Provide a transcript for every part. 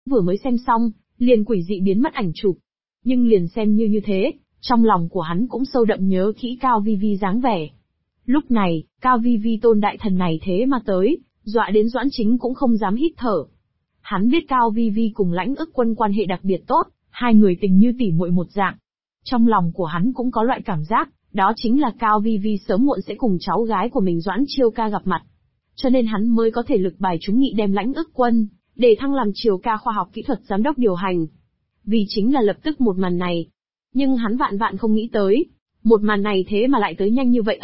vừa mới xem xong, liền quỷ dị biến mất ảnh chụp. Nhưng liền xem như thế, trong lòng của hắn cũng sâu đậm nhớ kỹ Cao Vi Vi dáng vẻ. Lúc này, Cao Vi Vi tôn đại thần này thế mà tới, dọa đến Doãn Chính cũng không dám hít thở. Hắn biết Cao Vi Vi cùng Lãnh Ức Quân quan hệ đặc biệt tốt, hai người tình như tỉ muội một dạng. Trong lòng của hắn cũng có loại cảm giác, đó chính là Cao Vi Vi sớm muộn sẽ cùng cháu gái của mình Doãn Chiêu Ca gặp mặt. Cho nên hắn mới có thể lực bài chúng nghị đem Lãnh Ức Quân, để thăng làm Chiêu Ca khoa học kỹ thuật giám đốc điều hành. Vì chính là lập tức một màn này. Nhưng hắn vạn vạn không nghĩ tới, một màn này thế mà lại tới nhanh như vậy.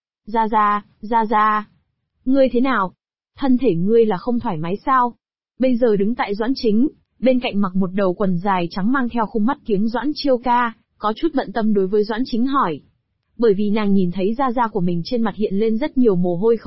Ra ra. Ngươi thế nào? Thân thể ngươi là không thoải mái sao? Bây giờ đứng tại Doãn Chính, bên cạnh mặc một đầu quần dài trắng mang theo khung mắt kiếng Doãn Chiêu Ca, có chút bận tâm đối với Doãn Chính hỏi. Bởi vì nàng nhìn thấy da của mình trên mặt hiện lên rất nhiều mồ hôi.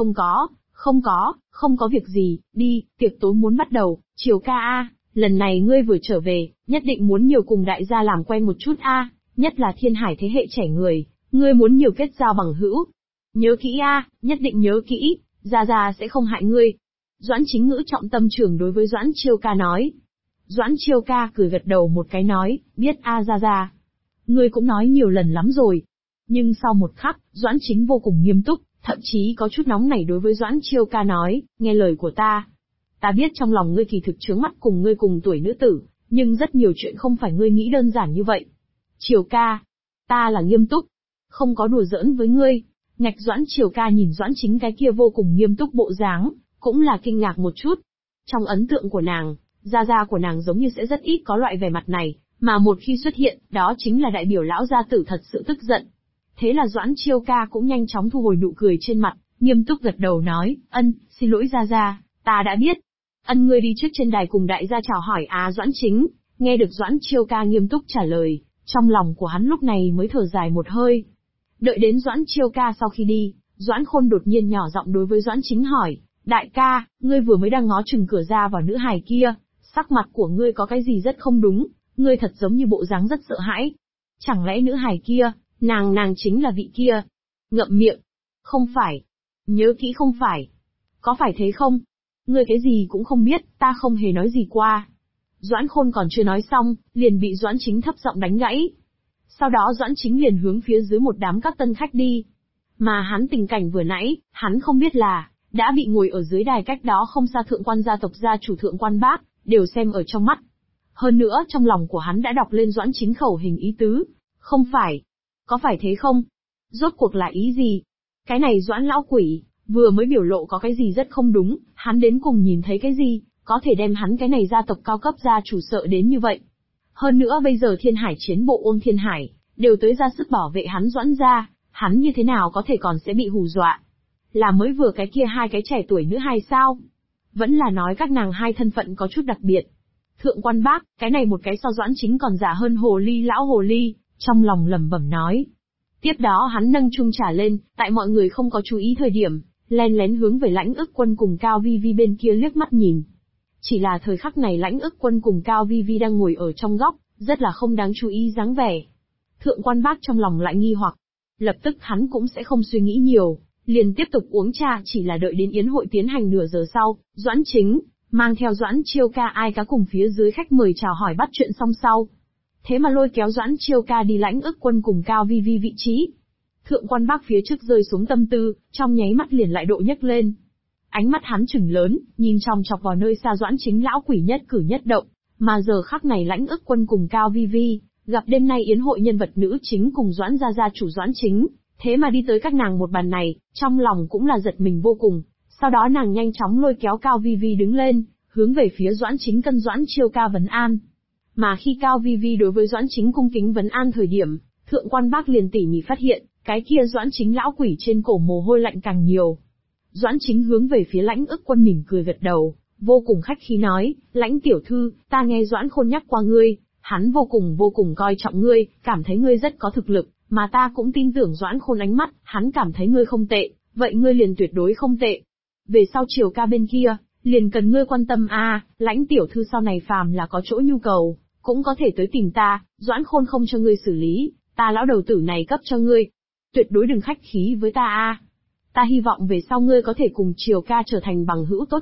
Không có việc gì, đi, tiệc tối muốn bắt đầu. Chiêu Ca a, lần này ngươi vừa trở về, nhất định muốn nhiều cùng đại gia làm quen một chút a, nhất là Thiên Hải thế hệ trẻ người, ngươi muốn nhiều kết giao bằng hữu. Nhớ kỹ a, nhất định nhớ kỹ, gia sẽ không hại ngươi. Doãn Chính ngữ trọng tâm trường đối với Doãn Chiêu Ca nói. Doãn Chiêu Ca cười gật đầu một cái nói, biết a gia. Ngươi cũng nói nhiều lần lắm rồi. Nhưng sau một khắc, Doãn Chính vô cùng nghiêm túc, thậm chí có chút nóng nảy đối với Doãn Chiêu Ca nói, nghe lời của ta. Ta biết trong lòng ngươi kỳ thực chướng mắt cùng ngươi cùng tuổi nữ tử, nhưng rất nhiều chuyện không phải ngươi nghĩ đơn giản như vậy. Chiêu Ca, ta là nghiêm túc, không có đùa giỡn với ngươi. Ngạch Doãn Chiêu Ca nhìn Doãn Chính cái kia vô cùng nghiêm túc bộ dáng, cũng là kinh ngạc một chút. Trong ấn tượng của nàng, gia của nàng giống như sẽ rất ít có loại vẻ mặt này, mà một khi xuất hiện, đó chính là đại biểu lão gia tử thật sự tức giận. Thế là Doãn Chiêu Ca cũng nhanh chóng thu hồi nụ cười trên mặt, nghiêm túc gật đầu nói, xin lỗi gia, ta đã biết. Ngươi đi trước trên đài cùng đại gia chào hỏi Doãn Chính. Nghe được Doãn Chiêu Ca nghiêm túc trả lời, trong lòng của hắn lúc này mới thở dài một hơi. Đợi đến Doãn Chiêu Ca sau khi đi, Doãn Khôn đột nhiên nhỏ giọng đối với Doãn Chính hỏi, đại ca, ngươi vừa mới đang ngó chừng cửa ra vào nữ hài kia, sắc mặt của ngươi có cái gì rất không đúng, ngươi thật giống như bộ dáng rất sợ hãi. Chẳng lẽ nữ hài kia, nàng chính là vị kia? Ngậm miệng. Không phải. Nhớ kỹ không phải. Có phải thế không? Ngươi cái gì cũng không biết, ta không hề nói gì qua. Doãn Khôn còn chưa nói xong, liền bị Doãn Chính thấp giọng đánh gãy. Sau đó Doãn Chính liền hướng phía dưới một đám các tân khách đi. Mà hắn tình cảnh vừa nãy, hắn không biết là, đã bị ngồi ở dưới đài cách đó không xa thượng quan gia tộc gia chủ Thượng Quan Bác, đều xem ở trong mắt. Hơn nữa trong lòng của hắn đã đọc lên Doãn Chính khẩu hình ý tứ. Không phải. Có phải thế không? Rốt cuộc là ý gì? Cái này Doãn lão quỷ, vừa mới biểu lộ có cái gì rất không đúng, hắn đến cùng nhìn thấy cái gì, có thể đem hắn cái này gia tộc cao cấp gia chủ sợ đến như vậy. Hơn nữa bây giờ Thiên Hải chiến bộ Ôn Thiên Hải, đều tới ra sức bảo vệ hắn Doãn gia, hắn như thế nào có thể còn sẽ bị hù dọa? Là mới vừa cái kia hai cái trẻ tuổi nữ hài sao? Vẫn là nói các nàng hai thân phận có chút đặc biệt. Thượng Quan Bác, cái này một cái so Doãn Chính còn giả hơn hồ ly lão hồ ly, trong lòng lẩm bẩm nói. Tiếp đó hắn nâng chung trà lên, tại mọi người không có chú ý thời điểm, len lén hướng về Lãnh Ức Quân cùng Cao Vi Vi bên kia liếc mắt nhìn. Chỉ là thời khắc này Lãnh Ức Quân cùng Cao Vi Vi đang ngồi ở trong góc, rất là không đáng chú ý dáng vẻ. Thượng Quan Bác trong lòng lại nghi hoặc, lập tức hắn cũng sẽ không suy nghĩ nhiều, liền tiếp tục uống trà, chỉ là đợi đến yến hội tiến hành nửa giờ sau, Doãn Chính mang theo Doãn Chiêu Ca ai cá cùng phía dưới khách mời chào hỏi bắt chuyện xong sau. Thế mà lôi kéo Doãn Chiêu Ca đi Lãnh Ức Quân cùng Cao Vi Vi vị trí. Thượng Quan Bác phía trước rơi xuống tâm tư, trong nháy mắt liền lại độ nhấc lên. Ánh mắt hắn trừng lớn, nhìn chòng chọc vào nơi xa Doãn Chính lão quỷ nhất cử nhất động, mà giờ khắc này Lãnh Ức Quân cùng Cao Vi Vi, gặp đêm nay yến hội nhân vật nữ chính cùng Doãn gia chủ Doãn Chính, thế mà đi tới các nàng một bàn này, trong lòng cũng là giật mình vô cùng. Sau đó nàng nhanh chóng lôi kéo Cao Vi Vi đứng lên, hướng về phía Doãn Chính cân Doãn Chiêu Ca vấn an. Mà khi Cao Vi Vi đối với Doãn Chính cung kính vấn an thời điểm, Thượng Quan Bác liền tỉ mỉ phát hiện, cái kia Doãn Chính lão quỷ trên cổ mồ hôi lạnh càng nhiều. Doãn Chính hướng về phía Lãnh Ức Quân mỉm cười gật đầu, vô cùng khách khí nói, Lãnh tiểu thư, ta nghe Doãn Khôn nhắc qua ngươi, hắn vô cùng coi trọng ngươi, cảm thấy ngươi rất có thực lực, mà ta cũng tin tưởng Doãn Khôn ánh mắt, hắn cảm thấy ngươi không tệ, vậy ngươi liền tuyệt đối không tệ. Về sau Chiêu Ca bên kia, liền cần ngươi quan tâm Lãnh tiểu thư sau này phàm là có chỗ nhu cầu, cũng có thể tới tìm ta, Doãn Khôn không cho ngươi xử lý, ta lão đầu tử này cấp cho ngươi. Tuyệt đối đừng khách khí với ta Ta hy vọng về sau ngươi có thể cùng Chiêu Ca trở thành bằng hữu tốt nhất,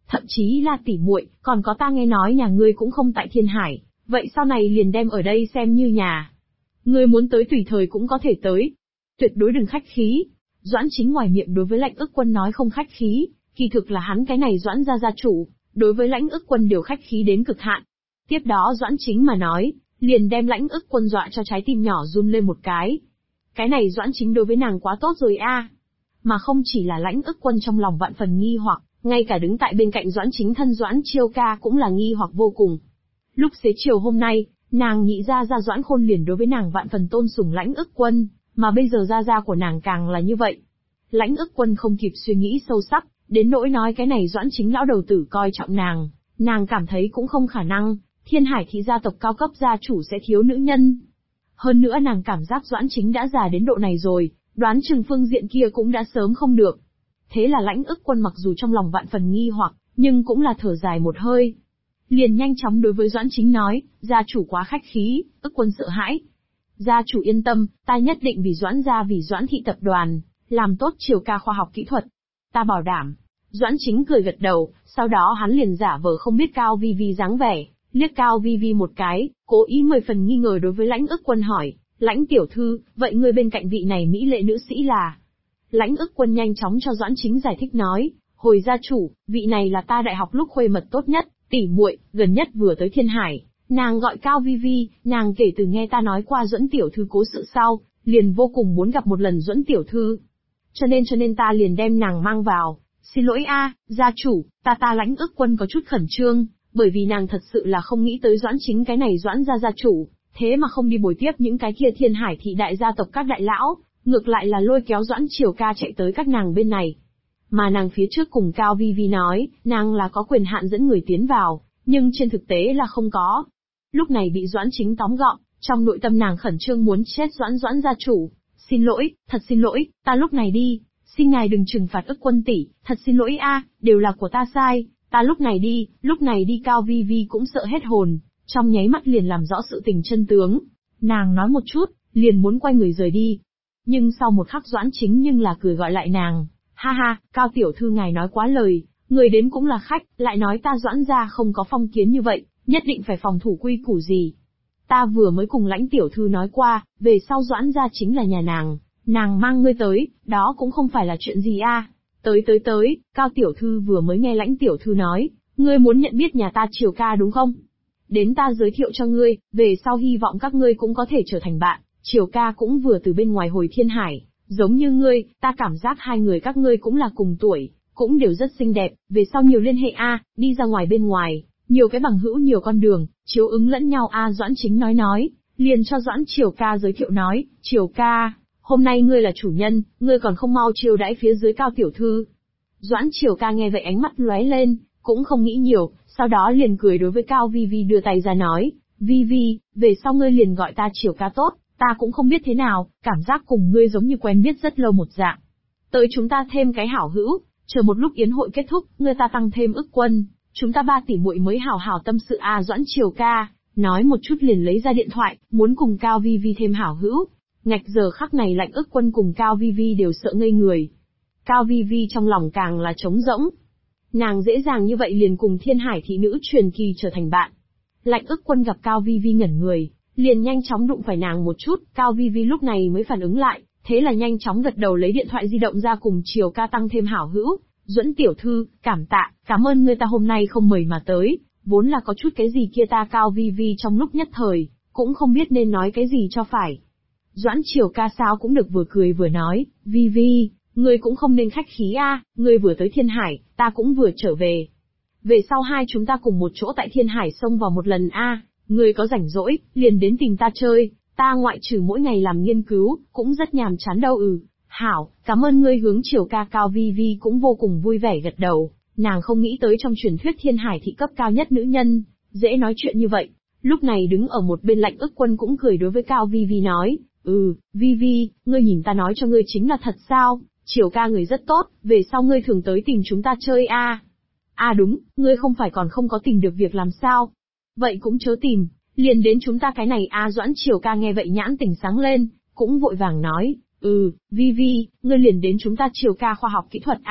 thậm chí là tỉ muội, còn có ta nghe nói nhà ngươi cũng không tại Thiên Hải, vậy sau này liền đem ở đây xem như nhà. Ngươi muốn tới tùy thời cũng có thể tới. Tuyệt đối đừng khách khí. Doãn Chính ngoài miệng đối với Lãnh Ức Quân nói không khách khí, kỳ thực là hắn cái này Doãn gia gia chủ, đối với Lãnh Ức Quân đều khách khí đến cực hạn. Tiếp đó Doãn Chính mà nói, liền đem Lãnh Ức Quân dọa cho trái tim nhỏ run lên một cái. Cái này Doãn Chính đối với nàng quá tốt rồi a. Mà không chỉ là Lãnh Ức Quân trong lòng vạn phần nghi hoặc, ngay cả đứng tại bên cạnh Doãn Chính thân Doãn Chiêu Ca cũng là nghi hoặc vô cùng. Lúc xế chiều hôm nay, nàng nhị gia gia Doãn Khôn liền đối với nàng vạn phần tôn sùng Lãnh Ức Quân, mà bây giờ gia gia của nàng càng là như vậy. Lãnh Ức Quân không kịp suy nghĩ sâu sắc, đến nỗi nói cái này Doãn Chính lão đầu tử coi trọng nàng cảm thấy cũng không khả năng, Thiên Hải thị gia tộc cao cấp gia chủ sẽ thiếu nữ nhân. Hơn nữa nàng cảm giác Doãn Chính đã già đến độ này rồi, đoán chừng phương diện kia cũng đã sớm không được. Thế là Lãnh Ức Quân mặc dù trong lòng vạn phần nghi hoặc, nhưng cũng là thở dài một hơi. Liền nhanh chóng đối với Doãn Chính nói, gia chủ quá khách khí, Ức Quân sợ hãi. Gia chủ yên tâm, ta nhất định vì Doãn gia vì Doãn thị tập đoàn, làm tốt Chiều Ca khoa học kỹ thuật. Ta bảo đảm. Doãn Chính cười gật đầu, sau đó hắn liền giả vờ không biết Cao Vi Vi dáng vẻ, liếc Cao Vi Vi một cái, cố ý 10 phần nghi ngờ đối với Lãnh Ức Quân hỏi, Lãnh tiểu thư, vậy ngươi bên cạnh vị này mỹ lệ nữ sĩ là? Lãnh Ức Quân nhanh chóng cho Doãn Chính giải thích nói, hồi gia chủ, vị này là ta đại học lúc khuê mật tốt nhất, tỷ muội, gần nhất vừa tới Thiên Hải, nàng gọi Cao Vi Vi, nàng kể từ nghe ta nói qua Duẫn tiểu thư cố sự sau, liền vô cùng muốn gặp một lần Duẫn tiểu thư. Cho nên ta liền đem nàng mang vào. Xin lỗi a, gia chủ, ta Lãnh Ức Quân có chút khẩn trương, bởi vì nàng thật sự là không nghĩ tới Doãn Chính cái này Doãn gia chủ, thế mà không đi bồi tiếp những cái kia Thiên Hải thị đại gia tộc các đại lão, ngược lại là lôi kéo Doãn Chiều Ca chạy tới các nàng bên này. Mà nàng phía trước cùng Cao Vi Vi nói, nàng là có quyền hạn dẫn người tiến vào, nhưng trên thực tế là không có. Lúc này bị Doãn Chính tóm gọn, trong nội tâm nàng khẩn trương muốn chết Doãn gia chủ. Xin lỗi, thật xin lỗi, ta lúc này đi, xin ngài đừng trừng phạt Ức Quân tỷ, thật xin lỗi a, đều là của ta sai, ta lúc này đi Cao Vi Vi cũng sợ hết hồn, trong nháy mắt liền làm rõ sự tình chân tướng. Nàng nói một chút, liền muốn quay người rời đi. Nhưng sau một khắc Doãn Chính nhưng là cười gọi lại nàng, ha ha, Cao tiểu thư ngài nói quá lời, người đến cũng là khách, lại nói ta Doãn gia không có phong kiến như vậy, nhất định phải phòng thủ quy củ gì. Ta vừa mới cùng Lãnh tiểu thư nói qua, về sau Doãn gia chính là nhà nàng mang ngươi tới, đó cũng không phải là chuyện gì a. Tới, Cao tiểu thư vừa mới nghe Lãnh tiểu thư nói, ngươi muốn nhận biết nhà ta Chiều Ca đúng không? Đến ta giới thiệu cho ngươi, về sau hy vọng các ngươi cũng có thể trở thành bạn, Chiều Ca cũng vừa từ bên ngoài hồi Thiên Hải, giống như ngươi, ta cảm giác hai người các ngươi cũng là cùng tuổi, cũng đều rất xinh đẹp, về sau nhiều liên hệ a, đi ra ngoài bên ngoài, nhiều cái bằng hữu nhiều con đường, chiếu ứng lẫn nhau a. Doãn Chính nói, liền cho Doãn Chiều Ca giới thiệu nói, Chiều Ca, hôm nay ngươi là chủ nhân, ngươi còn không mau chiêu đãi phía dưới Cao tiểu thư. Doãn Chiều Ca nghe vậy ánh mắt lóe lên, cũng không nghĩ nhiều, sau đó liền cười đối với Cao Vi Vi đưa tay ra nói, Vi Vi, về sau ngươi liền gọi ta Chiều Ca tốt, ta cũng không biết thế nào, cảm giác cùng ngươi giống như quen biết rất lâu một dạng. Tới chúng ta thêm cái hảo hữu, chờ một lúc yến hội kết thúc, ngươi ta tăng thêm Ức Quân, chúng ta ba tỷ muội mới hảo hảo tâm sự a. Doãn Chiều Ca nói một chút liền lấy ra điện thoại, muốn cùng Cao Vi Vi thêm hảo hữu. Ngạch giờ khắc này Lãnh Ức Quân cùng Cao Vi Vi đều sợ ngây người. Cao Vi Vi trong lòng càng là trống rỗng. Nàng dễ dàng như vậy liền cùng Thiên Hải thị nữ truyền kỳ trở thành bạn. Lãnh Ức Quân gặp Cao Vi Vi ngẩn người, liền nhanh chóng đụng phải nàng một chút, Cao Vi Vi lúc này mới phản ứng lại, thế là nhanh chóng gật đầu lấy điện thoại di động ra cùng Chiều Ca tăng thêm hảo hữu. Duẫn tiểu thư, cảm tạ, cảm ơn ngươi ta hôm nay không mời mà tới, vốn là có chút cái gì kia ta Cao Vi Vi trong lúc nhất thời, cũng không biết nên nói cái gì cho phải. Doãn Chiều Ca sao cũng được vừa cười vừa nói, Vi Vi, ngươi cũng không nên khách khí a, ngươi vừa tới Thiên Hải, ta cũng vừa trở về. Về sau hai chúng ta cùng một chỗ tại Thiên Hải xông vào một lần a, ngươi có rảnh rỗi, liền đến tìm ta chơi, ta ngoại trừ mỗi ngày làm nghiên cứu, cũng rất nhàm chán đâu Hảo, cảm ơn ngươi hướng Chiều Ca. Cao Vi Vi cũng vô cùng vui vẻ gật đầu, nàng không nghĩ tới trong truyền thuyết Thiên Hải thị cấp cao nhất nữ nhân, dễ nói chuyện như vậy. Lúc này đứng ở một bên Lãnh Ức Quân cũng cười đối với Cao Vi Vi nói, Vi Vi, ngươi nhìn ta nói cho ngươi chính là thật sao, Chiều Ca người rất tốt, về sau ngươi thường tới tìm chúng ta chơi a. Đúng, ngươi không phải còn không có tìm được việc làm sao? Vậy cũng chớ tìm, liền đến chúng ta cái này a. Doãn Chiều Ca nghe vậy nhãn tỉnh sáng lên, cũng vội vàng nói, Vi Vi, ngươi liền đến chúng ta Chiều Ca khoa học kỹ thuật a,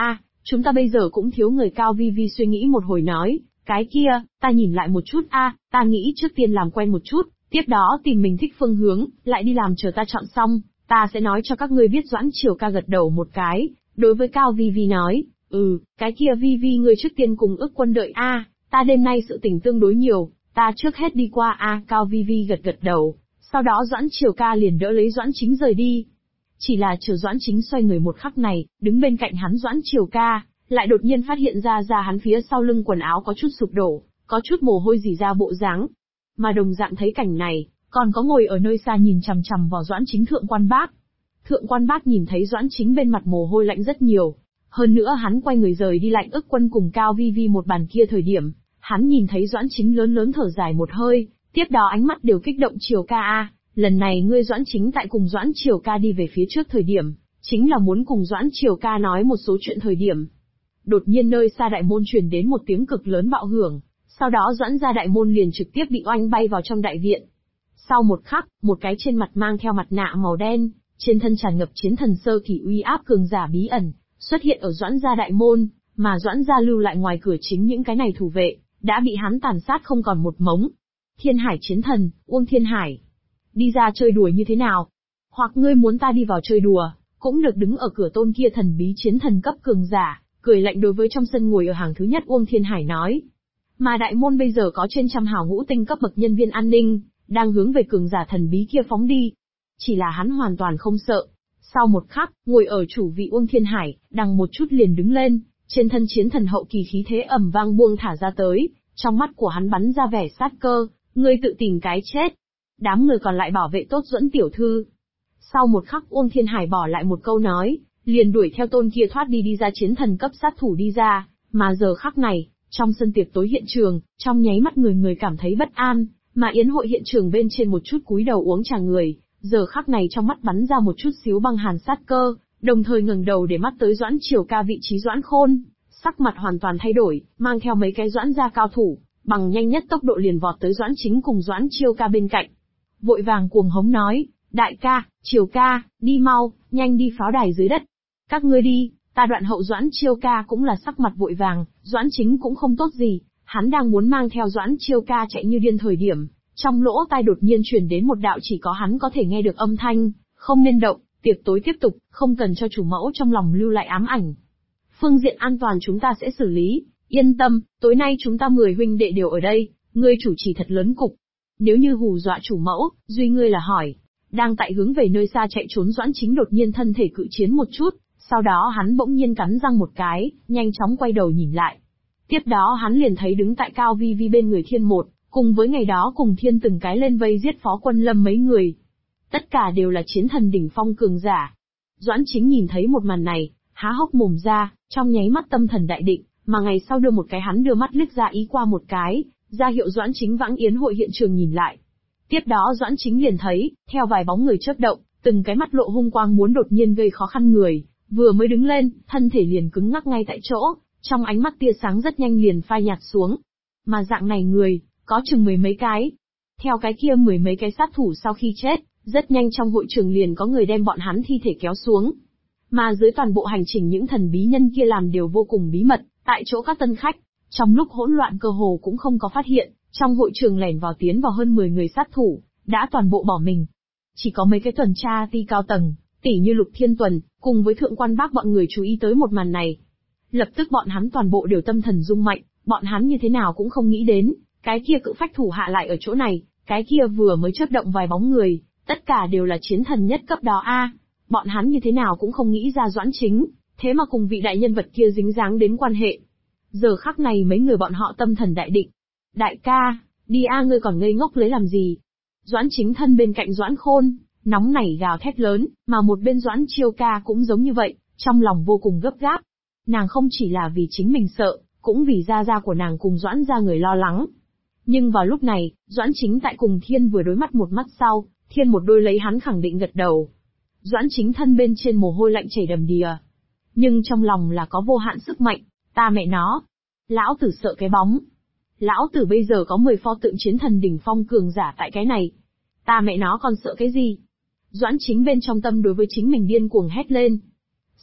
chúng ta bây giờ cũng thiếu người. Cao Vi Vi suy nghĩ một hồi nói, cái kia, ta nhìn lại một chút ta nghĩ trước tiên làm quen một chút, tiếp đó tìm mình thích phương hướng, lại đi làm. Chờ ta chọn xong, ta sẽ nói cho các ngươi biết. Doãn Triều Ca gật đầu một cái, đối với Cao Vi Vi nói, cái kia Vi Vi ngươi trước tiên cùng ước quân đợi ta đêm nay sự tình tương đối nhiều, ta trước hết đi qua Cao Vi Vi gật đầu, sau đó Doãn Triều Ca liền đỡ lấy Doãn Chính rời đi. Chỉ là chờ Doãn Chính xoay người một khắc này, đứng bên cạnh hắn Doãn Triều Ca, lại đột nhiên phát hiện ra hắn phía sau lưng quần áo có chút sụp đổ, có chút mồ hôi rỉ ra bộ dáng. Mà đồng dạng thấy cảnh này, còn có ngồi ở nơi xa nhìn chằm chằm vào Doãn Chính Thượng Quan Bác. Thượng Quan Bác nhìn thấy Doãn Chính bên mặt mồ hôi lạnh rất nhiều, hơn nữa hắn quay người rời đi. Lạnh Ức Quân cùng Cao Vi Vi một bàn kia thời điểm, hắn nhìn thấy Doãn Chính lớn lớn thở dài một hơi, tiếp đó ánh mắt đều kích động. Triều Ca lần này ngươi Doãn Chính tại cùng Doãn Triều Ca đi về phía trước thời điểm, chính là muốn cùng Doãn Triều Ca nói một số chuyện thời điểm. Đột nhiên nơi xa đại môn truyền đến một tiếng cực lớn bạo hưởng, sau đó Doãn gia đại môn liền trực tiếp bị oanh bay vào trong đại viện. Sau một khắc, một cái trên mặt mang theo mặt nạ màu đen, trên thân tràn ngập chiến thần sơ kỳ uy áp cường giả bí ẩn, xuất hiện ở Doãn gia đại môn, mà Doãn gia lưu lại ngoài cửa chính những cái này thủ vệ, đã bị hắn tàn sát không còn một mống. Thiên Hải chiến thần, Uông Thiên Hải. Đi ra chơi đùa như thế nào? Hoặc ngươi muốn ta đi vào chơi đùa, cũng được. Đứng ở cửa tôn kia thần bí chiến thần cấp cường giả, cười lạnh đối với trong sân ngồi ở hàng thứ nhất Uông Thiên Hải nói. Mà đại môn bây giờ có trên trăm hào ngũ tinh cấp bậc nhân viên an ninh, đang hướng về cường giả thần bí kia phóng đi. Chỉ là hắn hoàn toàn không sợ. Sau một khắc, ngồi ở chủ vị Uông Thiên Hải, đằng một chút liền đứng lên, trên thân chiến thần hậu kỳ khí thế ầm vang buông thả ra tới, trong mắt của hắn bắn ra vẻ sát cơ, ngươi tự tìm cái chết. Đám người còn lại bảo vệ tốt Duẫn tiểu thư. Sau một khắc Uông Thiên Hải bỏ lại một câu nói, liền đuổi theo tôn kia thoát đi ra chiến thần cấp sát thủ đi ra, mà giờ khắc này, trong sân tiệc tối hiện trường, trong nháy mắt người người cảm thấy bất an, mà yến hội hiện trường bên trên một chút cúi đầu uống trà người, giờ khắc này trong mắt bắn ra một chút xíu băng hàn sát cơ, đồng thời ngẩng đầu để mắt tới Doãn Triều Ca vị trí. Doãn Khôn, sắc mặt hoàn toàn thay đổi, mang theo mấy cái Doãn gia cao thủ, bằng nhanh nhất tốc độ liền vọt tới Doãn Chính cùng Doãn Triều Ca bên cạnh. Vội vàng cuồng hống nói, đại ca, Triều Ca, đi mau, nhanh đi pháo đài dưới đất. Các ngươi đi, ta đoạn hậu. Doãn Triều Ca cũng là sắc mặt vội vàng, Doãn Chính cũng không tốt gì, hắn đang muốn mang theo Doãn Triều Ca chạy như điên thời điểm, trong lỗ tai đột nhiên truyền đến một đạo chỉ có hắn có thể nghe được âm thanh, không nên động, tiệc tối tiếp tục, không cần cho chủ mẫu trong lòng lưu lại ám ảnh. Phương diện an toàn chúng ta sẽ xử lý, yên tâm, tối nay chúng ta 10 huynh đệ đều ở đây, ngươi chủ trì thật lớn cục. Nếu như hù dọa chủ mẫu, duy ngươi là hỏi. Đang tại hướng về nơi xa chạy trốn Doãn Chính đột nhiên thân thể cự chiến một chút, sau đó hắn bỗng nhiên cắn răng một cái, nhanh chóng quay đầu nhìn lại. Tiếp đó hắn liền thấy đứng tại Cao Vi Vi bên người Thiên Một, cùng với ngày đó cùng Thiên từng cái lên vây giết Phó Quân Lâm mấy người. Tất cả đều là chiến thần đỉnh phong cường giả. Doãn Chính nhìn thấy một màn này, há hốc mồm ra, trong nháy mắt tâm thần đại định, mà ngày sau đưa một cái hắn đưa mắt liếc ra ý qua một cái, ra hiệu Doãn Chính vãng yến hội hiện trường nhìn lại. Tiếp đó Doãn Chính liền thấy, theo vài bóng người chớp động, từng cái mắt lộ hung quang muốn đột nhiên gây khó khăn người, vừa mới đứng lên, thân thể liền cứng ngắc ngay tại chỗ, trong ánh mắt tia sáng rất nhanh liền phai nhạt xuống. Mà dạng này người, có chừng 10 mấy cái. Theo cái kia 10 mấy cái sát thủ sau khi chết, rất nhanh trong hội trường liền có người đem bọn hắn thi thể kéo xuống. Mà dưới toàn bộ hành trình những thần bí nhân kia làm đều vô cùng bí mật, tại chỗ các tân khách, trong lúc hỗn loạn cơ hồ cũng không có phát hiện, trong hội trường lẻn vào tiến vào hơn 10 người sát thủ, đã toàn bộ bỏ mình. Chỉ có mấy cái tuần tra ti cao tầng, tỉ như Lục Thiên Tuần, cùng với Thượng Quan Bác bọn người chú ý tới một màn này. Lập tức bọn hắn toàn bộ đều tâm thần rung mạnh, bọn hắn như thế nào cũng không nghĩ đến, cái kia cự phách thủ hạ lại ở chỗ này, cái kia vừa mới chớp động vài bóng người, tất cả đều là chiến thần nhất cấp đó bọn hắn như thế nào cũng không nghĩ ra Doãn Chính, thế mà cùng vị đại nhân vật kia dính dáng đến quan hệ. Giờ khắc này mấy người bọn họ tâm thần đại định. Đại ca, đi ngươi còn ngây ngốc lấy làm gì? Doãn Chính thân bên cạnh Doãn Khôn, nóng nảy gào thét lớn, mà một bên Doãn Triều Ca cũng giống như vậy, trong lòng vô cùng gấp gáp. Nàng không chỉ là vì chính mình sợ, cũng vì gia gia của nàng cùng Doãn gia người lo lắng. Nhưng vào lúc này, Doãn Chính tại cùng Thiên vừa đối mắt một mắt sau, Thiên một đôi lấy hắn khẳng định gật đầu. Doãn Chính thân bên trên mồ hôi lạnh chảy đầm đìa. Nhưng trong lòng là có vô hạn sức mạnh, ta mẹ nó. Lão tử sợ cái bóng. Lão tử bây giờ có 10 pho tượng chiến thần đỉnh phong cường giả tại cái này. Ta mẹ nó còn sợ cái gì? Doãn Chính bên trong tâm đối với chính mình điên cuồng hét lên.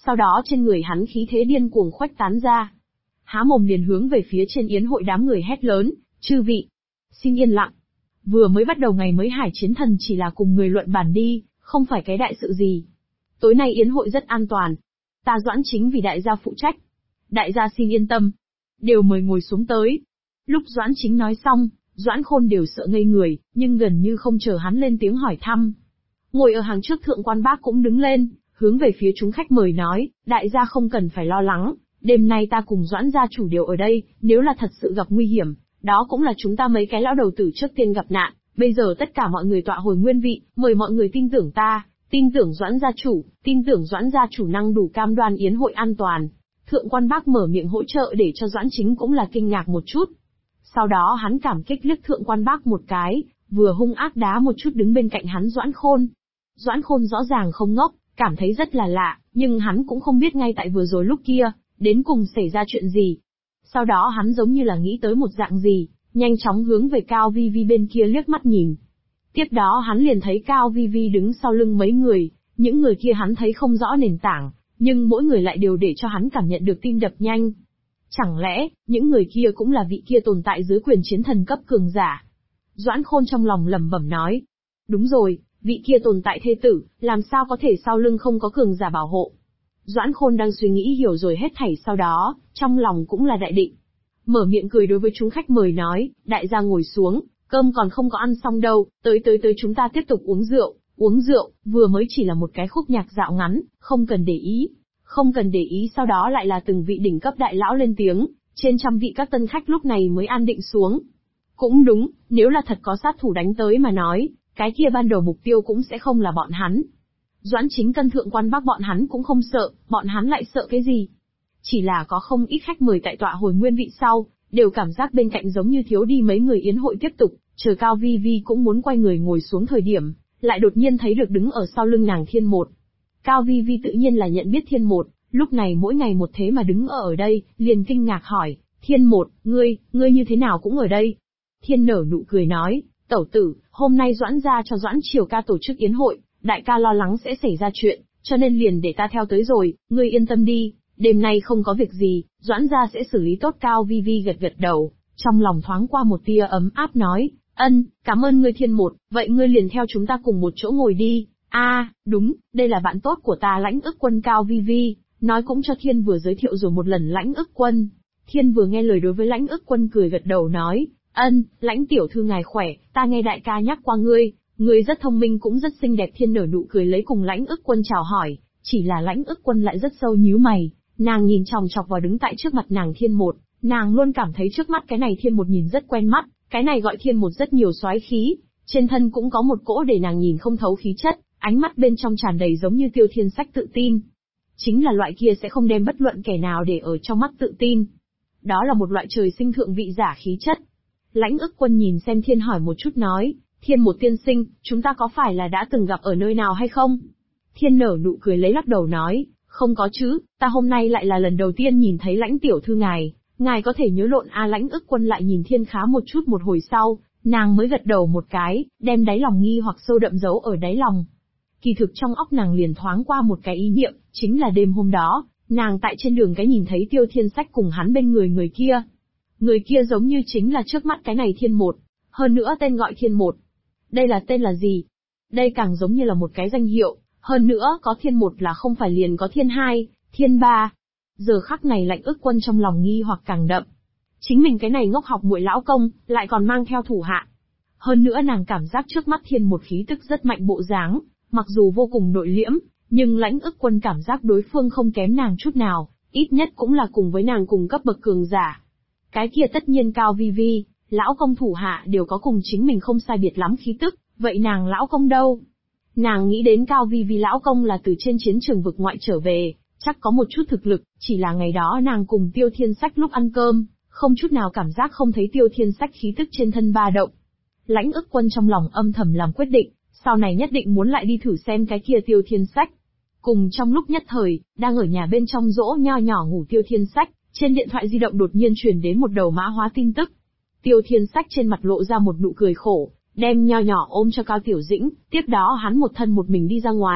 Sau đó trên người hắn khí thế điên cuồng khuếch tán ra. Há mồm liền hướng về phía trên yến hội đám người hét lớn, chư vị, xin yên lặng. Vừa mới bắt đầu ngày mới Hải Chiến Thần chỉ là cùng người luận bàn đi, không phải cái đại sự gì. Tối nay yến hội rất an toàn. Ta Doãn Chính vì đại gia phụ trách. Đại gia xin yên tâm. Đều mời ngồi xuống tới. Lúc Doãn Chính nói xong, Doãn Khôn đều sợ ngây người, nhưng gần như không chờ hắn lên tiếng hỏi thăm. Ngồi ở hàng trước Thượng Quan Bác cũng đứng lên, hướng về phía chúng khách mời nói, đại gia không cần phải lo lắng, đêm nay ta cùng Doãn gia chủ đều ở đây, nếu là thật sự gặp nguy hiểm, đó cũng là chúng ta mấy cái lão đầu tử trước tiên gặp nạn, bây giờ tất cả mọi người tọa hồi nguyên vị, mời mọi người tin tưởng ta, tin tưởng Doãn gia chủ, tin tưởng Doãn gia chủ năng đủ cam đoan yến hội an toàn. Thượng Quan Bác mở miệng hỗ trợ để cho Doãn Chính cũng là kinh ngạc một chút. Sau đó hắn cảm kích liếc Thượng Quan Bác một cái, vừa hung ác đá một chút đứng bên cạnh hắn Doãn Khôn. Doãn Khôn rõ ràng không ngốc, cảm thấy rất là lạ, nhưng hắn cũng không biết ngay tại vừa rồi lúc kia, đến cùng xảy ra chuyện gì. Sau đó hắn giống như là nghĩ tới một dạng gì, nhanh chóng hướng về Cao Vi Vi bên kia liếc mắt nhìn. Tiếp đó hắn liền thấy Cao Vi Vi đứng sau lưng mấy người, những người kia hắn thấy không rõ nền tảng, nhưng mỗi người lại đều để cho hắn cảm nhận được tim đập nhanh. Chẳng lẽ, những người kia cũng là vị kia tồn tại dưới quyền chiến thần cấp cường giả? Doãn Khôn trong lòng lẩm bẩm nói. Đúng rồi, vị kia tồn tại thê tử, làm sao có thể sau lưng không có cường giả bảo hộ? Doãn Khôn đang suy nghĩ hiểu rồi hết thảy sau đó, trong lòng cũng là đại định. Mở miệng cười đối với chúng khách mời nói, đại gia ngồi xuống, cơm còn không có ăn xong đâu, tới chúng ta tiếp tục uống rượu, vừa mới chỉ là một cái khúc nhạc dạo ngắn, không cần để ý. Không cần để ý sau đó lại là từng vị đỉnh cấp đại lão lên tiếng, trên trăm vị các tân khách lúc này mới an định xuống. Cũng đúng, nếu là thật có sát thủ đánh tới mà nói, cái kia ban đầu mục tiêu cũng sẽ không là bọn hắn. Doãn Chính cân Thượng Quan Bác bọn hắn cũng không sợ, bọn hắn lại sợ cái gì? Chỉ là có không ít khách mời tại tọa hồi nguyên vị sau, đều cảm giác bên cạnh giống như thiếu đi mấy người yến hội tiếp tục, chờ Cao Vi Vi cũng muốn quay người ngồi xuống thời điểm, lại đột nhiên thấy được đứng ở sau lưng nàng Thiên Một. Cao Vi Vi tự nhiên là nhận biết Thiên Một, lúc này mỗi ngày một thế mà đứng ở đây, liền kinh ngạc hỏi, Thiên Một, ngươi như thế nào cũng ở đây? Thiên nở nụ cười nói, tẩu tử, hôm nay Doãn gia cho Doãn Triều ca tổ chức yến hội, đại ca lo lắng sẽ xảy ra chuyện, cho nên liền để ta theo tới rồi, ngươi yên tâm đi, đêm nay không có việc gì, Doãn gia sẽ xử lý tốt. Cao Vi Vi gật gật đầu, trong lòng thoáng qua một tia ấm áp nói, cảm ơn ngươi Thiên Một, vậy ngươi liền theo chúng ta cùng một chỗ ngồi đi. Đúng, đây là bạn tốt của ta Lãnh Ức Quân. Cao Vi Vi nói cũng cho Thiên vừa giới thiệu rồi một lần Lãnh Ức Quân. Thiên vừa nghe lời đối với Lãnh Ức Quân cười gật đầu nói, Lãnh tiểu thư ngài khỏe, ta nghe đại ca nhắc qua ngươi rất thông minh cũng rất xinh đẹp. Thiên nở nụ cười lấy cùng Lãnh Ức Quân chào hỏi, chỉ là Lãnh Ức Quân lại rất sâu nhíu mày, nàng nhìn chòng chọc vào đứng tại trước mặt nàng Thiên Một, nàng luôn cảm thấy trước mắt cái này Thiên Một nhìn rất quen mắt, cái này gọi Thiên Một rất nhiều soái khí, trên thân cũng có một cỗ để nàng nhìn không thấu khí chất, ánh mắt bên trong tràn đầy giống như Tiêu Thiên Sách tự tin. Chính là loại kia sẽ không đem bất luận kẻ nào để ở trong mắt tự tin. Đó là một loại trời sinh thượng vị giả khí chất. Lãnh Ức Quân nhìn xem Thiên hỏi một chút nói, Thiên Một tiên sinh, chúng ta có phải là đã từng gặp ở nơi nào hay không? Thiên nở nụ cười lấy lắc đầu nói, không có chứ, ta hôm nay lại là lần đầu tiên nhìn thấy Lãnh tiểu thư ngài có thể nhớ lộn Lãnh Ức Quân lại nhìn Thiên khá một chút, một hồi sau, nàng mới gật đầu một cái, đem đáy lòng nghi hoặc sâu đậm giấu ở đáy lòng. Kỳ thực trong óc nàng liền thoáng qua một cái ý niệm, chính là đêm hôm đó, nàng tại trên đường cái nhìn thấy Tiêu Thiên Sách cùng hắn bên người kia. Người kia giống như chính là trước mắt cái này Thiên Một, hơn nữa tên gọi Thiên Một. Đây là tên là gì? Đây càng giống như là một cái danh hiệu, hơn nữa có Thiên Một là không phải liền có Thiên Hai, Thiên Ba. Giờ khắc này Lãnh Ức Quân trong lòng nghi hoặc càng đậm. Chính mình cái này ngốc học muội lão công, lại còn mang theo thủ hạ. Hơn nữa nàng cảm giác trước mắt Thiên Một khí tức rất mạnh bộ dáng, mặc dù vô cùng nội liễm, nhưng Lãnh Ức Quân cảm giác đối phương không kém nàng chút nào, ít nhất cũng là cùng với nàng cùng cấp bậc cường giả. Cái kia tất nhiên Cao Vi Vi, lão công thủ hạ đều có cùng chính mình không sai biệt lắm khí tức, vậy nàng lão công đâu? Nàng nghĩ đến Cao Vi Vi lão công là từ trên chiến trường vực ngoại trở về, chắc có một chút thực lực, chỉ là ngày đó nàng cùng Tiêu Thiên Sách lúc ăn cơm, không chút nào cảm giác không thấy Tiêu Thiên Sách khí tức trên thân ba động. Lãnh Ức Quân trong lòng âm thầm làm quyết định, sau này nhất định muốn lại đi thử xem cái kia Tiêu Thiên Sách. Cùng trong lúc nhất thời, đang ở nhà bên trong dỗ nho nhỏ ngủ Tiêu Thiên Sách, trên điện thoại di động đột nhiên truyền đến một đầu mã hóa tin tức. Tiêu Thiên Sách trên mặt lộ ra một nụ cười khổ, đem nho nhỏ ôm cho Cao Tiểu Dĩnh, tiếp đó hắn một thân một mình đi ra ngoài.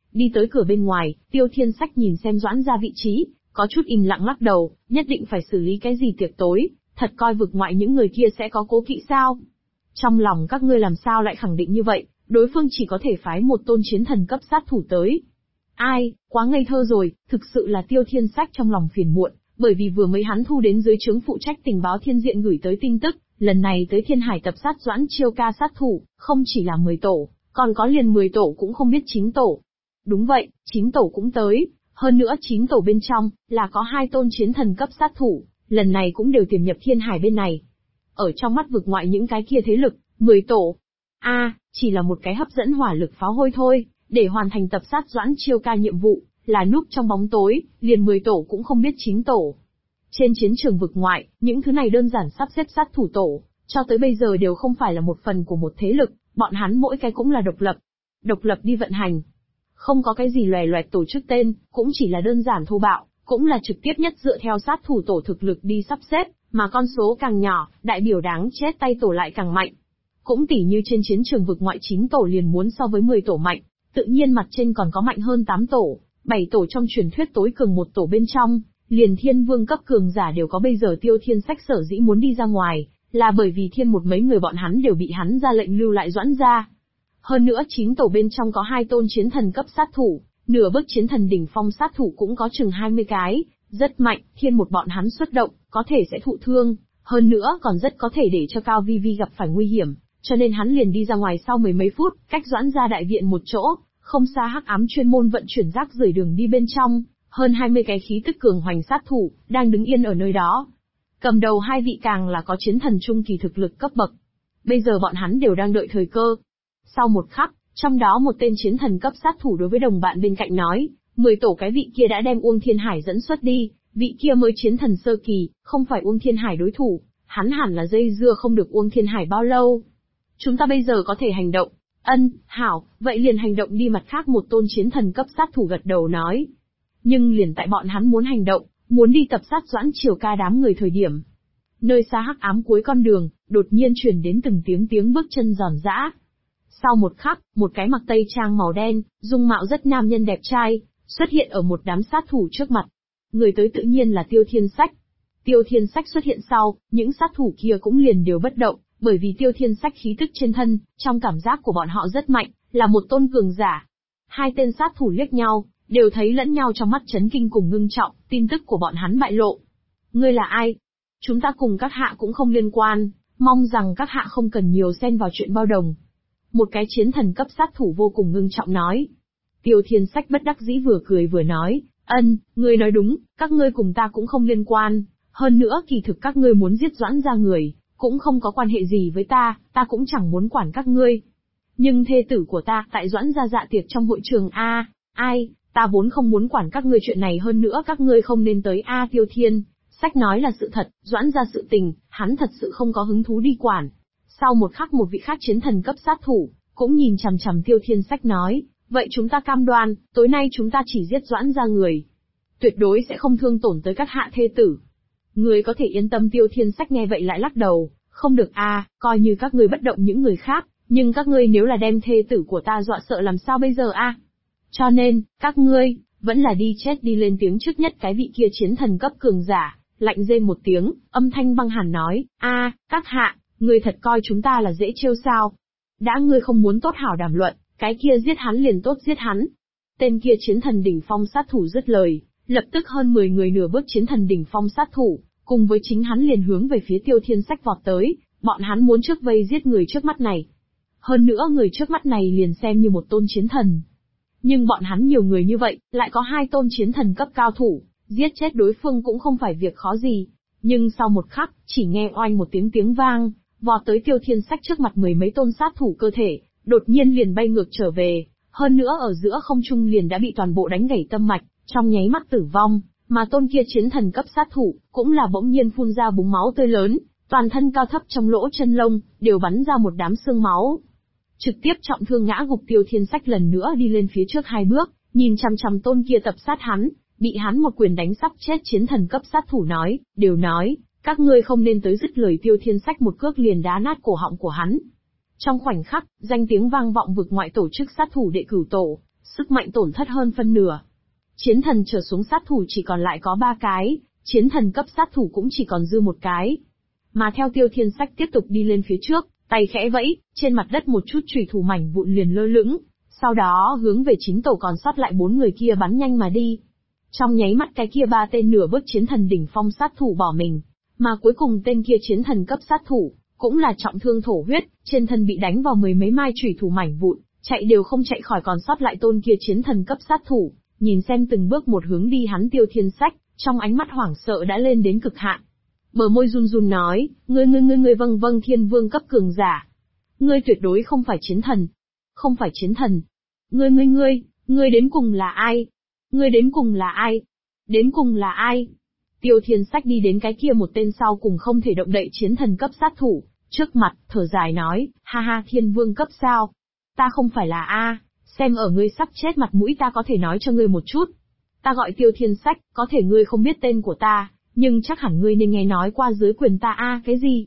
Đi tới cửa bên ngoài, Tiêu Thiên Sách nhìn xem Doãn gia vị trí, có chút im lặng lắc đầu, nhất định phải xử lý cái gì tiệc tối, thật coi vực ngoại những người kia sẽ có cố kỵ sao? Trong lòng các ngươi làm sao lại khẳng định như vậy, đối phương chỉ có thể phái một tôn chiến thần cấp sát thủ tới. Ai, quá ngây thơ rồi, thực sự là Tiêu Thiên Sách trong lòng phiền muộn, bởi vì vừa mới hắn thu đến dưới trướng phụ trách tình báo thiên diện gửi tới tin tức, lần này tới Thiên Hải tập sát Doãn Chiêu ca sát thủ, không chỉ là 10 tổ, còn có liền 10 tổ cũng không biết 9 tổ. Đúng vậy, 9 tổ cũng tới, hơn nữa 9 tổ bên trong, là có 2 tôn chiến thần cấp sát thủ, lần này cũng đều tiềm nhập Thiên Hải bên này. Ở trong mắt vực ngoại những cái kia thế lực, 10 tổ. Chỉ là một cái hấp dẫn hỏa lực pháo hôi thôi, để hoàn thành tập sát Doãn Chiêu ca nhiệm vụ, là núp trong bóng tối, liền 10 tổ cũng không biết 9 tổ. Trên chiến trường vực ngoại, những thứ này đơn giản sắp xếp sát thủ tổ, cho tới bây giờ đều không phải là một phần của một thế lực, bọn hắn mỗi cái cũng là độc lập. Độc lập đi vận hành. Không có cái gì loè loẹt tổ chức tên, cũng chỉ là đơn giản thô bạo, cũng là trực tiếp nhất dựa theo sát thủ tổ thực lực đi sắp xếp, mà con số càng nhỏ, đại biểu đáng chết tay tổ lại càng mạnh. Cũng tỉ như trên chiến trường vực ngoại 9 tổ liền muốn so với 10 tổ mạnh, tự nhiên mặt trên còn có mạnh hơn 8 tổ, 7 tổ trong truyền thuyết tối cường một tổ bên trong, liền thiên vương cấp cường giả đều có bây giờ Tiêu Thiên Sách sở dĩ muốn đi ra ngoài, là bởi vì thiên một mấy người bọn hắn đều bị hắn ra lệnh lưu lại Doãn gia. Hơn nữa 9 tổ bên trong có 2 tôn chiến thần cấp sát thủ, nửa bước chiến thần đỉnh phong sát thủ cũng có chừng 20 cái, rất mạnh, thiên một bọn hắn xuất động, có thể sẽ thụ thương, hơn nữa còn rất có thể để cho Cao Vi Vi gặp phải nguy hiểm, cho nên hắn liền đi ra ngoài sau mười mấy phút, cách Doãn gia đại viện một chỗ, không xa hắc ám chuyên môn vận chuyển rác rưởi đường đi bên trong, hơn 20 cái khí tức cường hoành sát thủ, đang đứng yên ở nơi đó. Cầm đầu 2 vị càng là có chiến thần trung kỳ thực lực cấp bậc. Bây giờ bọn hắn đều đang đợi thời cơ. Sau một khắc, trong đó một tên chiến thần cấp sát thủ đối với đồng bạn bên cạnh nói, 10 tổ cái vị kia đã đem Uông Thiên Hải dẫn xuất đi, vị kia mới chiến thần sơ kỳ, không phải Uông Thiên Hải đối thủ, hắn hẳn là dây dưa không được Uông Thiên Hải bao lâu. Chúng ta bây giờ có thể hành động. Hảo, vậy liền hành động đi. Mặt khác một tôn chiến thần cấp sát thủ gật đầu nói. Nhưng liền tại bọn hắn muốn hành động, muốn đi tập sát Doãn Chiêu ca đám người thời điểm. Nơi xa hắc ám cuối con đường, đột nhiên truyền đến từng tiếng bước chân giòn giã. Sau một khắc, một cái mặc tây trang màu đen, dung mạo rất nam nhân đẹp trai, xuất hiện ở một đám sát thủ trước mặt. Người tới tự nhiên là Tiêu Thiên Sách. Tiêu Thiên Sách xuất hiện sau, những sát thủ kia cũng liền đều bất động, bởi vì Tiêu Thiên Sách khí tức trên thân, trong cảm giác của bọn họ rất mạnh, là một tôn cường giả. 2 tên sát thủ liếc nhau, đều thấy lẫn nhau trong mắt chấn kinh cùng ngưng trọng, tin tức của bọn hắn bại lộ. Ngươi là ai? Chúng ta cùng các hạ cũng không liên quan, mong rằng các hạ không cần nhiều xen vào chuyện bao đồng. Một cái chiến thần cấp sát thủ vô cùng ngưng trọng nói. Tiêu Thiên Sách bất đắc dĩ vừa cười vừa nói, ngươi nói đúng, các ngươi cùng ta cũng không liên quan, hơn nữa kỳ thực các ngươi muốn giết Doãn gia người, cũng không có quan hệ gì với ta cũng chẳng muốn quản các ngươi. Nhưng thê tử của ta, tại Doãn gia dạ tiệc trong hội trường ta vốn không muốn quản các ngươi chuyện này, hơn nữa các ngươi không nên tới Tiêu Thiên Sách nói là sự thật, Doãn gia sự tình, hắn thật sự không có hứng thú đi quản. Sau một khắc một vị khác chiến thần cấp sát thủ, cũng nhìn chằm chằm Tiêu Thiên Sách nói, vậy chúng ta cam đoan, tối nay chúng ta chỉ giết Doãn gia người. Tuyệt đối sẽ không thương tổn tới các hạ thê tử. Người có thể yên tâm. Tiêu Thiên Sách nghe vậy lại lắc đầu, không được coi như các ngươi bất động những người khác, nhưng các ngươi nếu là đem thê tử của ta dọa sợ làm sao bây giờ Cho nên, các ngươi, vẫn là đi chết đi. Lên tiếng trước nhất cái vị kia chiến thần cấp cường giả, lạnh rên một tiếng, âm thanh băng hàn nói, các hạ, ngươi thật coi chúng ta là dễ trêu sao? Đã ngươi không muốn tốt hảo đàm luận, cái kia giết hắn liền tốt giết hắn. Tên kia chiến thần đỉnh phong sát thủ dứt lời, lập tức hơn 10 người nửa bước chiến thần đỉnh phong sát thủ, cùng với chính hắn liền hướng về phía Tiêu Thiên Sách vọt tới, bọn hắn muốn trước vây giết người trước mắt này. Hơn nữa người trước mắt này liền xem như một tôn chiến thần. Nhưng bọn hắn nhiều người như vậy, lại có 2 tôn chiến thần cấp cao thủ, giết chết đối phương cũng không phải việc khó gì. Nhưng sau một khắc, chỉ nghe oanh một tiếng vang, vọt tới Tiêu Thiên Sách trước mặt mười mấy tôn sát thủ cơ thể, đột nhiên liền bay ngược trở về, hơn nữa ở giữa không trung liền đã bị toàn bộ đánh gãy tâm mạch, trong nháy mắt tử vong, mà tôn kia chiến thần cấp sát thủ, cũng là bỗng nhiên phun ra búng máu tươi lớn, toàn thân cao thấp trong lỗ chân lông, đều bắn ra một đám xương máu. Trực tiếp trọng thương ngã gục. Tiêu Thiên Sách lần nữa đi lên phía trước 2 bước, nhìn chằm chằm tôn kia tập sát hắn, bị hắn một quyền đánh sắp chết chiến thần cấp sát thủ nói, các ngươi không nên tới. Dứt lời Tiêu Thiên Sách một cước liền đá nát cổ họng của hắn. Trong khoảnh khắc, danh tiếng vang vọng vực ngoại tổ chức sát thủ đệ cửu tổ, sức mạnh tổn thất hơn phân nửa. Chiến thần trở xuống sát thủ chỉ còn lại có 3 cái, chiến thần cấp sát thủ cũng chỉ còn dư 1 cái. Mà theo Tiêu Thiên Sách tiếp tục đi lên phía trước, tay khẽ vẫy, trên mặt đất một chút chùy thủ mảnh vụn liền lơ lửng, sau đó hướng về 9 tổ còn sót lại 4 người kia bắn nhanh mà đi. Trong nháy mắt cái kia 3 tên nửa bước chiến thần đỉnh phong sát thủ bỏ mình, mà cuối cùng tên kia chiến thần cấp sát thủ, cũng là trọng thương thổ huyết, trên thân bị đánh vào 10 mấy mai chùy thủ mảnh vụn, chạy đều không chạy khỏi còn sót lại tôn kia chiến thần cấp sát thủ, nhìn xem từng bước một hướng đi hắn Tiêu Thiên Sách, trong ánh mắt hoảng sợ đã lên đến cực hạn. Bờ môi run run nói, ngươi vâng thiên vương cấp cường giả. Ngươi tuyệt đối không phải chiến thần. Không phải chiến thần. Ngươi đến cùng là ai? Ngươi đến cùng là ai? Đến cùng là ai? Tiêu Thiên Sách đi đến cái kia một tên sau cùng không thể động đậy chiến thần cấp sát thủ, trước mặt, thở dài nói, ha ha thiên vương cấp sao? Ta không phải là A, xem ở ngươi sắp chết mặt mũi ta có thể nói cho ngươi một chút. Ta gọi Tiêu Thiên Sách, có thể ngươi không biết tên của ta, nhưng chắc hẳn ngươi nên nghe nói qua dưới quyền ta A cái gì?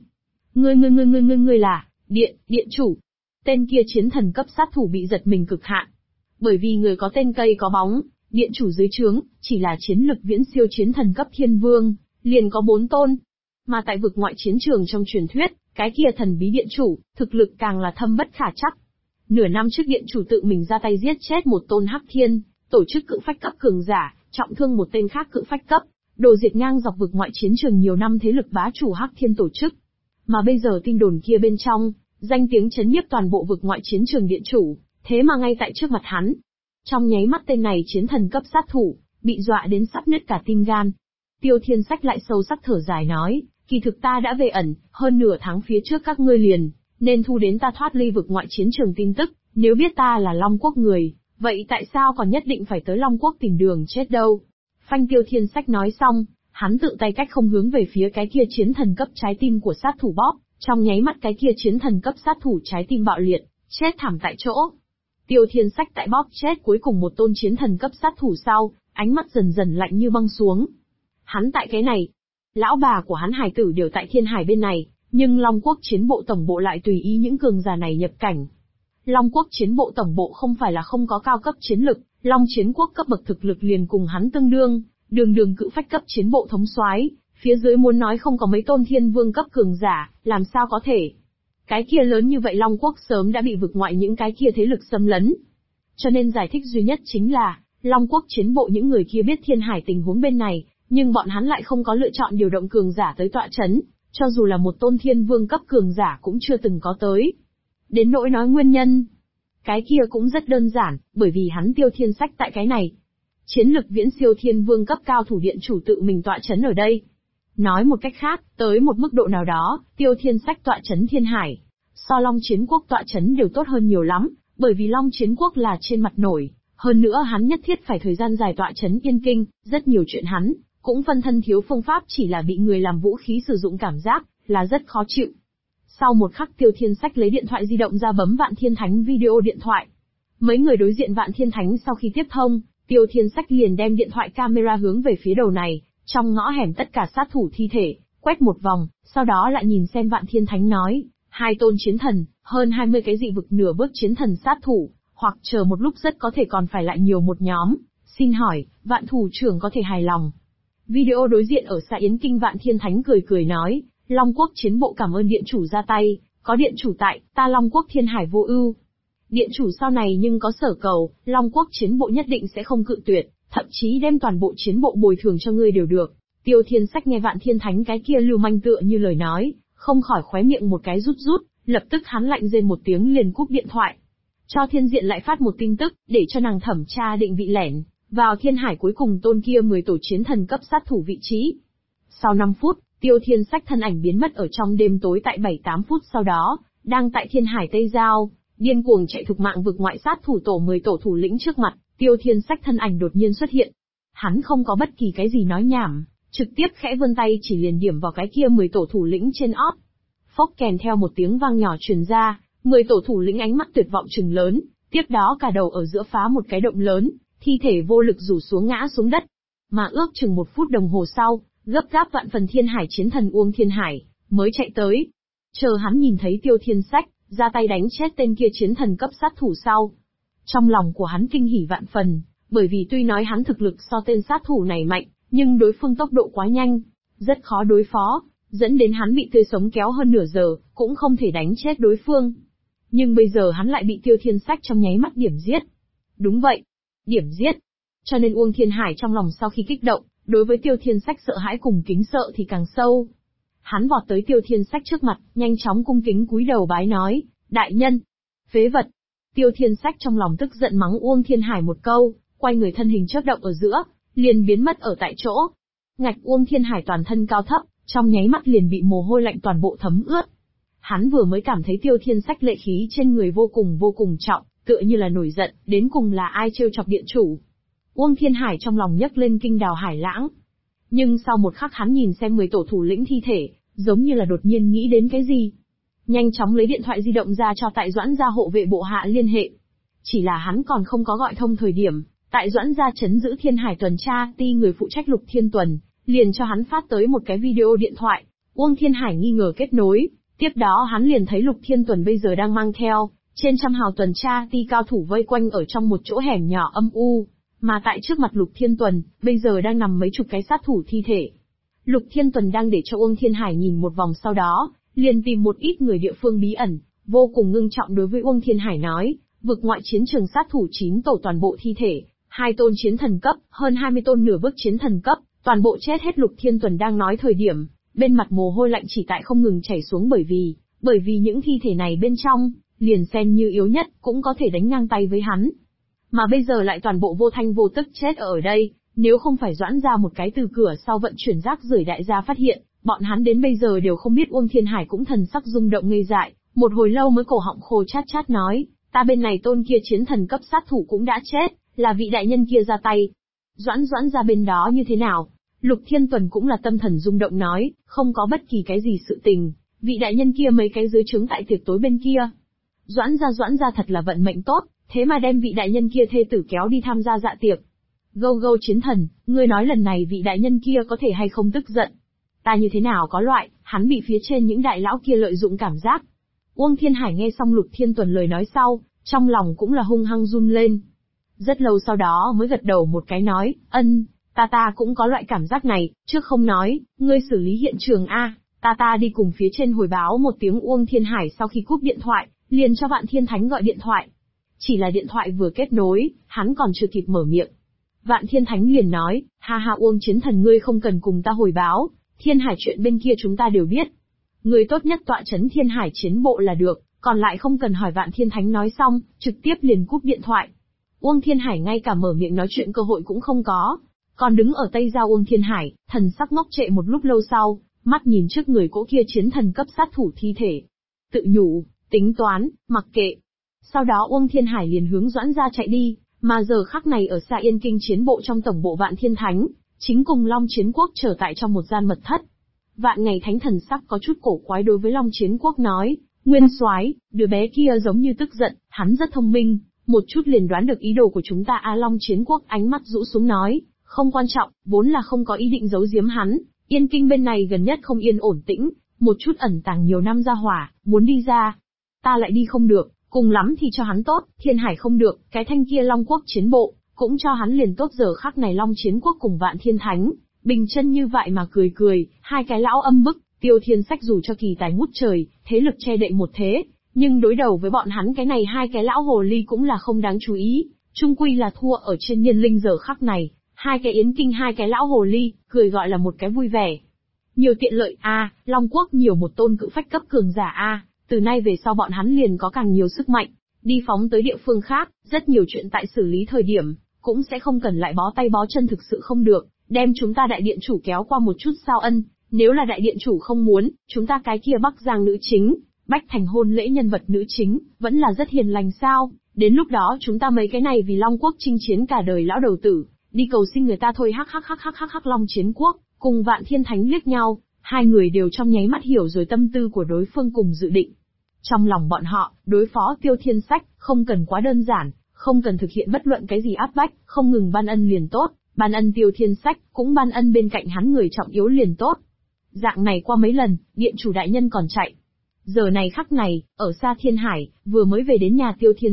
Ngươi là, điện chủ. Tên kia chiến thần cấp sát thủ bị giật mình cực hạn. Bởi vì người có tên cây có bóng, điện chủ dưới trướng, chỉ là chiến lực viễn siêu chiến thần cấp thiên vương, liền có 4 tôn. Mà tại vực ngoại chiến trường trong truyền thuyết, cái kia thần bí điện chủ, thực lực càng là thâm bất khả trắc. Nửa năm trước điện chủ tự mình ra tay giết chết một tôn hắc thiên, tổ chức cự phách cấp cường giả, trọng thương một tên khác cự phách cấp, đồ diệt ngang dọc vực ngoại chiến trường nhiều năm thế lực bá chủ hắc thiên tổ chức. Mà bây giờ tin đồn kia bên trong, danh tiếng chấn nhiếp toàn bộ vực ngoại chiến trường điện chủ, thế mà ngay tại trước mặt hắn. Trong nháy mắt tên này chiến thần cấp sát thủ, bị dọa đến sắp nứt cả tim gan. Tiêu Thiên Sách lại sâu sắc thở dài nói, kỳ thực ta đã về ẩn, hơn nửa tháng phía trước các ngươi liền, nên thu đến ta thoát ly vực ngoại chiến trường tin tức, nếu biết ta là Long Quốc người, vậy tại sao còn nhất định phải tới Long Quốc tìm đường chết đâu? Phanh Tiêu Thiên Sách nói xong, hắn tự tay cách không hướng về phía cái kia chiến thần cấp trái tim của sát thủ bóp, trong nháy mắt cái kia chiến thần cấp sát thủ trái tim bạo liệt, chết thảm tại chỗ. Tiêu Thiên Sách tại bóp chết cuối cùng một tôn chiến thần cấp sát thủ sau, ánh mắt dần dần lạnh như băng xuống. Hắn tại cái này, lão bà của hắn hài tử đều tại Thiên Hải bên này, nhưng Long Quốc chiến bộ tổng bộ lại tùy ý những cường giả này nhập cảnh. Long Quốc chiến bộ tổng bộ không phải là không có cao cấp chiến lực, Long Chiến Quốc cấp bậc thực lực liền cùng hắn tương đương, đường cự phách cấp chiến bộ thống soái, phía dưới muốn nói không có mấy tôn thiên vương cấp cường giả, làm sao có thể? Cái kia lớn như vậy Long Quốc sớm đã bị vực ngoại những cái kia thế lực xâm lấn. Cho nên giải thích duy nhất chính là, Long Quốc chiến bộ những người kia biết Thiên Hải tình huống bên này, nhưng bọn hắn lại không có lựa chọn điều động cường giả tới tọa chấn, cho dù là một tôn thiên vương cấp cường giả cũng chưa từng có tới. Đến nỗi nói nguyên nhân, cái kia cũng rất đơn giản, bởi vì hắn Tiêu Thiên Sách tại cái này. Chiến lực viễn siêu thiên vương cấp cao thủ điện chủ tự mình tọa chấn ở đây. Nói một cách khác, tới một mức độ nào đó, Tiêu Thiên Sách tọa chấn Thiên Hải, so Long Chiến Quốc tọa chấn đều tốt hơn nhiều lắm, bởi vì Long Chiến Quốc là trên mặt nổi, hơn nữa hắn nhất thiết phải thời gian dài tọa chấn Yên Kinh, rất nhiều chuyện hắn cũng phân thân thiếu phương pháp chỉ là bị người làm vũ khí sử dụng cảm giác, là rất khó chịu. Sau một khắc Tiêu Thiên Sách lấy điện thoại di động ra bấm Vạn Thiên Thánh video điện thoại. Mấy người đối diện Vạn Thiên Thánh sau khi tiếp thông, Tiêu Thiên Sách liền đem điện thoại camera hướng về phía đầu này, trong ngõ hẻm tất cả sát thủ thi thể, quét một vòng, sau đó lại nhìn xem Vạn Thiên Thánh nói, 2 tôn chiến thần, hơn 20 cái dị vực nửa bước chiến thần sát thủ, hoặc chờ một lúc rất có thể còn phải lại nhiều một nhóm, xin hỏi, Vạn thủ trưởng có thể hài lòng. Video đối diện ở xã Yến Kinh Vạn Thiên Thánh cười nói, Long Quốc chiến bộ cảm ơn điện chủ ra tay, có điện chủ tại, ta Long Quốc Thiên Hải vô ưu. Điện chủ sau này nhưng có sở cầu, Long Quốc chiến bộ nhất định sẽ không cự tuyệt, thậm chí đem toàn bộ chiến bộ bồi thường cho ngươi đều được. Tiêu Thiên Sách nghe Vạn Thiên Thánh cái kia lưu manh tựa như lời nói, không khỏi khóe miệng một cái rút, lập tức hắn lạnh rên một tiếng liền cúp điện thoại. Cho Thiên Diện lại phát một tin tức, để cho nàng thẩm tra định vị lẻn, vào Thiên Hải cuối cùng tôn kia 10 tổ chiến thần cấp sát thủ vị trí. Sau 5 phút, Tiêu Thiên Sách thân ảnh biến mất ở trong đêm tối tại 7-8 phút sau đó, đang tại Thiên Hải Tây Giao, điên cuồng chạy thục mạng vực ngoại sát thủ tổ 10 tổ thủ lĩnh trước mặt, Tiêu Thiên Sách thân ảnh đột nhiên xuất hiện. Hắn không có bất kỳ cái gì nói nhảm, trực tiếp khẽ vươn tay chỉ liền điểm vào cái kia 10 tổ thủ lĩnh trên ót. Phốc kèn theo một tiếng vang nhỏ truyền ra, 10 tổ thủ lĩnh ánh mắt tuyệt vọng trừng lớn, tiếp đó cả đầu ở giữa phá một cái động lớn, thi thể vô lực rủ xuống ngã xuống đất. Mà ước chừng 1 phút đồng hồ sau, gấp gáp vạn phần Thiên Hải chiến thần Uông Thiên Hải mới chạy tới. Chờ hắn nhìn thấy Tiêu Thiên Sách ra tay đánh chết tên kia chiến thần cấp sát thủ sau, Trong lòng của hắn kinh hỉ vạn phần, bởi vì tuy nói hắn thực lực so tên sát thủ này mạnh, nhưng đối phương tốc độ quá nhanh, rất khó đối phó, dẫn đến hắn bị tươi sống kéo hơn nửa giờ, cũng không thể đánh chết đối phương. Nhưng bây giờ hắn lại bị Tiêu Thiên Sách trong nháy mắt điểm giết. Đúng vậy, điểm giết. Cho nên Uông Thiên Hải trong lòng sau khi kích động, đối với Tiêu Thiên Sách sợ hãi cùng kính sợ thì càng sâu. Hắn vọt tới Tiêu Thiên Sách trước mặt, nhanh chóng cung kính cúi đầu bái nói, đại nhân, phế vật. Tiêu Thiên Sách trong lòng tức giận mắng Uông Thiên Hải một câu, quay người thân hình chớp động ở giữa, liền biến mất ở tại chỗ. Ngạch Uông Thiên Hải toàn thân cao thấp, trong nháy mắt liền bị mồ hôi lạnh toàn bộ thấm ướt. Hắn vừa mới cảm thấy Tiêu Thiên Sách lệ khí trên người vô cùng trọng, tựa như là nổi giận, đến cùng là ai trêu chọc điện chủ. Uông Thiên Hải trong lòng nhấc lên kinh đào hải lãng. Nhưng sau một khắc hắn nhìn xem 10 tổ thủ lĩnh thi thể, giống như là đột nhiên nghĩ đến cái gì. Nhanh chóng lấy điện thoại di động ra cho tại Doãn gia hộ vệ bộ hạ liên hệ. Chỉ là hắn còn không có gọi thông thời điểm, tại Doãn gia trấn giữ Thiên Hải tuần tra ti người phụ trách Lục Thiên Tuần, liền cho hắn phát tới một cái video điện thoại. Uông Thiên Hải nghi ngờ kết nối, tiếp đó hắn liền thấy Lục Thiên Tuần bây giờ đang mang theo trên trăm hào tuần tra ti cao thủ vây quanh ở trong một chỗ hẻm nhỏ âm u, mà tại trước mặt Lục Thiên Tuần, bây giờ đang nằm mấy chục cái sát thủ thi thể. Lục Thiên Tuần đang để cho Uông Thiên Hải nhìn một vòng, sau đó liền tìm một ít người địa phương bí ẩn, vô cùng ngưng trọng đối với Uông Thiên Hải nói, vực ngoại chiến trường sát thủ 9 tổ toàn bộ thi thể, 2 tôn chiến thần cấp, hơn 20 tôn nửa bước chiến thần cấp, toàn bộ chết hết. Lục Thiên Tuần đang nói thời điểm, bên mặt mồ hôi lạnh chỉ tại không ngừng chảy xuống, bởi vì những thi thể này bên trong, liền xem như yếu nhất, cũng có thể đánh ngang tay với hắn. Mà bây giờ lại toàn bộ vô thanh vô tức chết ở đây, nếu không phải Doãn ra một cái từ cửa sau vận chuyển rác rưởi đại gia phát hiện, bọn hắn đến bây giờ đều không biết. Uông Thiên Hải cũng thần sắc rung động ngây dại, một hồi lâu mới cổ họng khô chát chát nói, ta bên này tôn kia chiến thần cấp sát thủ cũng đã chết, là vị đại nhân kia ra tay. Doãn ra bên đó như thế nào? Lục Thiên Tuần cũng là tâm thần rung động nói, không có bất kỳ cái gì sự tình, vị đại nhân kia mấy cái dưới trướng tại tiệc tối bên kia. Doãn ra thật là vận mệnh tốt, thế mà đem vị đại nhân kia thê tử kéo đi tham gia dạ tiệc. Gâu chiến thần, ngươi nói lần này vị đại nhân kia có thể hay không tức giận? Ta như thế nào có loại, hắn bị phía trên những đại lão kia lợi dụng cảm giác. Uông Thiên Hải nghe xong Lục Thiên Tuần lời nói sau, trong lòng cũng là hung hăng run lên. Rất lâu sau đó mới gật đầu một cái nói, ta cũng có loại cảm giác này, trước không nói, ngươi xử lý hiện trường a, ta đi cùng phía trên hồi báo một tiếng. Uông Thiên Hải sau khi cúp điện thoại, liền cho Vạn Thiên Thánh gọi điện thoại. Chỉ là điện thoại vừa kết nối, hắn còn chưa kịp mở miệng. Vạn Thiên Thánh liền nói, ha Uông chiến thần ngươi không cần cùng ta hồi báo, Thiên Hải chuyện bên kia chúng ta đều biết. Ngươi tốt nhất tọa trấn Thiên Hải chiến bộ là được, còn lại không cần hỏi. Vạn Thiên Thánh nói xong, trực tiếp liền cúp điện thoại. Uông Thiên Hải ngay cả mở miệng nói chuyện cơ hội cũng không có, còn đứng ở Tây Giao. Uông Thiên Hải, thần sắc ngốc trệ một lúc lâu sau, mắt nhìn trước người cỗ kia chiến thần cấp sát thủ thi thể. Tự nhủ, tính toán, mặc kệ. Sau đó Uông Thiên Hải liền hướng Doãn gia chạy đi, mà giờ khắc này ở xa Yên Kinh chiến bộ trong tổng bộ Vạn Thiên Thánh, chính cùng Long Chiến Quốc trở tại trong một gian mật thất. Vạn Ngày Thánh thần sắc có chút cổ quái đối với Long Chiến Quốc nói, Nguyên soái, đứa bé kia giống như tức giận, hắn rất thông minh, một chút liền đoán được ý đồ của chúng ta. Long Chiến Quốc ánh mắt rũ xuống nói, không quan trọng, vốn là không có ý định giấu giếm hắn, Yên Kinh bên này gần nhất không yên ổn tĩnh, một chút ẩn tàng nhiều năm ra hỏa, muốn đi ra, ta lại đi không được, cùng lắm thì cho hắn tốt. Thiên Hải không được, cái thanh kia Long Quốc chiến bộ, cũng cho hắn liền tốt. Giờ khắc này Long Chiến Quốc cùng Vạn Thiên Thánh, bình chân như vậy mà cười, hai cái lão âm bức. Tiêu Thiên Sách dù cho kỳ tài ngút trời, thế lực che đậy một thế, nhưng đối đầu với bọn hắn cái này hai cái lão hồ ly cũng là không đáng chú ý, chung quy là thua ở trên Nhiên Linh. Giờ khắc này, hai cái Yến Kinh hai cái lão hồ ly, cười gọi là một cái vui vẻ. Nhiều tiện lợi Long Quốc nhiều một tôn cự phách cấp cường giả từ nay về sau bọn hắn liền có càng nhiều sức mạnh, đi phóng tới địa phương khác, rất nhiều chuyện tại xử lý thời điểm, cũng sẽ không cần lại bó tay bó chân. Thực sự không được, đem chúng ta đại điện chủ kéo qua một chút sao? Nếu là đại điện chủ không muốn, chúng ta cái kia Bắc Giang nữ chính, Bách Thành hôn lễ nhân vật nữ chính, vẫn là rất hiền lành sao? Đến lúc đó chúng ta mấy cái này vì Long Quốc chinh chiến cả đời lão đầu tử, đi cầu xin người ta thôi. Hắc. Long Chiến Quốc cùng Vạn Thiên Thánh liếc nhau, hai người đều trong nháy mắt hiểu rồi tâm tư của đối phương cùng dự định. Trong lòng bọn họ, đối phó Tiêu Thiên Sách, không cần quá đơn giản, không cần thực hiện bất luận cái gì áp bách, không ngừng ban ân liền tốt, ban ân Tiêu Thiên Sách, cũng ban ân bên cạnh hắn người trọng yếu liền tốt. Dạng này qua mấy lần, điện chủ đại nhân còn chạy. Giờ này khắc này, ở xa Thiên Hải, vừa mới về đến nhà Tiêu Thiên Sách,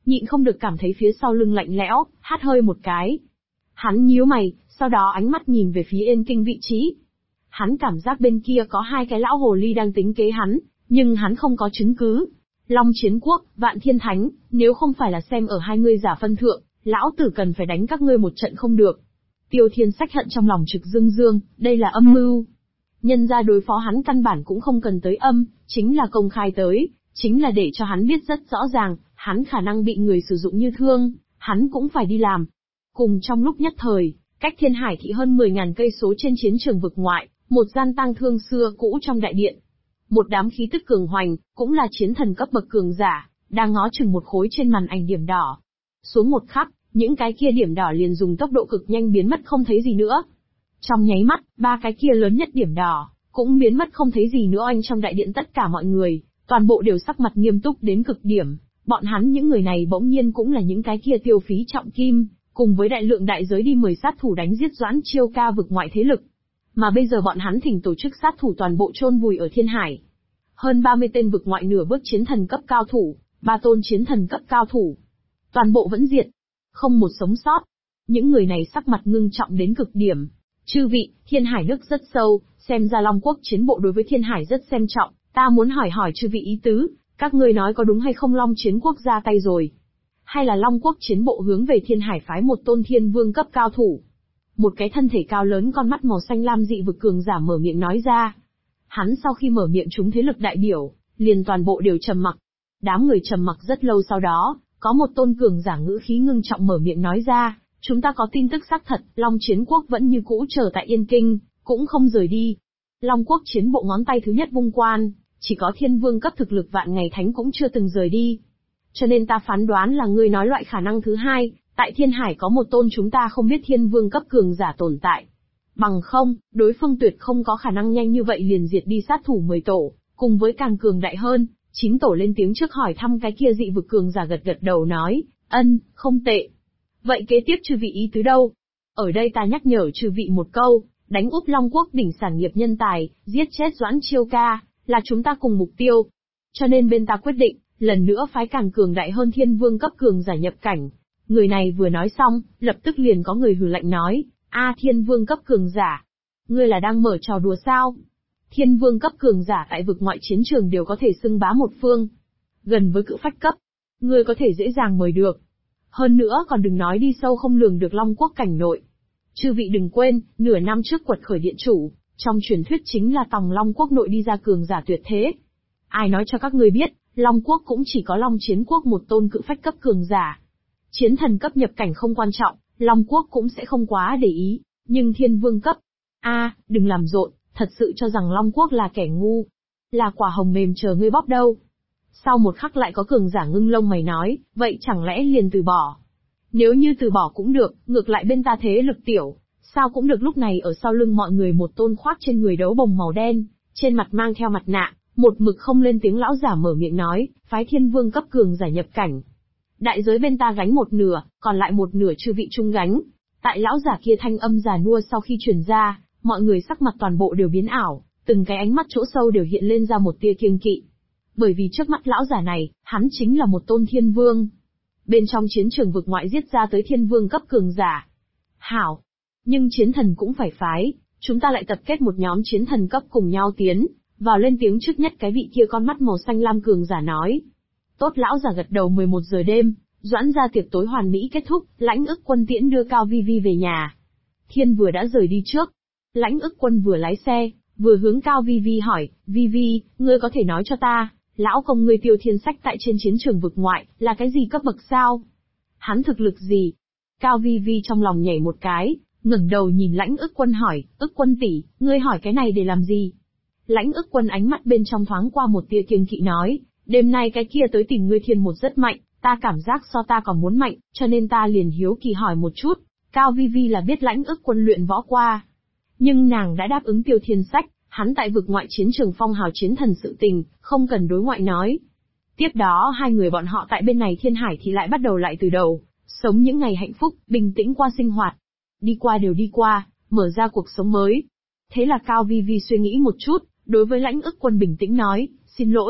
nhịn không được cảm thấy phía sau lưng lạnh lẽo, hắt hơi một cái. Hắn nhíu mày, sau đó ánh mắt nhìn về phía Yên Kinh vị trí. Hắn cảm giác bên kia có hai cái lão hồ ly đang tính kế hắn, nhưng hắn không có chứng cứ. Long Chiến Quốc, Vạn Thiên Thánh, nếu không phải là xem ở hai ngươi giả phân thượng, lão tử cần phải đánh các ngươi một trận không được. Tiêu Thiên Sách hận trong lòng trực dương dương, đây là âm mưu. Nhân ra đối phó hắn căn bản cũng không cần tới âm, chính là công khai tới, chính là để cho hắn biết rất rõ ràng, hắn khả năng bị người sử dụng như thương, hắn cũng phải đi làm. Cùng trong lúc nhất thời, cách Thiên Hải thị hơn 10.000 cây số trên chiến trường vực ngoại, một gian tang thương xưa cũ trong đại điện. Một đám khí tức cường hoành, cũng là chiến thần cấp bậc cường giả, đang ngó chừng một khối trên màn ảnh điểm đỏ. Xuống một khắc, những cái kia điểm đỏ liền dùng tốc độ cực nhanh biến mất không thấy gì nữa. Trong nháy mắt, ba cái kia lớn nhất điểm đỏ, cũng biến mất không thấy gì nữa. Trong đại điện tất cả mọi người, toàn bộ đều sắc mặt nghiêm túc đến cực điểm, bọn hắn những người này bỗng nhiên cũng là những cái kia tiêu phí trọng kim, cùng với đại lượng đại giới đi mời sát thủ đánh giết Doãn Chiêu Ca vực ngoại thế lực. Mà bây giờ bọn hắn thỉnh tổ chức sát thủ toàn bộ chôn vùi ở Thiên Hải. Hơn 30 tên vực ngoại nửa bước chiến thần cấp cao thủ, 3 tôn chiến thần cấp cao thủ. Toàn bộ vẫn diệt, không một sống sót. Những người này sắc mặt ngưng trọng đến cực điểm. Chư vị, Thiên Hải nước rất sâu, xem ra Long Quốc chiến bộ đối với Thiên Hải rất xem trọng, ta muốn hỏi chư vị ý tứ, các ngươi nói có đúng hay không? Long Chiến Quốc ra tay rồi? Hay là Long Quốc chiến bộ hướng về Thiên Hải phái một tôn thiên vương cấp cao thủ? Một cái thân thể cao lớn con mắt màu xanh lam dị vực cường giả mở miệng nói ra. Hắn sau khi mở miệng chúng thế lực đại biểu, liền toàn bộ đều trầm mặc. Đám người trầm mặc rất lâu, sau đó, có một tôn cường giả ngữ khí ngưng trọng mở miệng nói ra, chúng ta có tin tức xác thật, Long Chiến Quốc vẫn như cũ chờ tại Yên Kinh, cũng không rời đi. Long Quốc chiến bộ ngón tay thứ nhất vung quan, chỉ có thiên vương cấp thực lực Vạn Ngày Thánh cũng chưa từng rời đi. Cho nên ta phán đoán là ngươi nói loại khả năng thứ hai, tại Thiên Hải có một tôn chúng ta không biết thiên vương cấp cường giả tồn tại. Bằng không, đối phương tuyệt không có khả năng nhanh như vậy liền diệt đi sát thủ 10 tổ, cùng với càng cường đại hơn. 9 tổ lên tiếng trước hỏi thăm cái kia dị vực cường giả gật đầu nói, không tệ. Vậy kế tiếp chư vị ý tứ đâu? Ở đây ta nhắc nhở chư vị một câu, đánh úp Long Quốc đỉnh sản nghiệp nhân tài, giết chết Doãn Chiêu Ca, là chúng ta cùng mục tiêu. Cho nên bên ta quyết định, lần nữa phái càng cường đại hơn thiên vương cấp cường giả nhập cảnh. Người này vừa nói xong, lập tức liền có người hừ lạnh nói, thiên vương cấp cường giả. Ngươi là đang mở trò đùa sao? Thiên vương cấp cường giả tại vực ngoại chiến trường đều có thể xưng bá một phương. Gần với cự phách cấp. Ngươi có thể dễ dàng mời được. Hơn nữa còn đừng nói đi sâu không lường được Long Quốc cảnh nội. Chư vị đừng quên, nửa năm trước quật khởi điện chủ, trong truyền thuyết chính là tòng Long Quốc nội đi ra cường giả tuyệt thế. Ai nói cho các ngươi biết, Long Quốc cũng chỉ có Long Chiến Quốc một tôn cự phách cấp cường giả. Chiến thần cấp nhập cảnh không quan trọng, Long Quốc cũng sẽ không quá để ý, nhưng thiên vương cấp. Đừng làm rộn, thật sự cho rằng Long Quốc là kẻ ngu. Là quả hồng mềm chờ ngươi bóp đâu. Sau một khắc lại có cường giả ngưng lông mày nói, vậy chẳng lẽ liền từ bỏ? Nếu như từ bỏ cũng được, ngược lại bên ta thế lực tiểu, sao cũng được. Lúc này ở sau lưng mọi người một tôn khoác trên người đấu bồng màu đen, trên mặt mang theo mặt nạ, một mực không lên tiếng lão giả mở miệng nói, phái thiên vương cấp cường giả nhập cảnh. Đại giới bên ta gánh một nửa, còn lại một nửa chư vị chung gánh. Tại lão giả kia thanh âm già nua sau khi truyền ra, mọi người sắc mặt toàn bộ đều biến ảo, từng cái ánh mắt chỗ sâu đều hiện lên ra một tia kiêng kỵ. Bởi vì trước mắt lão giả này, hắn chính là một tôn thiên vương. Bên trong chiến trường vực ngoại giết ra tới thiên vương cấp cường giả. Hảo! Nhưng chiến thần cũng phải phái, chúng ta lại tập kết một nhóm chiến thần cấp cùng nhau tiến, vào lên tiếng trước nhất cái vị kia con mắt màu xanh lam cường giả nói. Tốt, lão giả gật đầu. 11 giờ đêm, Doãn gia tiệc tối hoàn mỹ kết thúc, Lãnh Ức Quân tiễn đưa Cao Vi Vi về nhà. Thiên vừa đã rời đi trước. Lãnh Ức Quân vừa lái xe, vừa hướng Cao Vi Vi hỏi, Vi Vi, ngươi có thể nói cho ta, lão công ngươi Tiêu Thiên Sách tại trên chiến trường vực ngoại, là cái gì cấp bậc sao? Hắn thực lực gì? Cao Vi Vi trong lòng nhảy một cái, ngẩng đầu nhìn Lãnh Ức Quân hỏi, Ức Quân tỷ, ngươi hỏi cái này để làm gì? Lãnh Ức Quân ánh mắt bên trong thoáng qua một tia kiêng kỵ nói, đêm nay cái kia tới tìm ngươi thiên một rất mạnh, ta cảm giác so ta còn muốn mạnh, cho nên ta liền hiếu kỳ hỏi một chút. Cao Vi Vi là biết Lãnh Ức Quân luyện võ qua, nhưng nàng đã đáp ứng Tiêu Thiên Sách, hắn tại vực ngoại chiến trường phong hào chiến thần sự tình, không cần đối ngoại nói. Tiếp đó hai người bọn họ tại bên này Thiên Hải thì lại bắt đầu lại từ đầu, sống những ngày hạnh phúc, bình tĩnh qua sinh hoạt. Đi qua đều đi qua, mở ra cuộc sống mới. Thế là Cao Vi Vi suy nghĩ một chút, đối với Lãnh Ức Quân bình tĩnh nói, xin lỗi,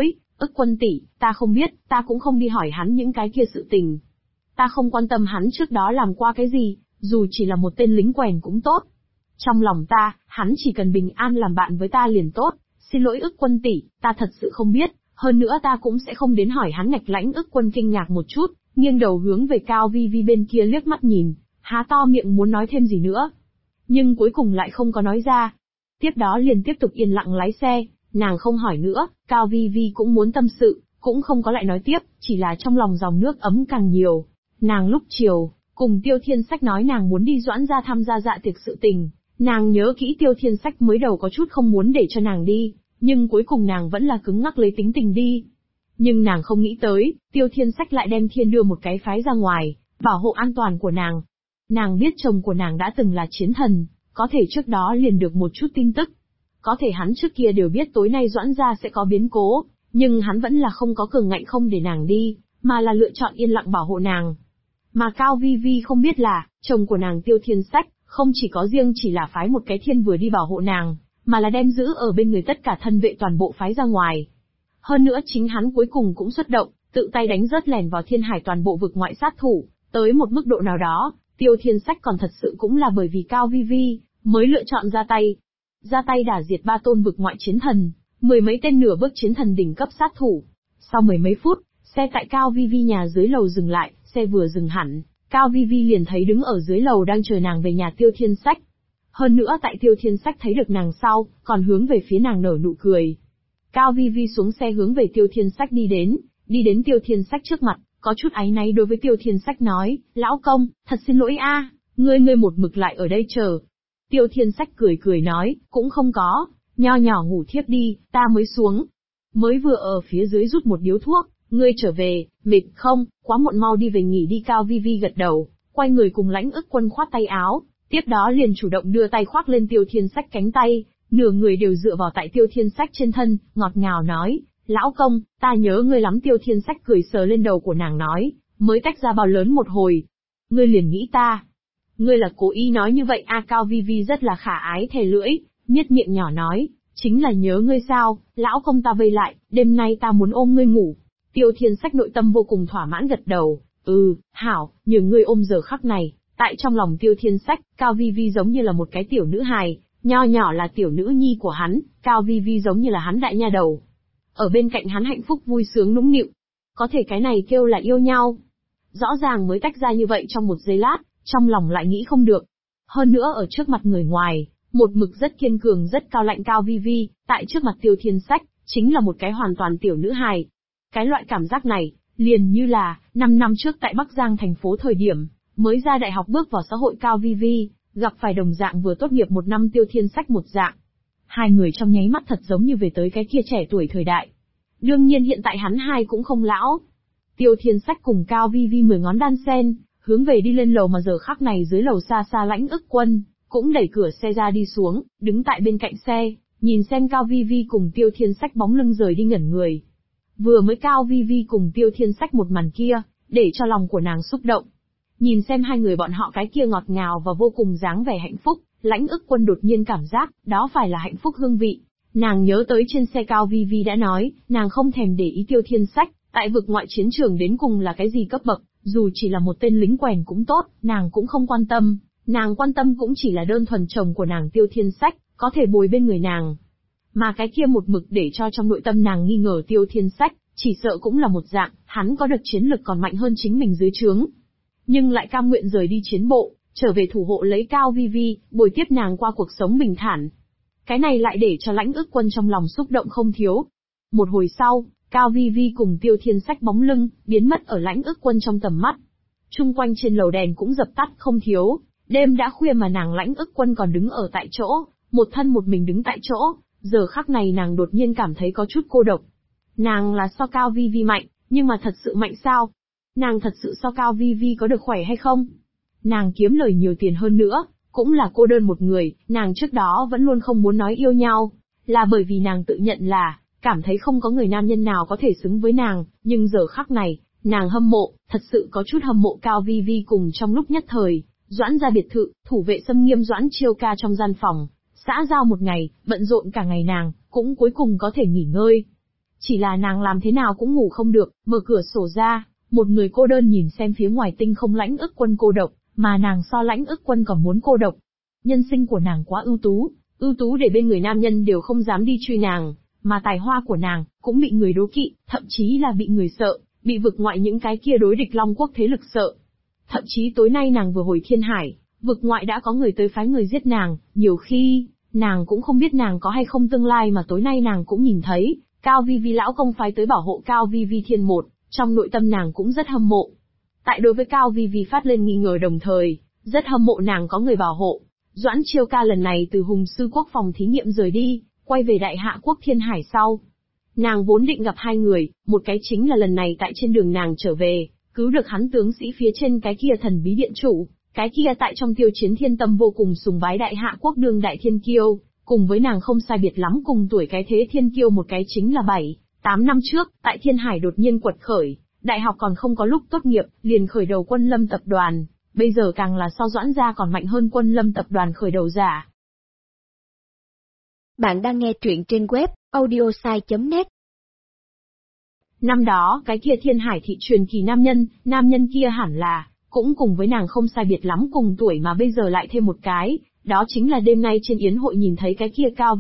Ức Quân tỷ, ta không biết, ta cũng không đi hỏi hắn những cái kia sự tình. Ta không quan tâm hắn trước đó làm qua cái gì, dù chỉ là một tên lính quèn cũng tốt. Trong lòng ta, hắn chỉ cần bình an làm bạn với ta liền tốt. Xin lỗi Ức Quân tỷ, ta thật sự không biết, hơn nữa ta cũng sẽ không đến hỏi hắn. Ngạch Lãnh Ức Quân kinh ngạc một chút, nghiêng đầu hướng về Cao Vi Vi bên kia liếc mắt nhìn, há to miệng muốn nói thêm gì nữa, nhưng cuối cùng lại không có nói ra. Tiếp đó liền tiếp tục yên lặng lái xe, nàng không hỏi nữa, Cao Vi Vi cũng muốn tâm sự, cũng không có lại nói tiếp, chỉ là trong lòng dòng nước ấm càng nhiều. Nàng lúc chiều, cùng Tiêu Thiên Sách nói nàng muốn đi Doãn gia tham gia dạ tiệc sự tình, nàng nhớ kỹ Tiêu Thiên Sách mới đầu có chút không muốn để cho nàng đi, nhưng cuối cùng nàng vẫn là cứng ngắc lấy tính tình đi. Nhưng nàng không nghĩ tới, Tiêu Thiên Sách lại đem Thiên đưa một cái phái ra ngoài, bảo hộ an toàn của nàng. Nàng biết chồng của nàng đã từng là chiến thần, có thể trước đó liền được một chút tin tức. Có thể hắn trước kia đều biết tối nay Doãn gia sẽ có biến cố, nhưng hắn vẫn là không có cường ngạnh không để nàng đi, mà là lựa chọn yên lặng bảo hộ nàng. Mà Cao Vi Vi không biết là, chồng của nàng Tiêu Thiên Sách, không chỉ có riêng chỉ là phái một cái thiên vừa đi bảo hộ nàng, mà là đem giữ ở bên người tất cả thân vệ toàn bộ phái ra ngoài. Hơn nữa chính hắn cuối cùng cũng xuất động, tự tay đánh rớt lèn vào thiên hải toàn bộ vực ngoại sát thủ, tới một mức độ nào đó, Tiêu Thiên Sách còn thật sự cũng là bởi vì Cao Vi Vi, mới lựa chọn ra tay. Ra tay đả diệt 3 tôn vực ngoại chiến thần, 10 mấy tên nửa bước chiến thần đỉnh cấp sát thủ. Sau mười mấy phút, xe tại Cao Vi Vi nhà dưới lầu dừng lại, xe vừa dừng hẳn, Cao Vi Vi liền thấy đứng ở dưới lầu đang chờ nàng về nhà Tiêu Thiên Sách. Hơn nữa tại Tiêu Thiên Sách thấy được nàng sau, còn hướng về phía nàng nở nụ cười. Cao Vi Vi xuống xe hướng về Tiêu Thiên Sách đi đến Tiêu Thiên Sách trước mặt, có chút áy náy đối với Tiêu Thiên Sách nói, lão công, thật xin lỗi a, ngươi một mực lại ở đây chờ. Tiêu Thiên Sách cười nói, cũng không có, nho nhỏ ngủ thiếp đi, ta mới xuống. Mới vừa ở phía dưới rút một điếu thuốc, ngươi trở về, mệt không, quá muộn mau đi về nghỉ đi. Cao Vi Vi gật đầu, quay người cùng Lãnh Ức Quân khoát tay áo, tiếp đó liền chủ động đưa tay khoác lên Tiêu Thiên Sách cánh tay, nửa người đều dựa vào tại Tiêu Thiên Sách trên thân, ngọt ngào nói, lão công, ta nhớ ngươi lắm. Tiêu Thiên Sách cười sờ lên đầu của nàng nói, mới tách ra bao lớn một hồi, ngươi liền nghĩ ta. Ngươi là cố ý nói như vậy a? Cao Vi Vi rất là khả ái thè lưỡi, nhếch miệng nhỏ nói, chính là nhớ ngươi sao, lão công ta vây lại, đêm nay ta muốn ôm ngươi ngủ. Tiêu Thiên Sách nội tâm vô cùng thỏa mãn gật đầu, hảo, nhờ ngươi ôm giờ khắc này. Tại trong lòng Tiêu Thiên Sách, Cao Vi Vi giống như là một cái tiểu nữ hài, nho nhỏ là tiểu nữ nhi của hắn, Cao Vi Vi giống như là hắn đại nha đầu. Ở bên cạnh hắn hạnh phúc vui sướng nũng nịu. Có thể cái này kêu là yêu nhau. Rõ ràng mới tách ra như vậy trong một giây lát, trong lòng lại nghĩ không được. Hơn nữa ở trước mặt người ngoài, một mực rất kiên cường rất cao lạnh Cao Vi Vi, tại trước mặt Tiêu Thiên Sách, chính là một cái hoàn toàn tiểu nữ hài. Cái loại cảm giác này, liền như là, 5 năm trước tại Bắc Giang thành phố thời điểm, mới ra đại học bước vào xã hội Cao Vi Vi, gặp phải đồng dạng vừa tốt nghiệp 1 năm Tiêu Thiên Sách một dạng. Hai người trong nháy mắt thật giống như về tới cái kia trẻ tuổi thời đại. Đương nhiên hiện tại hắn hai cũng không lão. Tiêu Thiên Sách cùng Cao Vi Vi 10 ngón đan sen, hướng về đi lên lầu mà giờ khắc này dưới lầu xa xa Lãnh Ức Quân, cũng đẩy cửa xe ra đi xuống, đứng tại bên cạnh xe, nhìn xem Cao Vi Vi cùng Tiêu Thiên Sách bóng lưng rời đi ngẩn người. Vừa mới Cao Vi Vi cùng Tiêu Thiên Sách một màn kia, để cho lòng của nàng xúc động. Nhìn xem hai người bọn họ cái kia ngọt ngào và vô cùng dáng vẻ hạnh phúc, Lãnh Ức Quân đột nhiên cảm giác, đó phải là hạnh phúc hương vị. Nàng nhớ tới trên xe Cao Vi Vi đã nói, nàng không thèm để ý Tiêu Thiên Sách, tại vực ngoại chiến trường đến cùng là cái gì cấp bậc, dù chỉ là một tên lính quèn cũng tốt, nàng cũng không quan tâm. Nàng quan tâm cũng chỉ là đơn thuần chồng của nàng Tiêu Thiên Sách, có thể bồi bên người nàng. Mà cái kia một mực để cho trong nội tâm nàng nghi ngờ Tiêu Thiên Sách, chỉ sợ cũng là một dạng, hắn có được chiến lực còn mạnh hơn chính mình dưới trướng. Nhưng lại cam nguyện rời đi chiến bộ, trở về thủ hộ lấy Cao Vi Vi, bồi tiếp nàng qua cuộc sống bình thản. Cái này lại để cho Lãnh Ức Quân trong lòng xúc động không thiếu. Một hồi sau, Cao Vi Vi cùng Tiêu Thiên Sách bóng lưng, biến mất ở Lãnh Ức Quân trong tầm mắt. Chung quanh trên lầu đèn cũng dập tắt không thiếu, đêm đã khuya mà nàng Lãnh Ức Quân còn đứng ở tại chỗ, một thân một mình đứng tại chỗ, giờ khắc này nàng đột nhiên cảm thấy có chút cô độc. Nàng là so Cao Vi Vi mạnh, nhưng mà thật sự mạnh sao? Nàng thật sự so Cao Vi Vi có được khỏe hay không? Nàng kiếm lời nhiều tiền hơn nữa, cũng là cô đơn một người, nàng trước đó vẫn luôn không muốn nói yêu nhau, là bởi vì nàng tự nhận là, cảm thấy không có người nam nhân nào có thể xứng với nàng, nhưng giờ khắc này, nàng hâm mộ, thật sự có chút hâm mộ Cao Vi Vi cùng trong lúc nhất thời, Doãn ra biệt thự, thủ vệ xâm nghiêm Doãn Chiêu Ca trong gian phòng, xã giao một ngày, bận rộn cả ngày nàng, cũng cuối cùng có thể nghỉ ngơi. Chỉ là nàng làm thế nào cũng ngủ không được, mở cửa sổ ra, một người cô đơn nhìn xem phía ngoài tinh không Lãnh Ức Quân cô độc, mà nàng so Lãnh Ức Quân còn muốn cô độc. Nhân sinh của nàng quá ưu tú để bên người nam nhân đều không dám đi truy nàng, mà tài hoa của nàng cũng bị người đố kỵ, thậm chí là bị người sợ, bị vực ngoại những cái kia đối địch Long Quốc thế lực sợ. Thậm chí tối nay nàng vừa hồi Thiên Hải, vực ngoại đã có người tới phái người giết nàng, nhiều khi, nàng cũng không biết nàng có hay không tương lai mà tối nay nàng cũng nhìn thấy, Cao Vi Vi lão công phái tới bảo hộ Cao Vi Vi Thiên một, trong nội tâm nàng cũng rất hâm mộ. Tại đối với Cao Vi Vi phát lên nghi ngờ đồng thời, rất hâm mộ nàng có người bảo hộ. Doãn Chiêu Ca lần này từ Hùng Sư Quốc phòng thí nghiệm rời đi, quay về Đại Hạ Quốc Thiên Hải sau. Nàng vốn định gặp hai người, một cái chính là lần này tại trên đường nàng trở về, cứu được hắn tướng sĩ phía trên cái kia thần bí điện chủ, cái kia tại trong tiêu chiến thiên tâm vô cùng sùng bái Đại Hạ Quốc đương đại thiên kiêu, cùng với nàng không sai biệt lắm cùng tuổi cái thế thiên kiêu một cái chính là 7-8 năm trước, tại Thiên Hải đột nhiên quật khởi, đại học còn không có lúc tốt nghiệp, liền khởi đầu Quân Lâm tập đoàn, bây giờ càng là so Doãn gia còn mạnh hơn Quân Lâm tập đoàn khởi đầu giả. Bạn đang nghe truyện trên web audiosai.net. Năm đó, cái kia Thiên Hải thị truyền kỳ nam nhân kia hẳn là, cũng cùng với nàng không sai biệt lắm cùng tuổi mà bây giờ lại thêm một cái, đó chính là đêm nay trên yến hội nhìn thấy cái kia Cao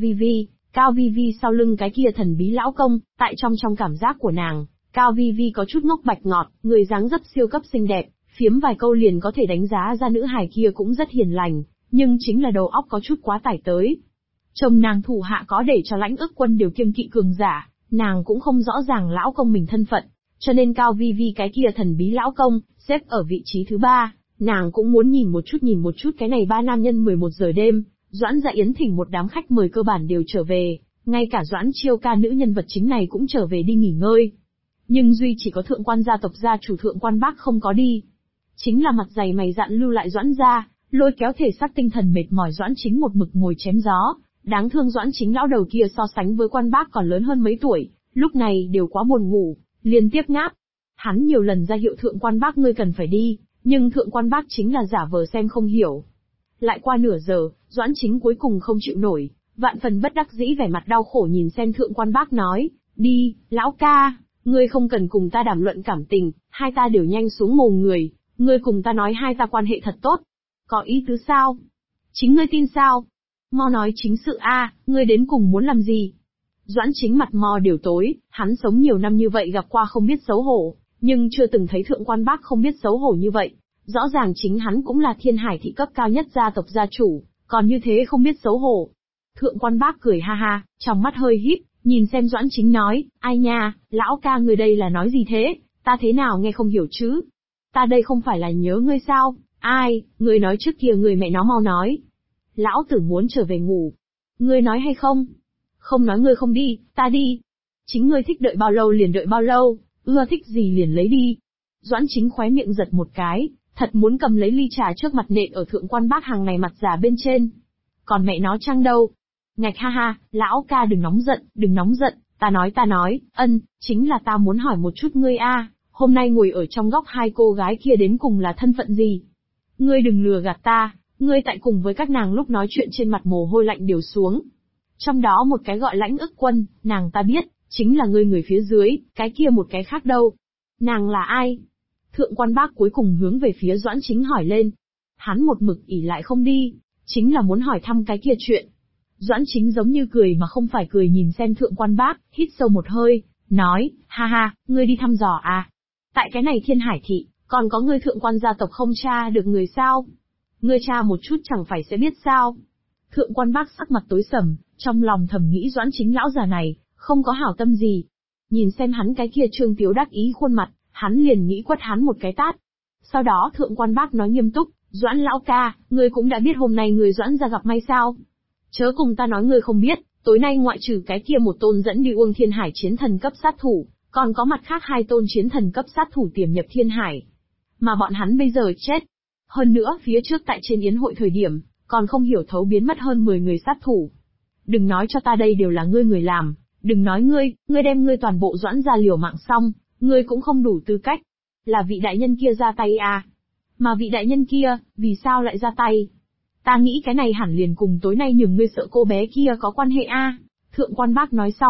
Vi Vi sau lưng cái kia thần bí lão công, tại trong cảm giác của nàng, Cao Vi Vi có chút ngốc bạch ngọt, người dáng dấp siêu cấp xinh đẹp, phiếm vài câu liền có thể đánh giá ra nữ hài kia cũng rất hiền lành, nhưng chính là đầu óc có chút quá tải tới. Chồng nàng thủ hạ có để cho Lãnh Ức Quân đều kiêng kỵ cường giả, nàng cũng không rõ ràng lão công mình thân phận, cho nên Cao Vi Vi cái kia thần bí lão công, xếp ở vị trí thứ 3, nàng cũng muốn nhìn một chút cái này 3 nam nhân 11 giờ đêm, Doãn Dạ Yến thỉnh một đám khách mời cơ bản đều trở về, ngay cả Doãn Chiêu Ca nữ nhân vật chính này cũng trở về đi nghỉ ngơi. Nhưng duy chỉ có thượng quan gia tộc gia chủ Thượng Quan Bác không có đi. Chính là mặt dày mày dạn lưu lại Doãn gia, lôi kéo thể xác tinh thần mệt mỏi Doãn Chính một mực ngồi chém gió. Đáng thương Doãn Chính lão đầu kia so sánh với Quan Bác còn lớn hơn mấy tuổi, lúc này đều quá buồn ngủ, liên tiếp ngáp. Hắn nhiều lần ra hiệu Thượng Quan Bác ngươi cần phải đi, nhưng Thượng Quan Bác chính là giả vờ xem không hiểu. Lại qua nửa giờ, Doãn Chính cuối cùng không chịu nổi, vạn phần bất đắc dĩ vẻ mặt đau khổ nhìn xem Thượng Quan Bác nói, đi, lão ca, ngươi không cần cùng ta đàm luận cảm tình, hai ta đều nhanh xuống mồ người, ngươi cùng ta nói hai ta quan hệ thật tốt. Có ý tứ sao? Chính ngươi tin sao? Mo nói chính sự a, ngươi đến cùng muốn làm gì? Doãn Chính mặt mo đều tối, hắn sống nhiều năm như vậy gặp qua không biết xấu hổ, nhưng chưa từng thấy Thượng Quan Bác không biết xấu hổ như vậy. Rõ ràng chính hắn cũng là Thiên Hải thị cấp cao nhất gia tộc gia chủ, còn như thế không biết xấu hổ. Thượng Quan Bác cười ha ha, trong mắt hơi híp, nhìn xem Doãn Chính nói, ai nha, lão ca người đây là nói gì thế, ta thế nào nghe không hiểu chứ? Ta đây không phải là nhớ ngươi sao? Ai, ngươi nói trước kia người mẹ nó mau nói. Lão tử muốn trở về ngủ. Ngươi nói hay không? Không nói ngươi không đi, ta đi. Chính ngươi thích đợi bao lâu liền đợi bao lâu, ưa thích gì liền lấy đi. Doãn Chính khóe miệng giật một cái, thật muốn cầm lấy ly trà trước mặt nện ở Thượng Quan Bác hàng này mặt già bên trên. Còn mẹ nó chăng đâu? Ngạch ha ha, lão ca đừng nóng giận, ta nói, chính là ta muốn hỏi một chút ngươi a, hôm nay ngồi ở trong góc hai cô gái kia đến cùng là thân phận gì? Ngươi đừng lừa gạt ta, ngươi tại cùng với các nàng lúc nói chuyện trên mặt mồ hôi lạnh đều xuống. Trong đó một cái gọi Lãnh Ức Quân, nàng ta biết, chính là ngươi người phía dưới, cái kia một cái khác đâu? Nàng là ai? Thượng Quan Bác cuối cùng hướng về phía Doãn Chính hỏi lên. Hắn một mực ỉ lại không đi, chính là muốn hỏi thăm cái kia chuyện. Doãn Chính giống như cười mà không phải cười nhìn xem Thượng Quan Bác, hít sâu một hơi, nói, ha ha, ngươi đi thăm dò à? Tại cái này Thiên Hải thị, còn có ngươi Thượng Quan gia tộc không tra được người sao? Ngươi tra một chút chẳng phải sẽ biết sao? Thượng Quan Bác sắc mặt tối sầm, trong lòng thầm nghĩ Doãn Chính lão già này, không có hảo tâm gì. Nhìn xem hắn cái kia trương tiếu đắc ý khuôn mặt, hắn liền nghĩ quất hắn một cái tát. Sau đó Thượng Quan Bác nói nghiêm túc, Doãn lão ca, ngươi cũng đã biết hôm nay người Doãn gia gặp may sao? Chớ cùng ta nói ngươi không biết, tối nay ngoại trừ cái kia một tôn dẫn đi Uông Thiên Hải chiến thần cấp sát thủ, còn có mặt khác hai tôn chiến thần cấp sát thủ tiềm nhập Thiên Hải. Mà bọn hắn bây giờ chết. Hơn nữa phía trước tại trên yến hội thời điểm, còn không hiểu thấu biến mất hơn 10 người sát thủ. Đừng nói cho ta đây đều là ngươi người làm, đừng nói ngươi đem ngươi toàn bộ Doãn gia liều mạng xong, ngươi cũng không đủ tư cách. Là vị đại nhân kia ra tay à? Mà vị đại nhân kia, vì sao lại ra tay? Ta nghĩ cái này hẳn liền cùng tối nay nhường ngươi sợ cô bé kia có quan hệ a. Thượng Quan Bác nói xong,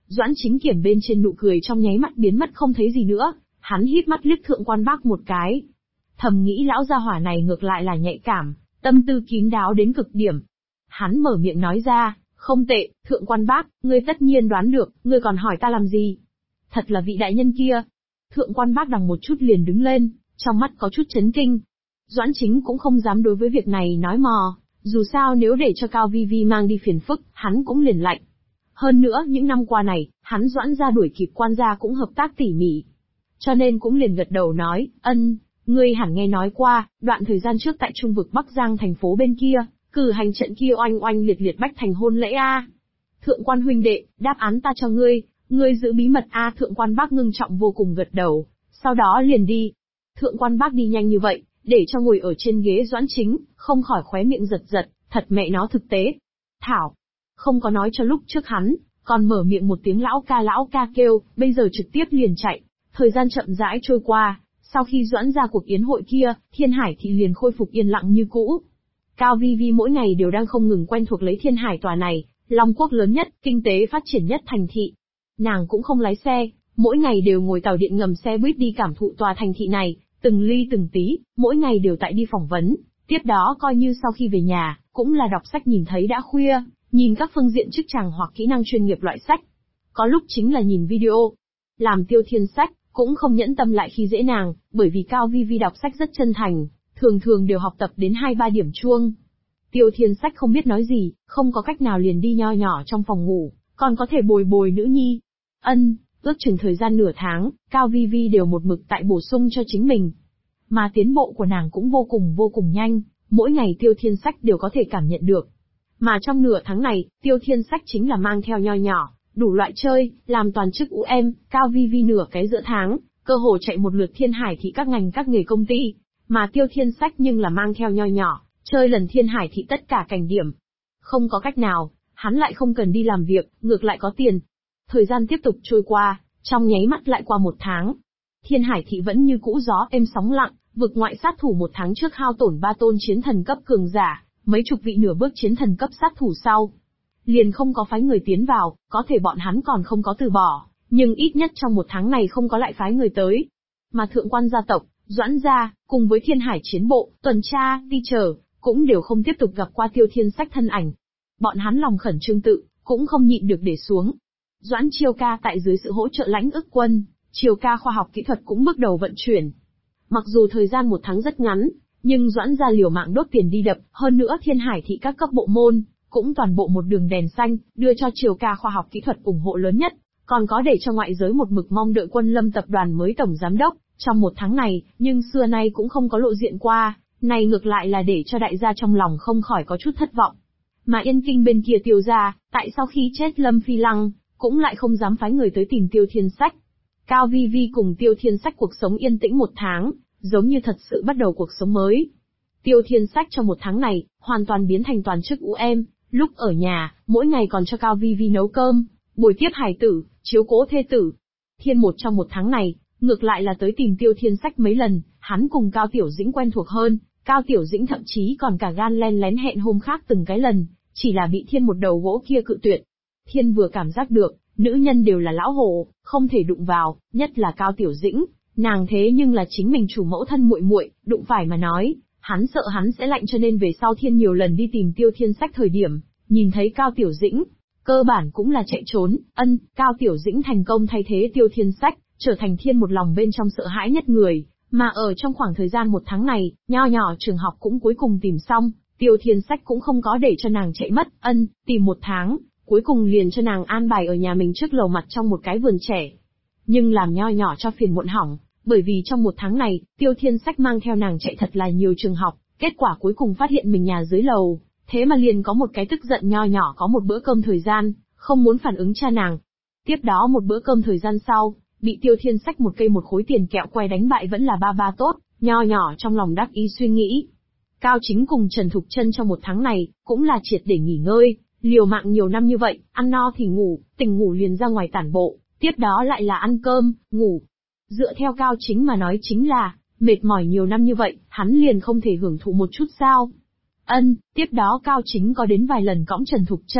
Doãn Chính Kiểm bên trên nụ cười trong nháy mắt biến mất không thấy gì nữa, hắn híp mắt liếc Thượng Quan Bác một cái. Thầm nghĩ lão gia hỏa này ngược lại là nhạy cảm, tâm tư kín đáo đến cực điểm. Hắn mở miệng nói ra, không tệ, Thượng Quan Bác, ngươi tất nhiên đoán được, ngươi còn hỏi ta làm gì? Thật là vị đại nhân kia. Thượng Quan Bác đằng một chút liền đứng lên, trong mắt có chút chấn kinh. Doãn Chính cũng không dám đối với việc này nói mò, dù sao nếu để cho Cao Vi Vi mang đi phiền phức, hắn cũng liền lạnh. Hơn nữa những năm qua này, hắn Doãn gia đuổi kịp quan gia cũng hợp tác tỉ mỉ. Cho nên cũng liền gật đầu nói, ngươi hẳn nghe nói qua, đoạn thời gian trước tại trung vực Bắc Giang thành phố bên kia, cử hành trận kia oanh oanh liệt liệt bách thành hôn lễ a. Thượng Quan huynh đệ, đáp án ta cho ngươi giữ bí mật a. Thượng Quan Bác ngưng trọng vô cùng gật đầu, sau đó liền đi. Thượng Quan Bác đi nhanh như vậy, để cho ngồi ở trên ghế Doãn Chính, không khỏi khóe miệng giật giật, thật mẹ nó thực tế. Thảo, không có nói cho lúc trước hắn, còn mở miệng một tiếng lão ca kêu, bây giờ trực tiếp liền chạy. Thời gian chậm rãi trôi qua, sau khi Doãn ra cuộc yến hội kia, Thiên Hải thị liền khôi phục yên lặng như cũ. Cao Vi Vi mỗi ngày đều đang không ngừng quen thuộc lấy Thiên Hải tòa này, Long Quốc lớn nhất, kinh tế phát triển nhất thành thị. Nàng cũng không lái xe, mỗi ngày đều ngồi tàu điện ngầm xe buýt đi cảm thụ tòa thành thị này, từng ly từng tí, mỗi ngày đều tại đi phỏng vấn. Tiếp đó coi như sau khi về nhà, cũng là đọc sách nhìn thấy đã khuya, nhìn các phương diện chức chàng hoặc kỹ năng chuyên nghiệp loại sách. Có lúc chính là nhìn video. Làm Tiêu Thiên Sách cũng không nhẫn tâm lại khi dễ nàng, bởi vì Cao Vi Vi đọc sách rất chân thành, thường thường đều học tập đến 2-3 điểm chuông. Tiêu Thiên Sách không biết nói gì, không có cách nào liền đi nho nhỏ trong phòng ngủ, còn có thể bồi nữ nhi. Ước chừng thời gian nửa tháng, Cao Vi Vi đều một mực tại bổ sung cho chính mình. Mà tiến bộ của nàng cũng vô cùng nhanh, mỗi ngày Tiêu Thiên Sách đều có thể cảm nhận được. Mà trong nửa tháng này, Tiêu Thiên Sách chính là mang theo nho nhỏ, đủ loại chơi, làm toàn chức UM, Cao Vi Vi nửa cái giữa tháng, cơ hồ chạy một lượt Thiên Hải thị các ngành các nghề công ty, mà Tiêu Thiên Sách nhưng là mang theo nho nhỏ, chơi lần Thiên Hải thị tất cả cảnh điểm. Không có cách nào, hắn lại không cần đi làm việc, ngược lại có tiền. Thời gian tiếp tục trôi qua, trong nháy mắt lại qua 1 tháng. Thiên Hải thị vẫn như cũ gió êm sóng lặng, vực ngoại sát thủ 1 tháng trước hao tổn 3 tôn chiến thần cấp cường giả, mấy chục vị nửa bước chiến thần cấp sát thủ sau. Liền không có phái người tiến vào, có thể bọn hắn còn không có từ bỏ, nhưng ít nhất trong 1 tháng này không có lại phái người tới. Mà Thượng Quan gia tộc, Doãn gia, cùng với Thiên Hải chiến bộ, tuần tra, đi chờ, cũng đều không tiếp tục gặp qua Tiêu Thiên Sách thân ảnh. Bọn hắn lòng khẩn trương tự, cũng không nhịn được để xuống. Doãn Chiêu Ca tại dưới sự hỗ trợ Lãnh Ức Quân, Chiêu Ca khoa học kỹ thuật cũng bước đầu vận chuyển. Mặc dù thời gian 1 tháng rất ngắn, nhưng Doãn gia liều mạng đốt tiền đi đập, hơn nữa Thiên Hải thị các cấp bộ môn, cũng toàn bộ một đường đèn xanh, đưa cho Chiêu Ca khoa học kỹ thuật ủng hộ lớn nhất, còn có để cho ngoại giới một mực mong đợi Quân Lâm tập đoàn mới tổng giám đốc, trong 1 tháng này, nhưng xưa nay cũng không có lộ diện qua, này ngược lại là để cho đại gia trong lòng không khỏi có chút thất vọng. Mà Yên Kinh bên kia Tiêu gia, tại sau khi chết Lâm Phi Lăng, cũng lại không dám phái người tới tìm Tiêu Thiên Sách. Cao Vi Vi cùng Tiêu Thiên Sách cuộc sống yên tĩnh 1 tháng, giống như thật sự bắt đầu cuộc sống mới. Tiêu Thiên Sách trong 1 tháng này, hoàn toàn biến thành toàn chức UM, lúc ở nhà, mỗi ngày còn cho Cao Vi Vi nấu cơm, bồi tiếp hài tử, chiếu cố thê tử. Thiên Một trong 1 tháng này, ngược lại là tới tìm Tiêu Thiên Sách mấy lần, hắn cùng Cao Tiểu Dĩnh quen thuộc hơn, Cao Tiểu Dĩnh thậm chí còn cả gan len lén hẹn hôm khác từng cái lần, chỉ là bị Thiên Một đầu gỗ kia cự tuyệt. Thiên vừa cảm giác được, nữ nhân đều là lão hồ, không thể đụng vào, nhất là Cao Tiểu Dĩnh, nàng thế nhưng là chính mình chủ mẫu thân muội muội, đụng phải mà nói, hắn sợ hắn sẽ lạnh, cho nên về sau Thiên nhiều lần đi tìm Tiêu Thiên Sách thời điểm, nhìn thấy Cao Tiểu Dĩnh, cơ bản cũng là chạy trốn. Cao Tiểu Dĩnh thành công thay thế Tiêu Thiên Sách, trở thành Thiên một lòng bên trong sợ hãi nhất người, mà ở trong khoảng thời gian 1 tháng này, nho nhỏ trường học cũng cuối cùng tìm xong, Tiêu Thiên Sách cũng không có để cho nàng chạy mất. Tìm 1 tháng, cuối cùng liền cho nàng an bài ở nhà mình trước lầu mặt trong một cái vườn trẻ. Nhưng làm nho nhỏ cho phiền muộn hỏng, bởi vì trong 1 tháng này, Tiêu Thiên Sách mang theo nàng chạy thật là nhiều trường học, kết quả cuối cùng phát hiện mình nhà dưới lầu, thế mà liền có một cái tức giận nho nhỏ có một bữa cơm thời gian, không muốn phản ứng cha nàng. Tiếp đó một bữa cơm thời gian sau, bị Tiêu Thiên Sách một cây một khối tiền kẹo que đánh bại vẫn là ba tốt, nho nhỏ trong lòng đắc ý suy nghĩ. Cao Chính cùng Trần Thục Chân trong 1 tháng này, cũng là triệt để nghỉ ngơi, liều mạng nhiều năm như vậy, ăn no thì ngủ, tỉnh ngủ liền ra ngoài tản bộ, tiếp đó lại là ăn cơm, ngủ. Dựa theo Cao Chính mà nói chính là, mệt mỏi nhiều năm như vậy, hắn liền không thể hưởng thụ một chút sao? Tiếp đó Cao Chính có đến vài lần cõng Trần Thục Chân,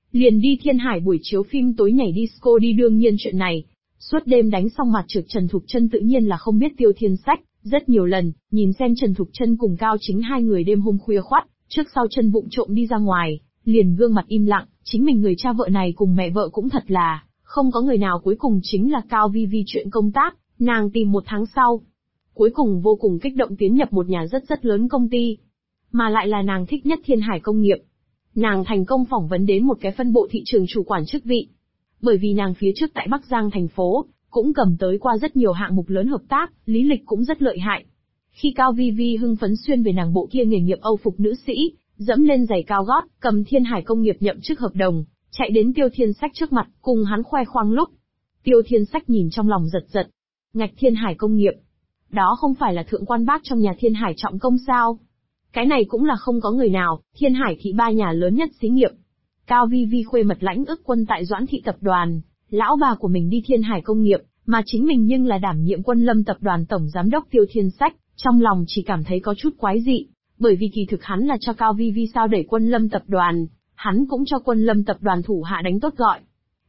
liền đi Thiên Hải buổi chiếu phim tối nhảy disco đi đương nhiên chuyện này. Suốt đêm đánh xong mặt trực Trần Thục Chân tự nhiên là không biết Tiêu Thiên Sách, rất nhiều lần, nhìn xem Trần Thục Chân cùng Cao Chính hai người đêm hôm khuya khoắt, trước sau chân vụng trộm đi ra ngoài, liền gương mặt im lặng, chính mình người cha vợ này cùng mẹ vợ cũng thật là, không có người nào cuối cùng chính là Cao Vi Vi chuyện công tác, nàng tìm 1 tháng sau. Cuối cùng vô cùng kích động tiến nhập một nhà rất lớn công ty. Mà lại là nàng thích nhất Thiên Hải công nghiệp. Nàng thành công phỏng vấn đến một cái phân bộ thị trường chủ quản chức vị. Bởi vì nàng phía trước tại Bắc Giang thành phố, cũng cầm tới qua rất nhiều hạng mục lớn hợp tác, lý lịch cũng rất lợi hại. Khi Cao Vi Vi hưng phấn xuyên về nàng bộ kia nghề nghiệp Âu phục nữ sĩ, dẫm lên giày cao gót, cầm Thiên Hải công nghiệp nhậm chức hợp đồng, chạy đến Tiêu Thiên Sách trước mặt, cùng hắn khoe khoang lúc. Tiêu Thiên Sách nhìn trong lòng giật giật. Ngạch Thiên Hải công nghiệp. Đó không phải là thượng quan bác trong nhà Thiên Hải trọng công sao? Cái này cũng là không có người nào, Thiên Hải thị 3 nhà lớn nhất xí nghiệp. Cao Vi Vi khuê mật lãnh ức quân tại Doãn thị tập đoàn, lão bà của mình đi Thiên Hải công nghiệp, mà chính mình nhưng là đảm nhiệm Quân Lâm tập đoàn tổng giám đốc Tiêu Thiên Sách, trong lòng chỉ cảm thấy có chút quái dị, bởi vì kỳ thực hắn là cho Cao Vi Vi sao đẩy Quân Lâm tập đoàn, hắn cũng cho Quân Lâm tập đoàn thủ hạ đánh tốt gọi.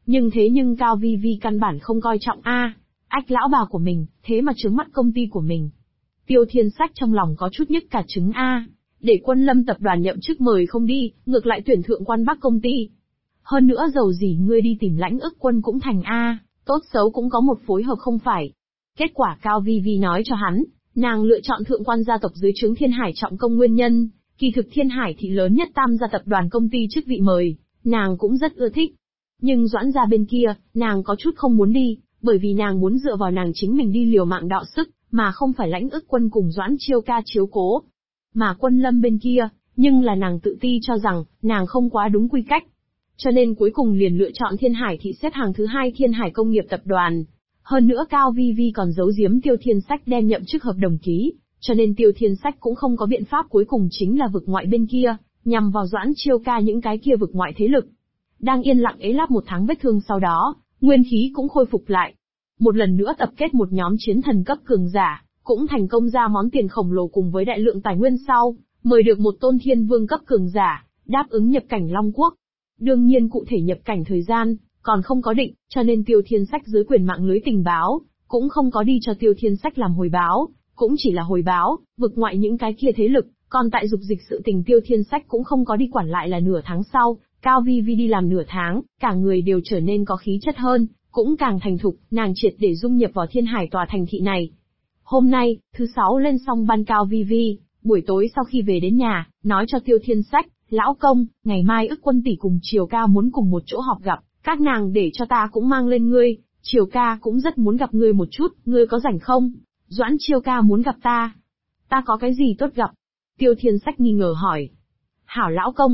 Nhưng Cao Vi Vi căn bản không coi trọng ách lão bà của mình, thế mà trướng mắt công ty của mình. Tiêu Thiên Sách trong lòng có chút nhức cả trứng để Quân Lâm tập đoàn nhậm chức mời không đi, ngược lại tuyển thượng quan bắc công ty. Hơn nữa dầu gì ngươi đi tìm lãnh ức quân cũng thành tốt xấu cũng có một phối hợp không phải. Kết quả Cao Vi Vi nói cho hắn, nàng lựa chọn thượng quan gia tộc dưới trướng Thiên Hải trọng công nguyên nhân, kỳ thực Thiên Hải thị lớn nhất tam gia tập đoàn công ty chức vị mời, nàng cũng rất ưa thích. Nhưng Doãn gia bên kia, nàng có chút không muốn đi, bởi vì nàng muốn dựa vào nàng chính mình đi liều mạng đạo sức, mà không phải lãnh ức quân cùng Doãn Chiêu ca chiếu cố. Mà Quân Lâm bên kia, nhưng là nàng tự ti cho rằng, nàng không quá đúng quy cách. Cho nên cuối cùng liền lựa chọn Thiên Hải thị xếp hàng thứ 2 Thiên Hải công nghiệp tập đoàn. Hơn nữa Cao Vi Vi còn giấu giếm Tiêu Thiên Sách đem nhậm chức hợp đồng ký, cho nên Tiêu Thiên Sách cũng không có biện pháp cuối cùng chính là vực ngoại bên kia, nhằm vào Doãn Chiêu ca những cái kia vực ngoại thế lực. Đang yên lặng ế láp 1 tháng vết thương sau đó, nguyên khí cũng khôi phục lại. Một lần nữa tập kết một nhóm chiến thần cấp cường giả, cũng thành công ra món tiền khổng lồ cùng với đại lượng tài nguyên sau, mời được một tôn thiên vương cấp cường giả, đáp ứng nhập cảnh Long Quốc. Đương nhiên cụ thể nhập cảnh thời gian, còn không có định, cho nên Tiêu Thiên Sách dưới quyền mạng lưới tình báo, cũng không có đi cho Tiêu Thiên Sách làm hồi báo, cũng chỉ là hồi báo, vực ngoại những cái kia thế lực, còn tại dục dịch sự tình Tiêu Thiên Sách cũng không có đi quản lại là nửa tháng sau, Cao Vi Vi đi làm nửa tháng, cả người đều trở nên có khí chất hơn, cũng càng thành thục, nàng triệt để dung nhập vào Thiên Hải tòa thành thị này. Hôm nay, thứ 6 lên xong ban Cao Vi Vi, buổi tối sau khi về đến nhà, nói cho Tiêu Thiên Sách, lão công, ngày mai ức quân tỷ cùng Triều ca muốn cùng một chỗ họp gặp, các nàng để cho ta cũng mang lên ngươi, Triều ca cũng rất muốn gặp ngươi một chút, ngươi có rảnh không? Doãn Triều ca muốn gặp ta. Ta có cái gì tốt gặp? Tiêu Thiên Sách nghi ngờ hỏi. Hảo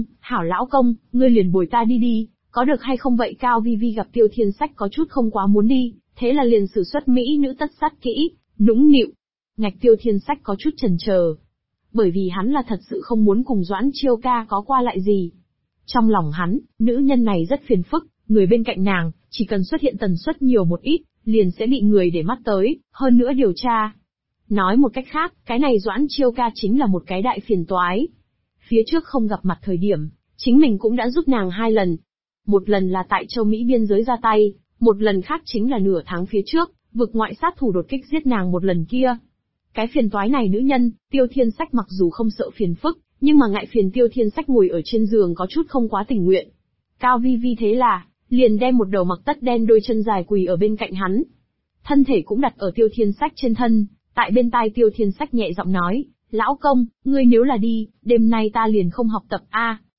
lão công, ngươi liền bồi ta đi đi, có được hay không vậy? Cao Vi Vi gặp Tiêu Thiên Sách có chút không quá muốn đi, thế là liền sử xuất mỹ nữ tất sát kỹ, nũng nịu. Ngạch Tiêu Thiên Sách có chút chần chờ, bởi vì hắn là thật sự không muốn cùng Doãn Chiêu ca có qua lại gì. Trong lòng hắn, nữ nhân này rất phiền phức, người bên cạnh nàng, chỉ cần xuất hiện tần suất nhiều một ít, liền sẽ bị người để mắt tới, hơn nữa điều tra. Nói một cách khác, cái này Doãn Chiêu ca chính là một cái đại phiền toái. Phía trước không gặp mặt thời điểm, chính mình cũng đã giúp nàng 2 lần. Một lần là tại châu Mỹ biên giới ra tay, một lần khác chính là nửa tháng phía trước, vực ngoại sát thủ đột kích giết nàng một lần kia. Cái phiền toái này nữ nhân, Tiêu Thiên Sách mặc dù không sợ phiền phức, nhưng mà ngại phiền Tiêu Thiên Sách ngồi ở trên giường có chút không quá tình nguyện. Cao Vi Vi thế là, liền đem một đầu mặc tất đen đôi chân dài quỳ ở bên cạnh hắn. Thân thể cũng đặt ở Tiêu Thiên Sách trên thân, tại bên tai Tiêu Thiên Sách nhẹ giọng nói, lão công, ngươi nếu là đi, đêm nay ta liền không học tập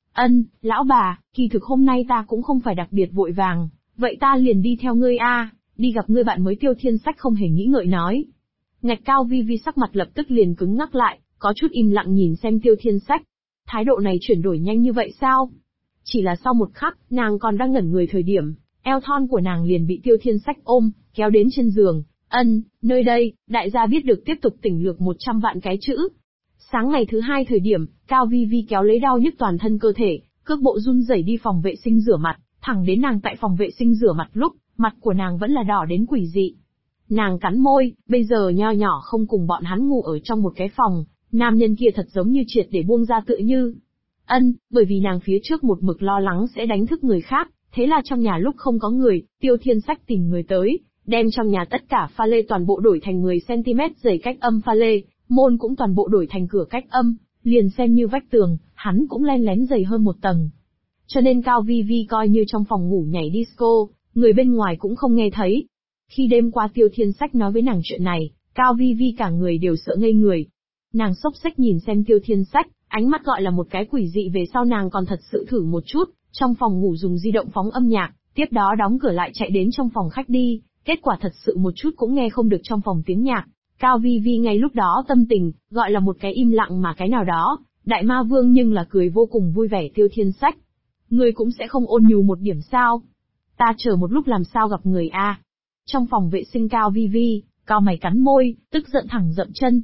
lão bà, kỳ thực hôm nay ta cũng không phải đặc biệt vội vàng, vậy ta liền đi theo ngươi đi gặp ngươi bạn mới. Tiêu Thiên Sách không hề nghĩ ngợi nói. Ngạch Cao Vi Vi sắc mặt lập tức liền cứng ngắc lại, có chút im lặng nhìn xem Tiêu Thiên Sách. Thái độ này chuyển đổi nhanh như vậy sao? Chỉ là sau một khắc, nàng còn đang ngẩn người thời điểm, eo thon của nàng liền bị Tiêu Thiên Sách ôm, kéo đến trên giường. Nơi đây, đại gia biết được tiếp tục tỉnh lược 100 vạn cái chữ. Sáng ngày thứ 2 thời điểm, Cao Vi Vi kéo lấy đau nhức toàn thân cơ thể, cước bộ run rẩy đi phòng vệ sinh rửa mặt, thẳng đến nàng tại phòng vệ sinh rửa mặt lúc, mặt của nàng vẫn là đỏ đến quỷ dị. Nàng cắn môi, bây giờ nho nhỏ không cùng bọn hắn ngủ ở trong một cái phòng, nam nhân kia thật giống như triệt để buông ra tựa như. Bởi vì nàng phía trước một mực lo lắng sẽ đánh thức người khác, thế là trong nhà lúc không có người, Tiêu Thiên Sách tìm người tới, đem trong nhà tất cả pha lê toàn bộ đổi thành 10cm dày cách âm pha lê, môn cũng toàn bộ đổi thành cửa cách âm, liền xem như vách tường, hắn cũng len lén dày hơn một tầng. Cho nên Cao Vi Vi coi như trong phòng ngủ nhảy disco, người bên ngoài cũng không nghe thấy. Khi đêm qua Tiêu Thiên Sách nói với nàng chuyện này, Cao Vi Vi cả người đều sợ ngây người. Nàng xốc xách nhìn xem Tiêu Thiên Sách, ánh mắt gọi là một cái quỷ dị, về sau nàng còn thật sự thử một chút, trong phòng ngủ dùng di động phóng âm nhạc, tiếp đó đóng cửa lại chạy đến trong phòng khách đi, kết quả thật sự một chút cũng nghe không được trong phòng tiếng nhạc. Cao Vi Vi ngay lúc đó tâm tình, gọi là một cái im lặng mà cái nào đó, Đại Ma Vương nhưng là cười vô cùng vui vẻ. Tiêu Thiên Sách, ngươi cũng sẽ không ôn nhu một điểm sao? Ta chờ một lúc làm sao gặp người a? Trong phòng vệ sinh Cao Vi Vi, cao mày cắn môi, tức giận thẳng dậm chân.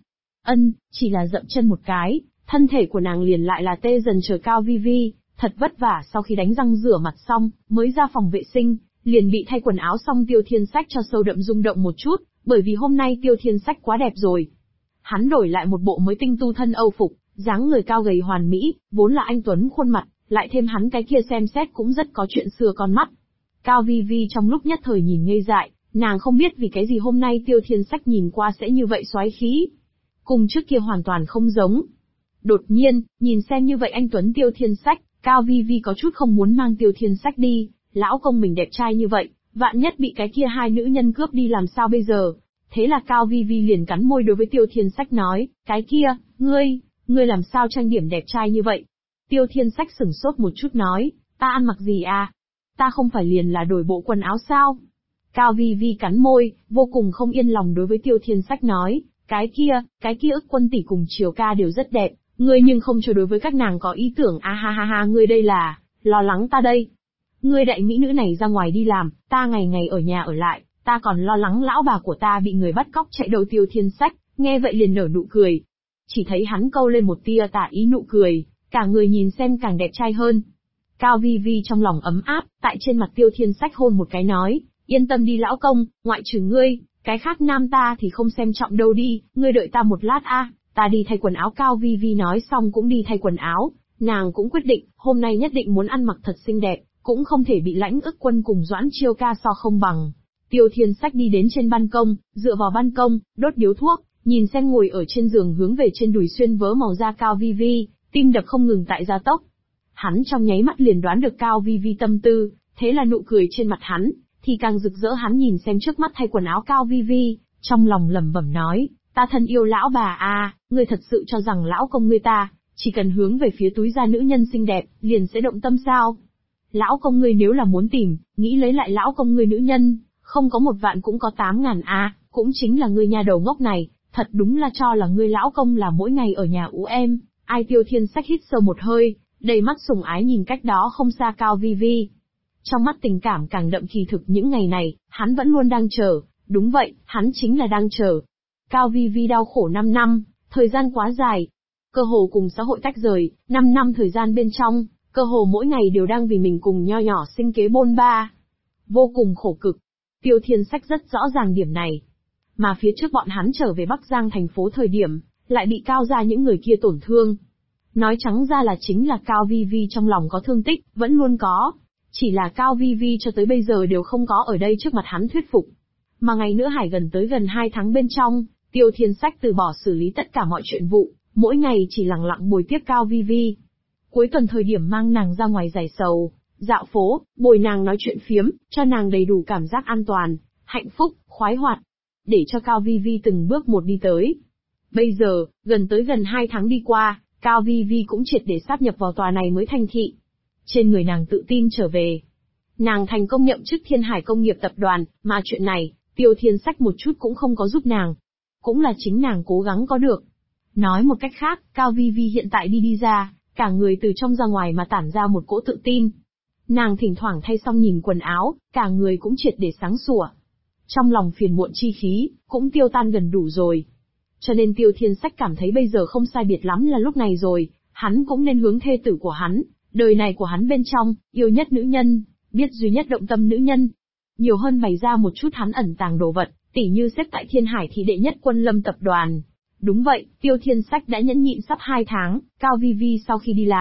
Chỉ là dậm chân một cái, thân thể của nàng liền lại là tê dần. Chờ Cao Vi Vi, thật vất vả sau khi đánh răng rửa mặt xong, mới ra phòng vệ sinh, liền bị thay quần áo xong Tiêu Thiên Sách cho sâu đậm rung động một chút, bởi vì hôm nay Tiêu Thiên Sách quá đẹp rồi. Hắn đổi lại một bộ mới tinh tu thân Âu phục, dáng người cao gầy hoàn mỹ, vốn là anh tuấn khuôn mặt, lại thêm hắn cái kia xem xét cũng rất có chuyện xưa con mắt. Cao Vi Vi trong lúc nhất thời nhìn ngây dại, nàng không biết vì cái gì hôm nay Tiêu Thiên Sách nhìn qua sẽ như vậy soái khí. Cùng trước kia hoàn toàn không giống. Đột nhiên, nhìn xem như vậy anh tuấn Tiêu Thiên Sách, Cao Vi Vi có chút không muốn mang Tiêu Thiên Sách đi, lão công mình đẹp trai như vậy, vạn nhất bị cái kia hai nữ nhân cướp đi làm sao bây giờ. Thế là Cao Vi Vi liền cắn môi đối với Tiêu Thiên Sách nói, cái kia, ngươi làm sao trang điểm đẹp trai như vậy? Tiêu Thiên Sách sửng sốt một chút nói, ta ăn mặc gì à? Ta không phải liền là đổi bộ quần áo sao? Cao Vi Vi cắn môi, vô cùng không yên lòng đối với Tiêu Thiên Sách nói, cái kia Ức Quân tỷ cùng Triều ca đều rất đẹp, ngươi nhưng không cho đối với các nàng có ý tưởng a ha ha ha, ngươi đây là, lo lắng ta đây. Ngươi đại mỹ nữ này ra ngoài đi làm, ta ngày ngày ở nhà ở lại, ta còn lo lắng lão bà của ta bị người bắt cóc chạy đầu. Tiêu Thiên Sách, nghe vậy liền nở nụ cười. Chỉ thấy hắn câu lên một tia tà ý nụ cười, cả người nhìn xem càng đẹp trai hơn. Cao Vi Vi trong lòng ấm áp, tại trên mặt Tiêu Thiên Sách hôn một cái nói, yên tâm đi lão công, ngoại trừ ngươi, cái khác nam ta thì không xem trọng đâu đi, ngươi đợi ta một lát a, ta đi thay quần áo. Cao Vi Vi nói xong cũng đi thay quần áo, nàng cũng quyết định, hôm nay nhất định muốn ăn mặc thật xinh đẹp, cũng không thể bị Lãnh Ức Quân cùng Doãn Chiêu ca so không bằng. Tiêu Thiên Sách đi đến trên ban công, dựa vào ban công, đốt điếu thuốc, nhìn xem ngồi ở trên giường hướng về trên đùi xuyên vớ màu da Cao Vi Vi, tim đập không ngừng tại gia tốc. Hắn trong nháy mắt liền đoán được Cao Vi Vi tâm tư, thế là nụ cười trên mặt hắn thì càng rực rỡ. Hắn nhìn xem trước mắt thay quần áo Cao Vi Vi, trong lòng lẩm bẩm nói, ta thân yêu lão bà à, ngươi thật sự cho rằng lão công ngươi ta, chỉ cần hướng về phía túi da nữ nhân xinh đẹp, liền sẽ động tâm sao? Lão công ngươi nếu là muốn tìm, nghĩ lấy lại lão công ngươi nữ nhân, không có 1 vạn cũng có 8.000 à, cũng chính là ngươi nhà đầu ngốc này, thật đúng là cho là ngươi lão công là mỗi ngày ở nhà ú em. Ai? Tiêu Thiên Sách hít sâu một hơi, đầy mắt sủng ái nhìn cách đó không xa Cao Vi Vi. Trong mắt tình cảm càng đậm. Kỳ thực những ngày này, hắn vẫn luôn đang chờ, đúng vậy, hắn chính là đang chờ. Cao Vi Vi đau khổ 5 năm, thời gian quá dài. Cơ hồ cùng xã hội tách rời, 5 năm thời gian bên trong, cơ hồ mỗi ngày đều đang vì mình cùng nho nhỏ sinh kế bôn ba. Vô cùng khổ cực. Tiêu Thiên Sách rất rõ ràng điểm này. Mà phía trước bọn hắn trở về Bắc Giang thành phố thời điểm, lại bị Cao gia những người kia tổn thương. Nói trắng ra là chính là Cao Vi Vi trong lòng có thương tích, vẫn luôn có. Chỉ là Cao Vi Vi cho tới bây giờ đều không có ở đây trước mặt hắn thuyết phục. Mà ngày nữa Hải gần 2 tháng bên trong, Tiêu Thiên Sách từ bỏ xử lý tất cả mọi chuyện vụ, mỗi ngày chỉ lặng lặng bồi tiếp Cao Vi Vi. Cuối tuần thời điểm mang nàng ra ngoài giải sầu, dạo phố, bồi nàng nói chuyện phiếm, cho nàng đầy đủ cảm giác an toàn, hạnh phúc, khoái hoạt, để cho Cao Vi Vi từng bước một đi tới. Bây giờ, gần 2 tháng đi qua, Cao Vi Vi cũng triệt để sáp nhập vào tòa này mới thành thị. Trên người nàng tự tin trở về. Nàng thành công nhậm chức Thiên Hải Công nghiệp tập đoàn, mà chuyện này, Tiêu Thiên Sách một chút cũng không có giúp nàng. Cũng là chính nàng cố gắng có được. Nói một cách khác, Cao Vi Vi hiện tại đi ra, cả người từ trong ra ngoài mà tản ra một cỗ tự tin. Nàng thỉnh thoảng thay xong nhìn quần áo, cả người cũng triệt để sáng sủa. Trong lòng phiền muộn chi khí, cũng tiêu tan gần đủ rồi. Cho nên Tiêu Thiên Sách cảm thấy bây giờ không sai biệt lắm là lúc này rồi, hắn cũng nên hướng thê tử của hắn, đời này của hắn bên trong, yêu nhất nữ nhân, biết duy nhất động tâm nữ nhân. Nhiều hơn bày ra một chút hắn ẩn tàng đồ vật, tỉ như xếp tại Thiên Hải thị đệ nhất quân lâm tập đoàn. Đúng vậy, Tiêu Thiên Sách đã nhẫn nhịn sắp 2 tháng, Cao Vi Vi sau khi đi làm,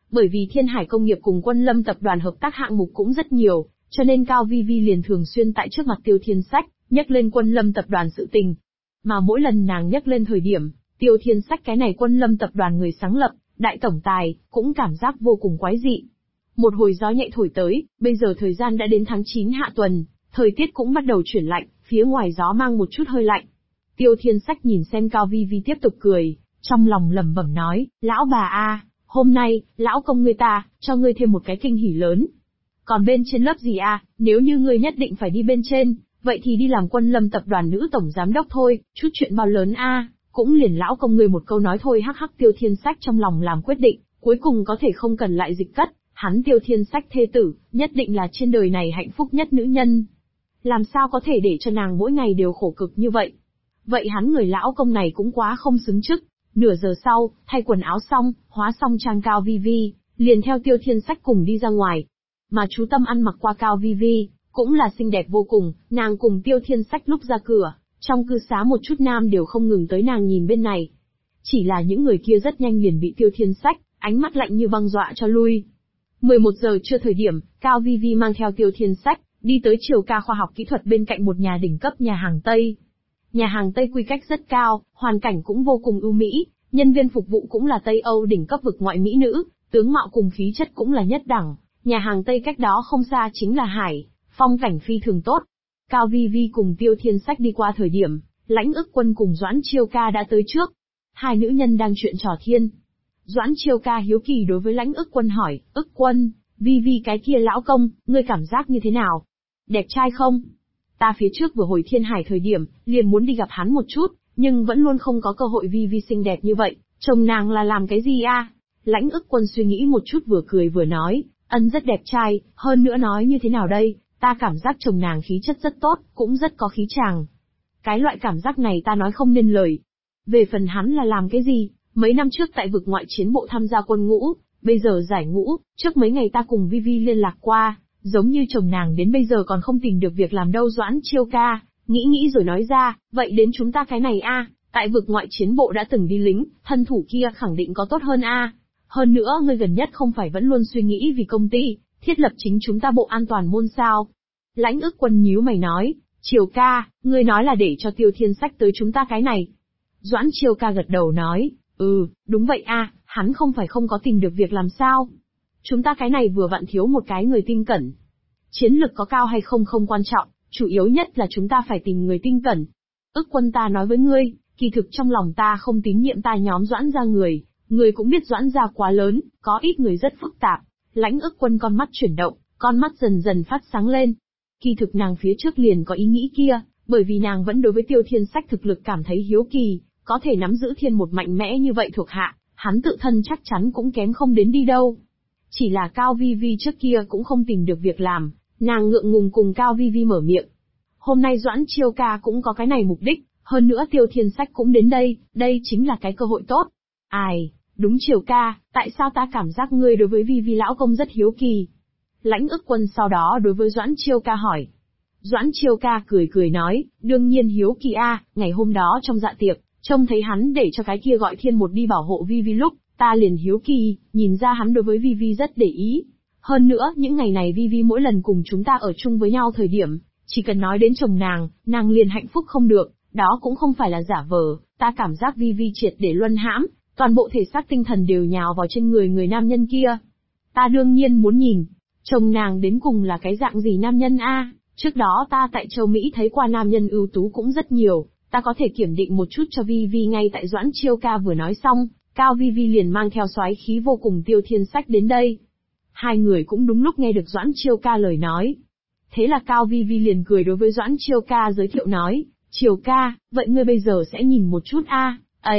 Bởi vì Thiên Hải Công nghiệp cùng Quân Lâm tập đoàn hợp tác hạng mục cũng rất nhiều, cho nên Cao Vi Vi liền thường xuyên tại trước mặt Tiêu Thiên Sách, nhắc lên Quân Lâm tập đoàn sự tình. Mà mỗi lần nàng nhắc lên thời điểm, Tiêu Thiên Sách cái này Quân Lâm tập đoàn người sáng lập, đại tổng tài, cũng cảm giác vô cùng quái dị. Một hồi gió nhẹ thổi tới, bây giờ thời gian đã đến tháng 9 hạ tuần, thời tiết cũng bắt đầu chuyển lạnh, phía ngoài gió mang một chút hơi lạnh. Tiêu Thiên Sách nhìn xem Cao Vi Vi tiếp tục cười, trong lòng lẩm bẩm nói, lão bà a, hôm nay, lão công ngươi ta, cho ngươi thêm một cái kinh hỉ lớn. Còn bên trên lớp gì a, nếu như ngươi nhất định phải đi bên trên, vậy thì đi làm Quân Lâm tập đoàn nữ tổng giám đốc thôi, chút chuyện bao lớn a, cũng liền lão công ngươi một câu nói thôi. Hắc hắc, Tiêu Thiên Sách trong lòng làm quyết định, cuối cùng có thể không cần lại dịch cất, hắn Tiêu Thiên Sách thê tử, nhất định là trên đời này hạnh phúc nhất nữ nhân. Làm sao có thể để cho nàng mỗi ngày đều khổ cực như vậy? Vậy hắn người lão công này cũng quá không xứng chức. Nửa giờ sau, thay quần áo xong, hóa xong trang Cao Vi Vi, liền theo Tiêu Thiên Sách cùng đi ra ngoài. Mà chú Tâm ăn mặc qua Cao Vi Vi, cũng là xinh đẹp vô cùng, nàng cùng Tiêu Thiên Sách lúc ra cửa, trong cư xá một chút nam đều không ngừng tới nàng nhìn bên này. Chỉ là những người kia rất nhanh liền bị Tiêu Thiên Sách, ánh mắt lạnh như băng dọa cho lui. 11 giờ trưa thời điểm, Cao Vi Vi mang theo Tiêu Thiên Sách, đi tới Triều Ca khoa học kỹ thuật bên cạnh một nhà đỉnh cấp nhà hàng Tây. Nhà hàng Tây quy cách rất cao, hoàn cảnh cũng vô cùng ưu mỹ, nhân viên phục vụ cũng là Tây Âu đỉnh cấp vực ngoại mỹ nữ, tướng mạo cùng khí chất cũng là nhất đẳng. Nhà hàng Tây cách đó không xa chính là Hải, phong cảnh phi thường tốt. Cao Vi Vi cùng Tiêu Thiên Sách đi qua thời điểm, Lãnh Ức Quân cùng Doãn Chiêu Ca đã tới trước. Hai nữ nhân đang chuyện trò thiên. Doãn Chiêu Ca hiếu kỳ đối với Lãnh Ức Quân hỏi, Ức Quân, Vi Vi cái kia lão công, ngươi cảm giác như thế nào? Đẹp trai không? Ta phía trước vừa hồi Thiên Hải thời điểm, liền muốn đi gặp hắn một chút, nhưng vẫn luôn không có cơ hội. Vi Vi xinh đẹp như vậy, chồng nàng là làm cái gì a? Lãnh Ức Quân suy nghĩ một chút vừa cười vừa nói, ân rất đẹp trai, hơn nữa nói như thế nào đây, ta cảm giác chồng nàng khí chất rất tốt, cũng rất có khí chàng. Cái loại cảm giác này ta nói không nên lời. Về phần hắn là làm cái gì, mấy năm trước tại vực ngoại chiến bộ tham gia quân ngũ, bây giờ giải ngũ, trước mấy ngày ta cùng Vi Vi liên lạc qua, giống như chồng nàng đến bây giờ còn không tìm được việc làm đâu. Doãn Chiêu Ca, nghĩ rồi nói ra, vậy đến chúng ta cái này a, tại vực ngoại chiến bộ đã từng đi lính, thân thủ kia khẳng định có tốt hơn a. Hơn nữa ngươi gần nhất không phải vẫn luôn suy nghĩ vì công ty, thiết lập chính chúng ta bộ an toàn môn sao? Lãnh Ức Quân nhíu mày nói, Chiêu Ca, ngươi nói là để cho Tiêu Thiên Sách tới chúng ta cái này. Doãn Chiêu Ca gật đầu nói, đúng vậy a, hắn không phải không có tìm được việc làm sao? Chúng ta cái này vừa vặn thiếu một cái người tinh cẩn. Chiến lực có cao hay không không quan trọng, chủ yếu nhất là chúng ta phải tìm người tinh cẩn. Ức Quân ta nói với ngươi, kỳ thực trong lòng ta không tín nhiệm ta nhóm Doãn gia người, người cũng biết Doãn gia quá lớn, có ít người rất phức tạp. Lãnh Ức Quân con mắt chuyển động, con mắt dần dần phát sáng lên. Kỳ thực nàng phía trước liền có ý nghĩ kia, bởi vì nàng vẫn đối với Tiêu Thiên Sách thực lực cảm thấy hiếu kỳ, có thể nắm giữ thiên một mạnh mẽ như vậy thuộc hạ, hắn tự thân chắc chắn cũng kém không đến đi đâu. Chỉ là Cao Vi Vi trước kia cũng không tìm được việc làm, nàng ngượng ngùng cùng Cao Vi Vi mở miệng. Hôm nay Doãn Chiêu Ca cũng có cái này mục đích, hơn nữa Tiêu Thiên Sách cũng đến đây, đây chính là cái cơ hội tốt. Ai, đúng Chiêu Ca, tại sao ta cảm giác ngươi đối với Vi Vi lão công rất hiếu kỳ? Lãnh Ức Quân sau đó đối với Doãn Chiêu Ca hỏi. Doãn Chiêu Ca cười nói, đương nhiên hiếu kỳ a, ngày hôm đó trong dạ tiệc, trông thấy hắn để cho cái kia gọi Thiên một đi bảo hộ Vi Vi lúc, ta liền hiếu kỳ, nhìn ra hắn đối với Vi Vi rất để ý. Hơn nữa, những ngày này Vi Vi mỗi lần cùng chúng ta ở chung với nhau thời điểm, chỉ cần nói đến chồng nàng liền hạnh phúc không được, đó cũng không phải là giả vờ, ta cảm giác Vi Vi triệt để luân hãm, toàn bộ thể xác tinh thần đều nhào vào trên người nam nhân kia. Ta đương nhiên muốn nhìn, chồng nàng đến cùng là cái dạng gì nam nhân a? Trước đó ta tại châu Mỹ thấy qua nam nhân ưu tú cũng rất nhiều, ta có thể kiểm định một chút cho Vi Vi. Ngay tại Doãn Chiêu Ca vừa nói xong, Cao Vi Vi liền mang theo soái khí vô cùng Tiêu Thiên Sách đến đây. Hai người cũng đúng lúc nghe được Doãn Chiêu Ca lời nói. Thế là Cao Vi Vi liền cười đối với Doãn Chiêu Ca giới thiệu nói, Chiêu Ca, vậy ngươi bây giờ sẽ nhìn một chút a,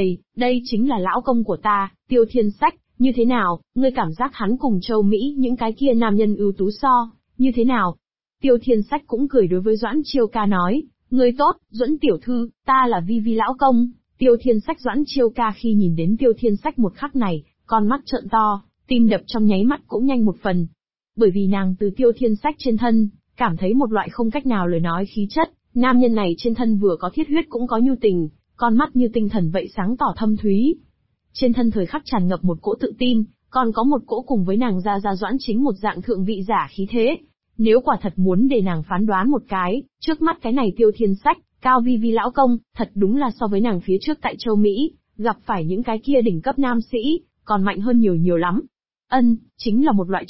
đây chính là lão công của ta, Tiêu Thiên Sách, như thế nào, ngươi cảm giác hắn cùng châu Mỹ những cái kia nam nhân ưu tú so, như thế nào? Tiêu Thiên Sách cũng cười đối với Doãn Chiêu Ca nói, ngươi tốt, Duẫn tiểu thư, ta là Vi Vi lão công. Tiêu Thiên Sách Doãn Chiêu Ca khi nhìn đến Tiêu Thiên Sách một khắc này, con mắt trợn to, tim đập trong nháy mắt cũng nhanh một phần. Bởi vì nàng từ Tiêu Thiên Sách trên thân, cảm thấy một loại không cách nào lời nói khí chất, nam nhân này trên thân vừa có thiết huyết cũng có nhu tình, con mắt như tinh thần vậy sáng tỏ thâm thúy. Trên thân thời khắc tràn ngập một cỗ tự tin, còn có một cỗ cùng với nàng ra Doãn Chính một dạng thượng vị giả khí thế. Nếu quả thật muốn để nàng phán đoán một cái, trước mắt cái này Tiêu Thiên Sách, Cao Vi Vi lão công, thật đúng là so với nàng phía trước tại châu Mỹ, gặp phải những cái kia đỉnh cấp nam sĩ, còn mạnh hơn nhiều nhiều lắm. Chính là một loại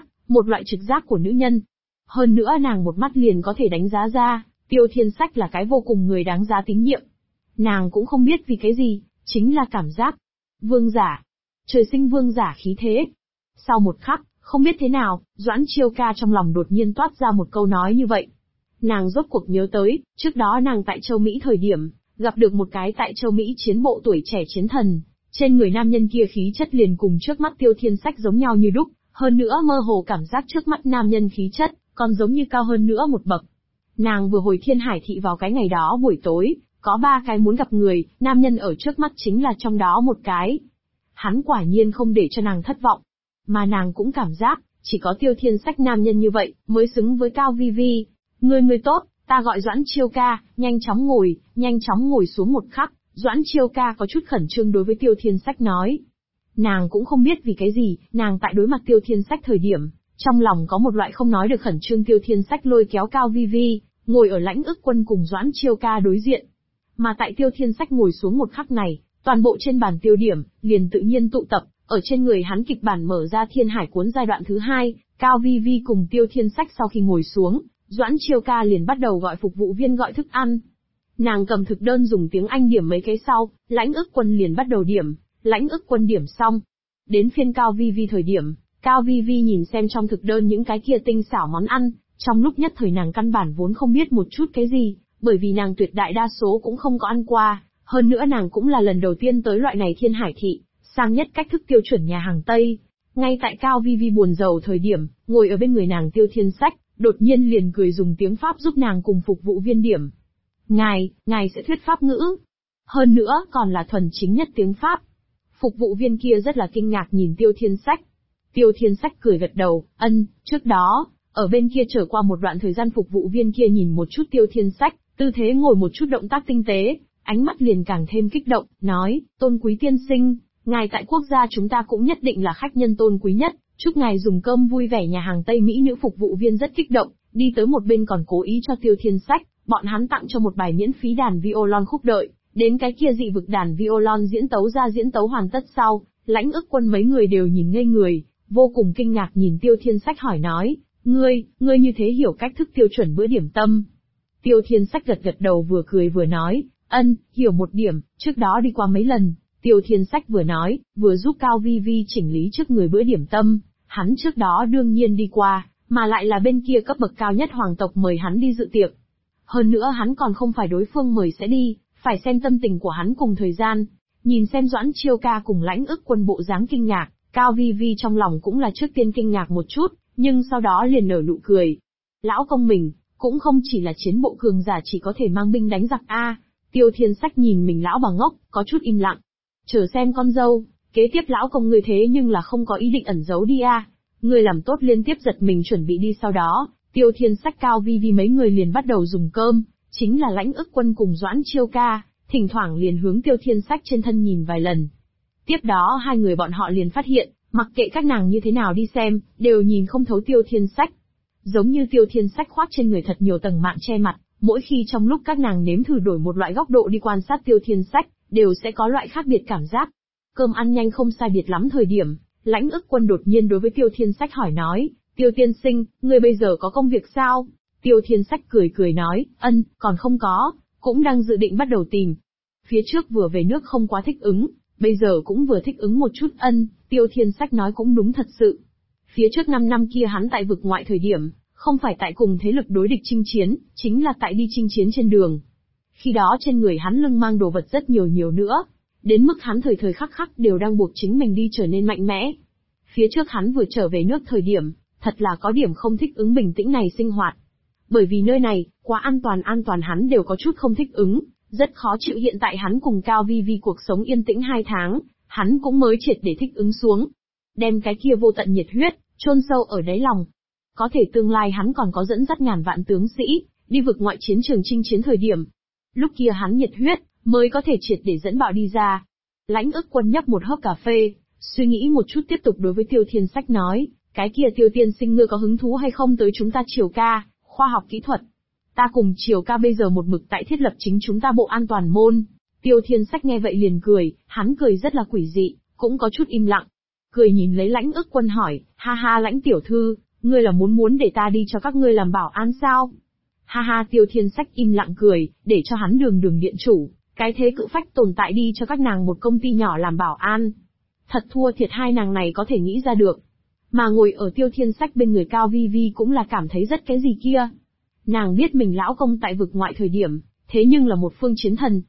trực giác của nữ nhân. Hơn nữa nàng một mắt liền có thể đánh giá ra, Tiêu Thiên Sách là cái vô cùng người đáng giá tín nhiệm. Nàng cũng không biết vì cái gì, chính là cảm giác. Vương giả. Trời sinh vương giả khí thế. Sau một khắc, không biết thế nào, Doãn Chiêu Ca trong lòng đột nhiên toát ra một câu nói như vậy. Nàng rốt cuộc nhớ tới, trước đó nàng tại châu Mỹ thời điểm, gặp được một cái tại châu Mỹ chiến bộ tuổi trẻ chiến thần. Trên người nam nhân kia khí chất liền cùng trước mắt Tiêu Thiên Sách giống nhau như đúc, hơn nữa mơ hồ cảm giác trước mắt nam nhân khí chất, còn giống như cao hơn nữa một bậc. Nàng vừa hồi Thiên Hải thị vào cái ngày đó buổi tối, có 3 cái muốn gặp người, nam nhân ở trước mắt chính là trong đó một cái. Hắn quả nhiên không để cho nàng thất vọng. Mà nàng cũng cảm giác, chỉ có Tiêu Thiên Sách nam nhân như vậy, mới xứng với Cao Vi Vi. Người tốt, ta gọi Doãn Chiêu Ca, nhanh chóng ngồi xuống một khắc, Doãn Chiêu Ca có chút khẩn trương đối với Tiêu Thiên Sách nói. Nàng cũng không biết vì cái gì, nàng tại đối mặt Tiêu Thiên Sách thời điểm, trong lòng có một loại không nói được khẩn trương. Tiêu Thiên Sách lôi kéo Cao Vi Vi, ngồi ở Lãnh Ức Quân cùng Doãn Chiêu Ca đối diện. Mà tại Tiêu Thiên Sách ngồi xuống một khắc này, toàn bộ trên bàn tiêu điểm, liền tự nhiên tụ tập, ở trên người hắn kịch bản mở ra Thiên Hải cuốn giai đoạn thứ 2, Cao Vi Vi cùng Tiêu Thiên Sách sau khi ngồi xuống, Doãn Chiêu Ca liền bắt đầu gọi phục vụ viên gọi thức ăn. Nàng cầm thực đơn dùng tiếng Anh điểm mấy cái sau, Lãnh Ức Quân liền bắt đầu điểm, Lãnh Ức Quân điểm xong. Đến phiên Cao Vi Vi thời điểm, Cao Vi Vi nhìn xem trong thực đơn những cái kia tinh xảo món ăn, trong lúc nhất thời nàng căn bản vốn không biết một chút cái gì, bởi vì nàng tuyệt đại đa số cũng không có ăn qua, hơn nữa nàng cũng là lần đầu tiên tới loại này Thiên Hải thị, sang nhất cách thức tiêu chuẩn nhà hàng Tây. Ngay tại Cao Vi Vi buồn rầu thời điểm, ngồi ở bên người nàng Tiêu Thiên Sách, đột nhiên liền cười dùng tiếng Pháp giúp nàng cùng phục vụ viên điểm. Ngài sẽ thuyết Pháp ngữ. Hơn nữa, còn là thuần chính nhất tiếng Pháp. Phục vụ viên kia rất là kinh ngạc nhìn Tiêu Thiên Sách. Tiêu Thiên Sách cười gật đầu, trước đó, ở bên kia trở qua một đoạn thời gian phục vụ viên kia nhìn một chút Tiêu Thiên Sách, tư thế ngồi một chút động tác tinh tế, ánh mắt liền càng thêm kích động, nói, tôn quý tiên sinh, ngài tại quốc gia chúng ta cũng nhất định là khách nhân tôn quý nhất, chúc ngài dùng cơm vui vẻ. Nhà hàng Tây Mỹ nữ phục vụ viên rất kích động, đi tới một bên còn cố ý cho Tiêu Thiên Sách, bọn hắn tặng cho một bài miễn phí đàn violon khúc đợi, đến cái kia dị vực đàn violon diễn tấu hoàn tất sau, Lãnh Ức Quân mấy người đều nhìn ngây người, vô cùng kinh ngạc nhìn Tiêu Thiên Sách hỏi nói, ngươi như thế hiểu cách thức tiêu chuẩn bữa điểm tâm. Tiêu Thiên Sách gật đầu vừa cười vừa nói, hiểu một điểm, trước đó đi qua mấy lần. Tiêu Thiên Sách vừa nói, vừa giúp Cao Vi Vi chỉnh lý trước người bữa điểm tâm, hắn trước đó đương nhiên đi qua, mà lại là bên kia cấp bậc cao nhất hoàng tộc mời hắn đi dự tiệc. Hơn nữa hắn còn không phải đối phương mời sẽ đi, phải xem tâm tình của hắn cùng thời gian. Nhìn xem Doãn Chiêu Ca cùng Lãnh Ức Quân bộ dáng kinh ngạc, Cao Vi Vi trong lòng cũng là trước tiên kinh ngạc một chút, nhưng sau đó liền nở nụ cười. Lão công mình, cũng không chỉ là chiến bộ cường giả chỉ có thể mang binh đánh giặc a. Tiêu Thiên Sách nhìn mình lão bà ngốc, có chút im lặng. Chờ xem con dâu, kế tiếp lão công ngươi thế nhưng là không có ý định ẩn giấu đi a. Ngươi làm tốt liên tiếp giật mình chuẩn bị đi sau đó, Tiêu Thiên Sách Cao Vi Vi mấy người liền bắt đầu dùng cơm, chính là Lãnh Ức Quân cùng Doãn Chiêu Ca, thỉnh thoảng liền hướng Tiêu Thiên Sách trên thân nhìn vài lần. Tiếp đó hai người bọn họ liền phát hiện, mặc kệ các nàng như thế nào đi xem, đều nhìn không thấu Tiêu Thiên Sách. Giống như Tiêu Thiên Sách khoác trên người thật nhiều tầng mạng che mặt, mỗi khi trong lúc các nàng nếm thử đổi một loại góc độ đi quan sát Tiêu Thiên Sách, đều sẽ có loại khác biệt cảm giác. Cơm ăn nhanh không sai biệt lắm thời điểm, Lãnh Ức Quân đột nhiên đối với Tiêu Thiên Sách hỏi nói, Tiêu tiên sinh, ngươi bây giờ có công việc sao? Tiêu Thiên Sách cười nói, còn không có, cũng đang dự định bắt đầu tìm. Phía trước vừa về nước không quá thích ứng, bây giờ cũng vừa thích ứng một chút. Tiêu Thiên Sách nói cũng đúng thật sự. Phía trước 5 năm kia hắn tại vực ngoại thời điểm, không phải tại cùng thế lực đối địch chinh chiến, chính là tại đi chinh chiến trên đường. Khi đó trên người hắn lưng mang đồ vật rất nhiều nữa, đến mức hắn thời thời khắc khắc đều đang buộc chính mình đi trở nên mạnh mẽ. Phía trước hắn vừa trở về nước thời điểm, thật là có điểm không thích ứng bình tĩnh này sinh hoạt. Bởi vì nơi này, quá an toàn hắn đều có chút không thích ứng, rất khó chịu. Hiện tại hắn cùng Cao Vi Vi cuộc sống yên tĩnh 2 tháng, hắn cũng mới triệt để thích ứng xuống. Đem cái kia vô tận nhiệt huyết, chôn sâu ở đáy lòng. Có thể tương lai hắn còn có dẫn dắt ngàn vạn tướng sĩ, đi vực ngoại chiến trường chinh chiến thời điểm. Lúc kia hắn nhiệt huyết, mới có thể triệt để dẫn bạo đi ra. Lãnh Ức Quân nhấp một hớp cà phê, Suy nghĩ một chút tiếp tục đối với Tiêu Thiên Sách nói, cái kia Tiêu tiên sinh ngươi có hứng thú hay không tới chúng ta Triều ca, khoa học kỹ thuật. Ta cùng Triều ca bây giờ một mực tại thiết lập chính chúng ta bộ an toàn môn. Tiêu Thiên Sách nghe vậy liền cười, hắn cười rất là quỷ dị, cũng có chút im lặng. Cười nhìn lấy Lãnh Ức Quân hỏi, ha ha Lãnh tiểu thư, ngươi là muốn để ta đi cho các ngươi làm bảo an sao? Ha ha Tiêu Thiên Sách im lặng cười, để cho hắn đường điện chủ, cái thế cự phách tồn tại đi cho các nàng một công ty nhỏ làm bảo an. Thật thua thiệt hai nàng này có thể nghĩ ra được. Mà ngồi ở Tiêu Thiên Sách bên người Cao Vi Vi cũng là cảm thấy rất cái gì kia. Nàng biết mình lão công tại vực ngoại thời điểm, thế nhưng là một phương chiến thần.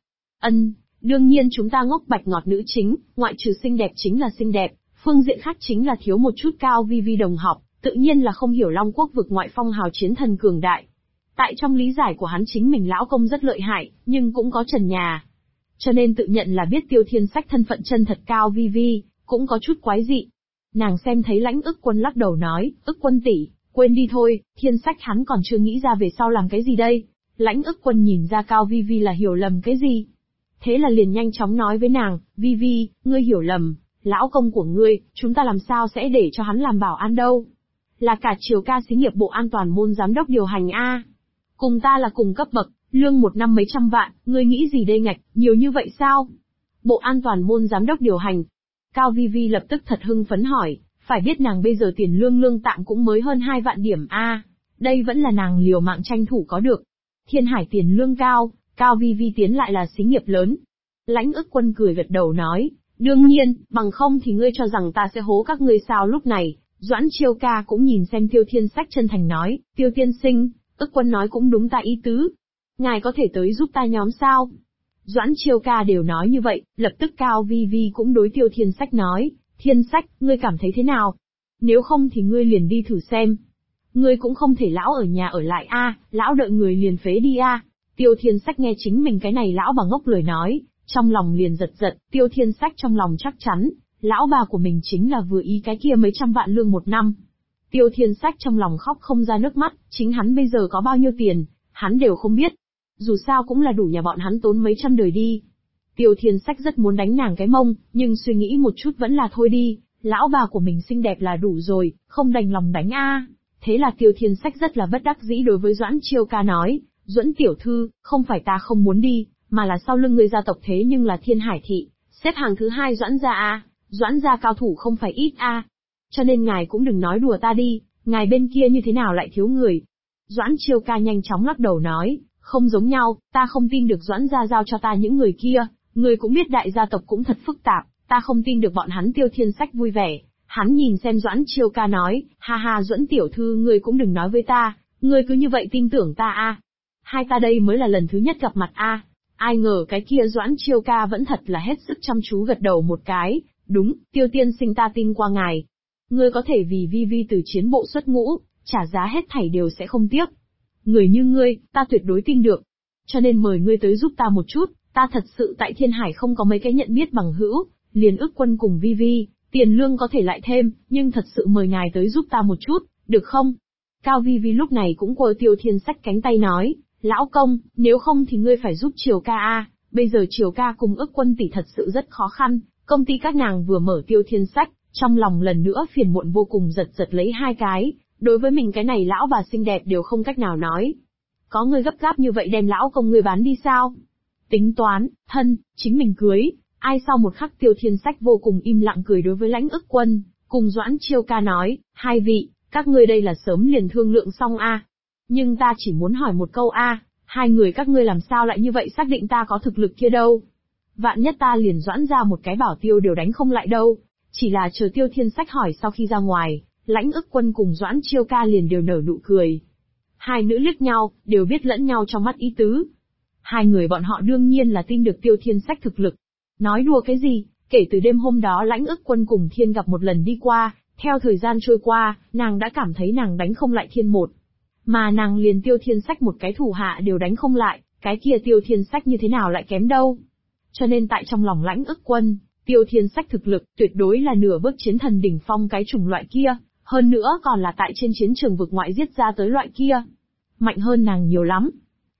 Đương nhiên chúng ta ngốc bạch ngọt nữ chính, ngoại trừ xinh đẹp chính là xinh đẹp, phương diện khác chính là thiếu một chút Cao Vi Vi đồng học, tự nhiên là không hiểu Long Quốc vực ngoại phong hào chiến thần cường đại. Tại trong lý giải của hắn chính mình lão công rất lợi hại, nhưng cũng có trần nhà. Cho nên tự nhận là biết Tiêu Thiên Sách thân phận chân thật Cao Vi Vi, cũng có chút quái dị. Nàng xem thấy Lãnh Ức Quân lắc đầu nói, Ức Quân tỷ, quên đi thôi, Thiên Sách hắn còn chưa nghĩ ra về sau làm cái gì đây. Lãnh Ức Quân nhìn ra Cao Vi Vi là hiểu lầm cái gì. Thế là liền nhanh chóng nói với nàng, Vi Vi, ngươi hiểu lầm, lão công của ngươi, chúng ta làm sao sẽ để cho hắn làm bảo an đâu. Là cả Triều ca xí nghiệp bộ an toàn môn giám đốc điều hành a. Cùng ta là cùng cấp bậc, lương một năm mấy trăm vạn, ngươi nghĩ gì đây ngạch, nhiều như vậy sao? Bộ an toàn môn giám đốc điều hành. Cao Vi Vi lập tức thật hưng phấn hỏi, phải biết nàng bây giờ tiền lương tạm cũng mới hơn 2 vạn điểm a. Đây vẫn là nàng liều mạng tranh thủ có được. Thiên Hải tiền lương cao, Cao Vi Vi tiến lại là xí nghiệp lớn. Lãnh Ức Quân cười gật đầu nói, đương nhiên, bằng không thì ngươi cho rằng ta sẽ hố các ngươi sao. Lúc này, Doãn Chiêu Ca cũng nhìn xem Tiêu Thiên Sách chân thành nói, Tiêu tiên sinh, Ức Quân nói cũng đúng ta ý tứ. Ngài có thể tới giúp ta nhóm sao? Doãn Chiêu Ca đều nói như vậy, lập tức Cao Vi Vi cũng đối Tiêu Thiên Sách nói, Thiên Sách, ngươi cảm thấy thế nào? Nếu không thì ngươi liền đi thử xem. Ngươi cũng không thể lão ở nhà ở lại a, lão đợi người liền phế đi a. Tiêu Thiên Sách nghe chính mình cái này lão bà ngốc lời nói, trong lòng liền giật giật, Tiêu Thiên Sách trong lòng chắc chắn, lão bà của mình chính là vừa ý cái kia mấy trăm vạn lương một năm. Tiêu Thiên Sách trong lòng khóc không ra nước mắt, chính hắn bây giờ có bao nhiêu tiền, hắn đều không biết. Dù sao cũng là đủ nhà bọn hắn tốn mấy trăm đời đi. Tiêu Thiên Sách rất muốn đánh nàng cái mông, nhưng suy nghĩ một chút vẫn là thôi đi, lão bà của mình xinh đẹp là đủ rồi, không đành lòng đánh a. Thế là Tiêu Thiên Sách rất là bất đắc dĩ đối với Doãn Chiêu Ca nói, Duẫn tiểu thư, không phải ta không muốn đi, mà là sau lưng người gia tộc thế nhưng là Thiên Hải thị, xếp hàng thứ 2 Doãn gia a, Doãn gia cao thủ không phải ít a. Cho nên ngài cũng đừng nói đùa ta đi, ngài bên kia như thế nào lại thiếu người. Doãn Chiêu Ca nhanh chóng lắc đầu nói, không giống nhau, ta không tin được Doãn gia giao cho ta những người kia, người cũng biết đại gia tộc cũng thật phức tạp, ta không tin được bọn hắn. Tiêu Thiên Sách vui vẻ, hắn nhìn xem Doãn Chiêu Ca nói, ha ha Duẫn tiểu thư ngươi cũng đừng nói với ta, ngươi cứ như vậy tin tưởng ta a. Hai ta đây mới là lần thứ nhất gặp mặt a. Ai ngờ cái kia Doãn Chiêu Ca vẫn thật là hết sức chăm chú gật đầu một cái, đúng, Tiêu tiên sinh ta tin qua ngài. Ngươi có thể vì Vi Vi từ chiến bộ xuất ngũ, trả giá hết thảy đều sẽ không tiếc. Người như ngươi, ta tuyệt đối tin được. Cho nên mời ngươi tới giúp ta một chút, ta thật sự tại Thiên Hải không có mấy cái nhận biết bằng hữu, liền Ức Quân cùng Vi Vi, tiền lương có thể lại thêm, nhưng thật sự mời ngài tới giúp ta một chút, được không? Cao Vi Vi lúc này cũng quơ Tiêu Thiên Sách cánh tay nói, lão công, nếu không thì ngươi phải giúp Triều ca a, bây giờ Triều ca cùng Ức Quân tỷ thật sự rất khó khăn, công ty các nàng vừa mở. Tiêu Thiên Sách, trong lòng lần nữa phiền muộn vô cùng giật lấy hai cái, đối với mình cái này lão bà xinh đẹp đều không cách nào nói. Có người gấp gáp như vậy đem lão công người bán đi sao? Tính toán, chính mình cưới, ai sau một khắc Tiêu Thiên Sách vô cùng im lặng cười đối với Lãnh Ức Quân, cùng Doãn Chiêu Ca nói, hai vị, các ngươi đây là sớm liền thương lượng xong a. Nhưng ta chỉ muốn hỏi một câu a, hai người các ngươi làm sao lại như vậy xác định ta có thực lực kia đâu? Vạn nhất ta liền Doãn ra một cái bảo tiêu đều đánh không lại đâu. Chỉ là chờ Tiêu Thiên Sách hỏi sau khi ra ngoài, Lãnh Ức Quân cùng Doãn Chiêu Ca liền đều nở nụ cười. Hai nữ liếc nhau, đều biết lẫn nhau trong mắt ý tứ. Hai người bọn họ đương nhiên là tin được Tiêu Thiên Sách thực lực. Nói đùa cái gì, kể từ đêm hôm đó Lãnh Ức Quân cùng Thiên gặp một lần đi qua, theo thời gian trôi qua, nàng đã cảm thấy nàng đánh không lại Thiên một. Mà nàng liền Tiêu Thiên Sách một cái thủ hạ đều đánh không lại, cái kia Tiêu Thiên Sách như thế nào lại kém đâu. Cho nên tại trong lòng Lãnh Ức Quân, Tiêu Thiên Sách thực lực tuyệt đối là nửa bước chiến thần đỉnh phong cái chủng loại kia, hơn nữa còn là tại trên chiến trường vực ngoại giết ra tới loại kia. Mạnh hơn nàng nhiều lắm.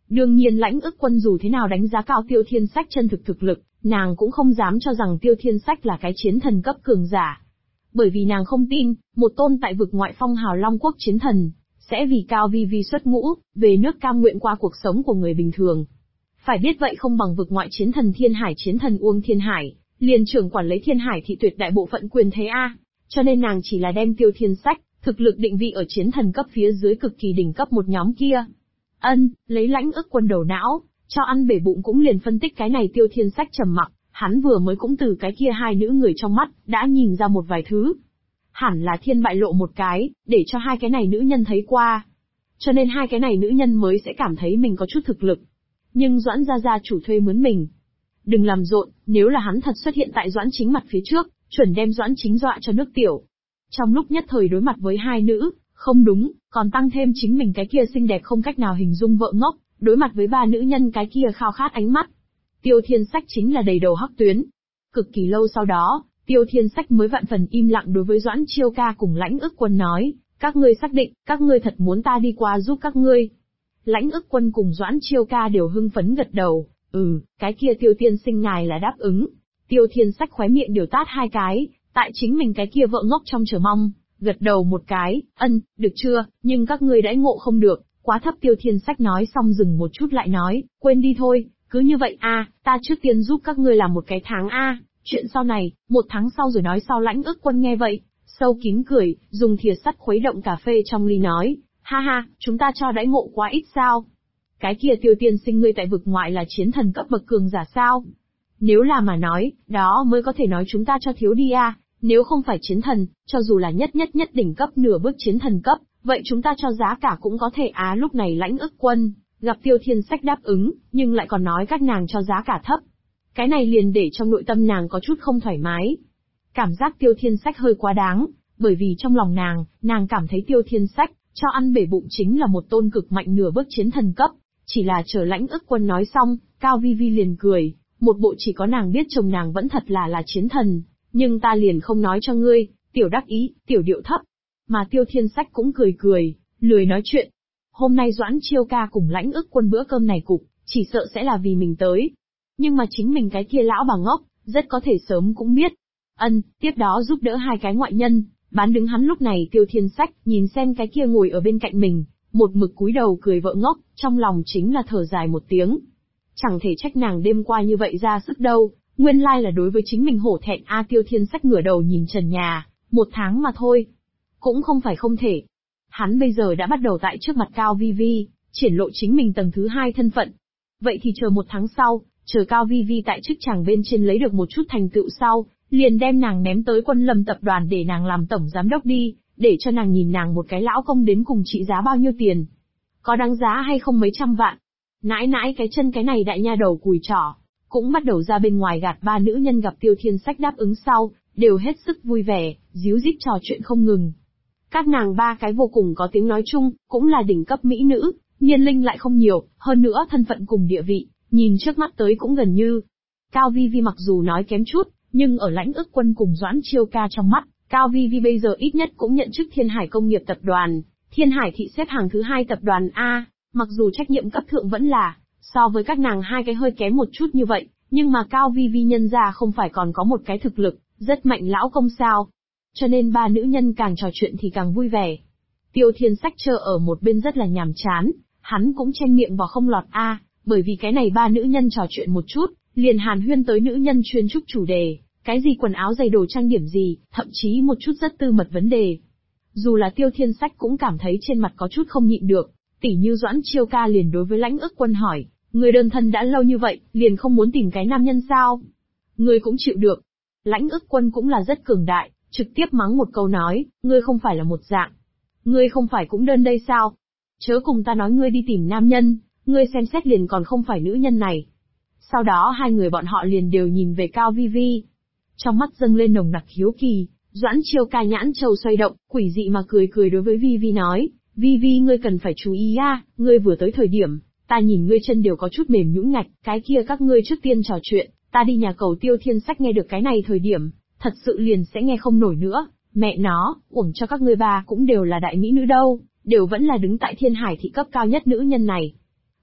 Đương nhiên Lãnh Ức Quân dù thế nào đánh giá cao Tiêu Thiên Sách chân thực thực lực, nàng cũng không dám cho rằng Tiêu Thiên Sách là cái chiến thần cấp cường giả. Bởi vì nàng không tin, một tôn tại vực ngoại phong hào Long Quốc chiến thần, sẽ vì Cao Vi Vi xuất ngũ, về nước cam nguyện qua cuộc sống của người bình thường. Phải biết vậy không bằng vực ngoại chiến thần Thiên Hải chiến thần Uông Thiên Hải, liền trưởng quản lấy Thiên Hải thị tuyệt đại bộ phận quyền thế A, cho nên nàng chỉ là đem Tiêu Thiên Sách, thực lực định vị ở chiến thần cấp phía dưới cực kỳ đỉnh cấp một nhóm kia. Lấy Lãnh Ức Quân đầu não, cho ăn bể bụng cũng liền phân tích cái này Tiêu Thiên Sách trầm mặc, hắn vừa mới cũng từ cái kia hai nữ người trong mắt, đã nhìn ra một vài thứ. Hẳn là thiên bại lộ một cái, để cho hai cái này nữ nhân thấy qua. Cho nên hai cái này nữ nhân mới sẽ cảm thấy mình có chút thực lực. Nhưng Doãn gia gia chủ thuê mướn mình. Đừng làm rộn, nếu là hắn thật xuất hiện tại Doãn Chính mặt phía trước, chuẩn đem Doãn Chính dọa cho nước tiểu. Trong lúc nhất thời đối mặt với hai nữ, không đúng, còn tăng thêm chính mình cái kia xinh đẹp không cách nào hình dung vợ ngốc, đối mặt với ba nữ nhân cái kia khao khát ánh mắt. Tiêu Thiên Sách chính là đầy đầu hắc tuyến. Cực kỳ lâu sau đó, Tiêu Thiên Sách mới vạn phần im lặng đối với Doãn Chiêu Ca cùng Lãnh Ức Quân nói, các ngươi xác định, các ngươi thật muốn ta đi qua giúp các ngươi. Lãnh Ức Quân cùng Doãn Chiêu Ca đều hưng phấn gật đầu, cái kia Tiêu tiên sinh ngài là đáp ứng. Tiêu Thiên Sách khóe miệng đều tát hai cái, tại chính mình cái kia vợ ngốc trong chờ mong, gật đầu một cái, được chưa, nhưng các ngươi đãi ngộ không được, quá thấp. Tiêu Thiên Sách nói xong dừng một chút lại nói, quên đi thôi, cứ như vậy ta trước tiên giúp các ngươi làm một cái tháng chuyện sau này, 1 tháng sau rồi nói sau. Lãnh Ức Quân nghe vậy, sâu kín cười, dùng thìa sắt khuấy động cà phê trong ly nói, ha, chúng ta cho đãi ngộ quá ít sao? Cái kia Tiêu tiên sinh ngươi tại vực ngoại là chiến thần cấp bậc cường giả sao? Nếu là mà nói, đó mới có thể nói chúng ta cho thiếu đi nếu không phải chiến thần, cho dù là nhất đỉnh cấp nửa bước chiến thần cấp, vậy chúng ta cho giá cả cũng có thể lúc này Lãnh Ức Quân gặp Tiêu Thiên Sách đáp ứng, nhưng lại còn nói các nàng cho giá cả thấp. Cái này liền để trong nội tâm nàng có chút không thoải mái. Cảm giác Tiêu Thiên Sách hơi quá đáng, bởi vì trong lòng nàng cảm thấy Tiêu Thiên Sách, cho ăn bể bụng chính là một tôn cực mạnh nửa bước chiến thần cấp. Chỉ là chờ Lãnh Ức Quân nói xong, Cao Vi Vi liền cười, một bộ chỉ có nàng biết chồng nàng vẫn thật là chiến thần, nhưng ta liền không nói cho ngươi, tiểu đắc ý, tiểu điệu thấp. Mà Tiêu Thiên Sách cũng cười, lười nói chuyện. Hôm nay Doãn Chiêu Ca cùng Lãnh Ức Quân bữa cơm này cục, chỉ sợ sẽ là vì mình tới. Nhưng mà chính mình cái kia lão bà ngốc, rất có thể sớm cũng biết. Tiếp đó giúp đỡ hai cái ngoại nhân, bán đứng hắn. Lúc này Tiêu Thiên Sách nhìn xem cái kia ngồi ở bên cạnh mình, một mực cúi đầu cười vợ ngốc, trong lòng chính là thở dài một tiếng. Chẳng thể trách nàng đêm qua như vậy ra sức đâu, nguyên lai là đối với chính mình hổ thẹn. Tiêu Thiên Sách ngửa đầu nhìn trần nhà, 1 tháng mà thôi, cũng không phải không thể. Hắn bây giờ đã bắt đầu tại trước mặt Cao Vi Vi, triển lộ chính mình tầng thứ 2 thân phận. Vậy thì chờ 1 tháng sau, chờ Cao Vi Vi tại chức chàng bên trên lấy được một chút thành tựu sau, liền đem nàng ném tới Quân Lâm tập đoàn để nàng làm tổng giám đốc đi, để cho nàng nhìn nàng một cái lão công đến cùng trị giá bao nhiêu tiền. Có đáng giá hay không mấy trăm vạn. Nãi cái chân cái này đại nha đầu cùi trỏ, cũng bắt đầu ra bên ngoài gạt ba nữ nhân. Gặp Tiêu Thiên Sách đáp ứng sau, đều hết sức vui vẻ, díu dít trò chuyện không ngừng. Các nàng ba cái vô cùng có tiếng nói chung, cũng là đỉnh cấp mỹ nữ, niên linh lại không nhiều, hơn nữa thân phận cùng địa vị, nhìn trước mắt tới cũng gần như. Cao Vi Vi mặc dù nói kém chút, nhưng ở Lãnh Ức Quân cùng Doãn Chiêu Ca trong mắt, Cao Vi Vi bây giờ ít nhất cũng nhận chức Thiên Hải Công nghiệp tập đoàn, Thiên Hải thị xếp hàng thứ 2 tập đoàn A, mặc dù trách nhiệm cấp thượng vẫn là, so với các nàng hai cái hơi kém một chút như vậy, nhưng mà Cao Vi Vi nhân ra không phải còn có một cái thực lực, rất mạnh lão công sao. Cho nên ba nữ nhân càng trò chuyện thì càng vui vẻ. Tiêu Thiên Sách chờ ở một bên rất là nhàm chán, hắn cũng chen miệng vào không lọt bởi vì cái này ba nữ nhân trò chuyện một chút, liền hàn huyên tới nữ nhân chuyên trúc chủ đề, cái gì quần áo giày đồ trang điểm gì, thậm chí một chút rất tư mật vấn đề. Dù là Tiêu Thiên Sách cũng cảm thấy trên mặt có chút không nhịn được, tỉ như Doãn Chiêu Ca liền đối với Lãnh Ức Quân hỏi, người đơn thân đã lâu như vậy, liền không muốn tìm cái nam nhân sao? Người cũng chịu được. Lãnh Ức Quân cũng là rất cường đại, trực tiếp mắng một câu nói, ngươi không phải là một dạng. Ngươi không phải cũng đơn đây sao? Chớ cùng ta nói ngươi đi tìm nam nhân, ngươi xem xét liền còn không phải nữ nhân này. Sau đó hai người bọn họ liền đều nhìn về Cao Vi Vi. Trong mắt dâng lên nồng nặc hiếu kỳ, Doãn Chiêu Ca nhãn châu xoay động, quỷ dị mà cười đối với Vi Vi nói, Vi Vi ngươi cần phải chú ý ngươi vừa tới thời điểm, ta nhìn ngươi chân đều có chút mềm nhũn ngạch, cái kia các ngươi trước tiên trò chuyện, ta đi nhà cầu. Tiêu Thiên Sách nghe được cái này thời điểm, thật sự liền sẽ nghe không nổi nữa, mẹ nó, uổng cho các ngươi ba cũng đều là đại mỹ nữ đâu, đều vẫn là đứng tại Thiên Hải thị cấp cao nhất nữ nhân này.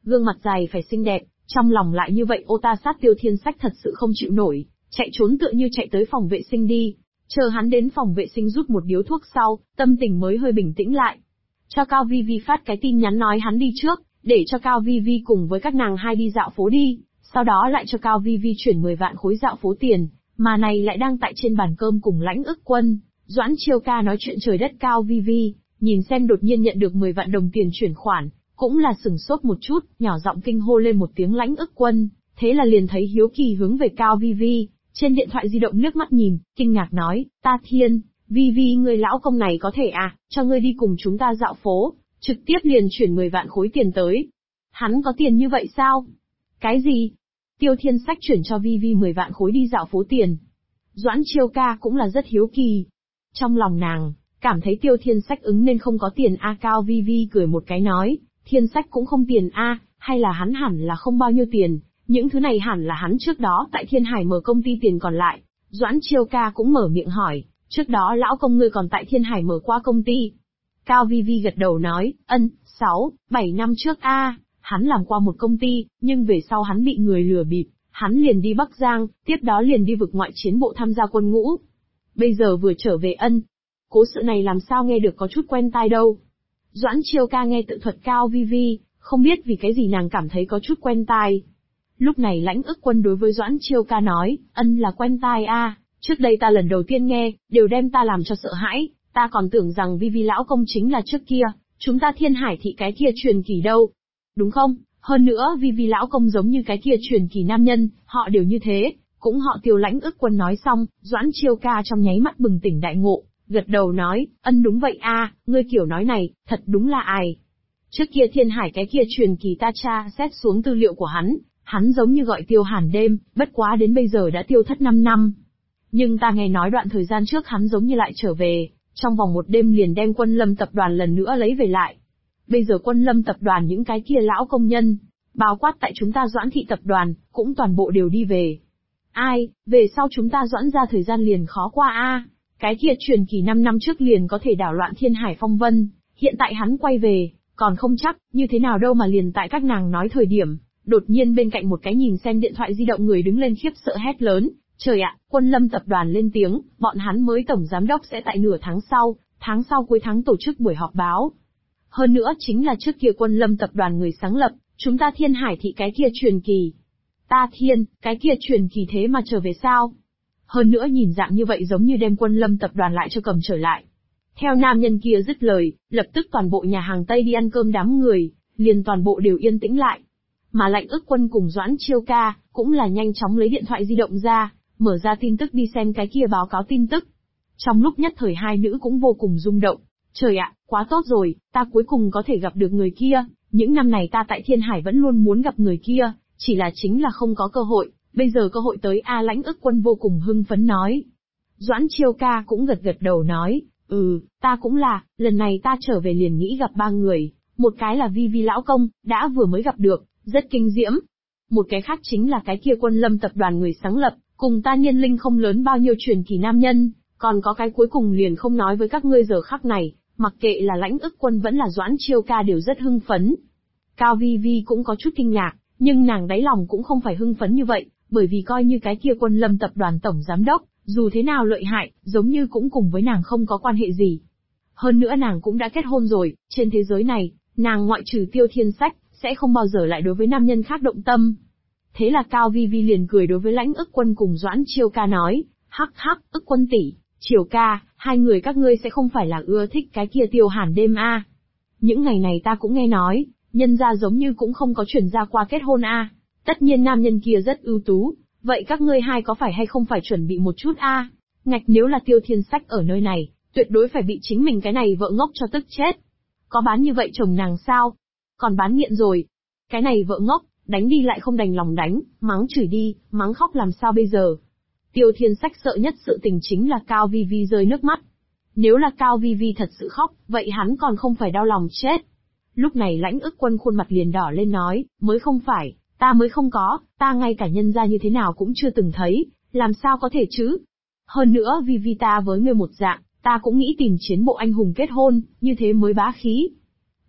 gương mặt dài phải xinh đẹp, trong lòng lại như vậy ô ta sát Tiêu Thiên Sách thật sự không chịu nổi, chạy trốn tựa như chạy tới phòng vệ sinh đi. Chờ hắn đến phòng vệ sinh rút một điếu thuốc sau, tâm tình mới hơi bình tĩnh lại. Cho Cao Vi Vi phát cái tin nhắn nói hắn đi trước, để cho Cao Vi Vi cùng với các nàng hai đi dạo phố đi, sau đó lại cho Cao Vi Vi chuyển 10 vạn khối dạo phố tiền, mà này lại đang tại trên bàn cơm cùng Lãnh Ức Quân. Doãn Chiêu Ca nói chuyện trời đất Cao Vi Vi, nhìn xem đột nhiên nhận được 10 vạn đồng tiền chuyển khoản, cũng là sửng sốt một chút, nhỏ giọng kinh hô lên một tiếng Lãnh Ức Quân, thế là liền thấy hiếu kỳ hướng về Cao Vi Vi, trên điện thoại di động liếc mắt nhìn, kinh ngạc nói, Ta Thiên, Vi Vi người lão công này có thể à, cho ngươi đi cùng chúng ta dạo phố, trực tiếp liền chuyển 10 vạn khối tiền tới. Hắn có tiền như vậy sao? Cái gì? Tiêu Thiên Sách chuyển cho Vi Vi 10 vạn khối đi dạo phố tiền. Doãn Chiêu Ca cũng là rất hiếu kỳ. Trong lòng nàng, cảm thấy Tiêu Thiên Sách ứng nên không có tiền a. Cao Vi Vi cười một cái nói, Thiên Sách cũng không tiền a, hay là hắn hẳn là không bao nhiêu tiền, những thứ này hẳn là hắn trước đó tại Thiên Hải mở công ty tiền còn lại. Doãn Chiêu Ca cũng mở miệng hỏi, trước đó lão công ngươi còn tại Thiên Hải mở qua công ty. Cao Vi Vi gật đầu nói, 7 năm trước a, hắn làm qua một công ty, nhưng về sau hắn bị người lừa bịp, hắn liền đi Bắc Giang, tiếp đó liền đi vực ngoại chiến bộ tham gia quân ngũ. Bây giờ vừa trở về cố sự này làm sao nghe được có chút quen tai đâu. Doãn Chiêu Ca nghe tự thuật Cao Vi Vi, không biết vì cái gì nàng cảm thấy có chút quen tai. Lúc này Lãnh Ức Quân đối với Doãn Chiêu Ca nói, là quen tai a, trước đây ta lần đầu tiên nghe, đều đem ta làm cho sợ hãi, ta còn tưởng rằng Vi Vi lão công chính là trước kia, chúng ta Thiên Hải thị cái kia truyền kỳ đâu. Đúng không? Hơn nữa Vi Vi lão công giống như cái kia truyền kỳ nam nhân, họ đều như thế, cũng họ Tiêu. Lãnh Ức Quân nói xong, Doãn Chiêu Ca trong nháy mắt bừng tỉnh đại ngộ, gật đầu nói, đúng vậy a, ngươi kiểu nói này, thật đúng là ai. Trước kia Thiên Hải cái kia truyền kỳ ta tra xét xuống tư liệu của hắn giống như gọi Tiêu Hàn Đêm, bất quá đến bây giờ đã tiêu thất 5 năm. Nhưng ta nghe nói đoạn thời gian trước hắn giống như lại trở về, trong vòng một đêm liền đem Quân Lâm tập đoàn lần nữa lấy về lại. Bây giờ Quân Lâm tập đoàn những cái kia lão công nhân, bao quát tại chúng ta Doãn thị tập đoàn, cũng toàn bộ đều đi về. Ai, về sau chúng ta Doãn ra thời gian liền khó qua a. Cái kia truyền kỳ 5 năm trước liền có thể đảo loạn Thiên Hải phong vân, hiện tại hắn quay về, còn không chắc, như thế nào đâu mà liền tại các nàng nói thời điểm, đột nhiên bên cạnh một cái nhìn xem điện thoại di động người đứng lên khiếp sợ hét lớn, trời ạ, Quân Lâm tập đoàn lên tiếng, bọn hắn mới tổng giám đốc sẽ tại nửa tháng sau cuối tháng tổ chức buổi họp báo. Hơn nữa chính là trước kia Quân Lâm tập đoàn người sáng lập, chúng ta Thiên Hải thị cái kia truyền kỳ. Ta Thiên, cái kia truyền kỳ thế mà trở về sao? Hơn nữa nhìn dạng như vậy giống như đem Quân Lâm tập đoàn lại cho cầm trở lại. Theo nam nhân kia dứt lời, lập tức toàn bộ nhà hàng Tây đi ăn cơm đám người, liền toàn bộ đều yên tĩnh lại. Mà Lãnh Ức Quân cùng Doãn Chiêu Ca, cũng là nhanh chóng lấy điện thoại di động ra, mở ra tin tức đi xem cái kia báo cáo tin tức. Trong lúc nhất thời hai nữ cũng vô cùng rung động. Trời ạ, quá tốt rồi, ta cuối cùng có thể gặp được người kia, những năm này ta tại Thiên Hải vẫn luôn muốn gặp người kia, chỉ là chính là không có cơ hội, bây giờ cơ hội tới a. Lãnh Ức Quân vô cùng hưng phấn nói. Doãn Chiêu Ca cũng gật gật đầu nói, ta cũng là, lần này ta trở về liền nghĩ gặp 3 người, một cái là Vi Vi lão công, đã vừa mới gặp được, rất kinh diễm. Một cái khác chính là cái kia Quân Lâm tập đoàn người sáng lập, cùng ta niên linh không lớn bao nhiêu truyền kỳ nam nhân, còn có cái cuối cùng liền không nói với các ngươi giờ khắc này, mặc kệ là Lãnh Ức Quân vẫn là Doãn Chiêu Ca đều rất hưng phấn. Cao Vi Vi cũng có chút kinh ngạc, nhưng nàng đáy lòng cũng không phải hưng phấn như vậy, bởi vì coi như cái kia Quân Lâm tập đoàn tổng giám đốc, dù thế nào lợi hại, giống như cũng cùng với nàng không có quan hệ gì. Hơn nữa nàng cũng đã kết hôn rồi, trên thế giới này, nàng ngoại trừ Tiêu Thiên Sách, sẽ không bao giờ lại đối với nam nhân khác động tâm. Thế là Cao Vi Vi liền cười đối với Lãnh Ức Quân cùng Doãn Chiêu Ca nói, hắc hắc, Ức Quân tỷ, Chiêu Ca, hai người các ngươi sẽ không phải là ưa thích cái kia Tiêu Hàn Đêm a? Những ngày này ta cũng nghe nói, nhân gia giống như cũng không có chuyển ra qua kết hôn a. Tất nhiên nam nhân kia rất ưu tú, vậy các ngươi hai có phải hay không phải chuẩn bị một chút a? Ngạch nếu là Tiêu Thiên Sách ở nơi này, tuyệt đối phải bị chính mình cái này vợ ngốc cho tức chết. Có bán như vậy chồng nàng sao? Còn bán nghiện rồi. Cái này vợ ngốc, đánh đi lại không đành lòng đánh, mắng chửi đi, mắng khóc làm sao bây giờ? Tiêu Thiên Sách sợ nhất sự tình chính là Cao Vi Vi rơi nước mắt. Nếu là Cao Vi Vi thật sự khóc, vậy hắn còn không phải đau lòng chết. Lúc này Lãnh Ức Quân khuôn mặt liền đỏ lên nói, mới không phải, ta mới không có, ta ngay cả nhân gia như thế nào cũng chưa từng thấy, làm sao có thể chứ? Hơn nữa Vi Vi ta với ngươi một dạng, ta cũng nghĩ tìm chiến bộ anh hùng kết hôn, như thế mới bá khí.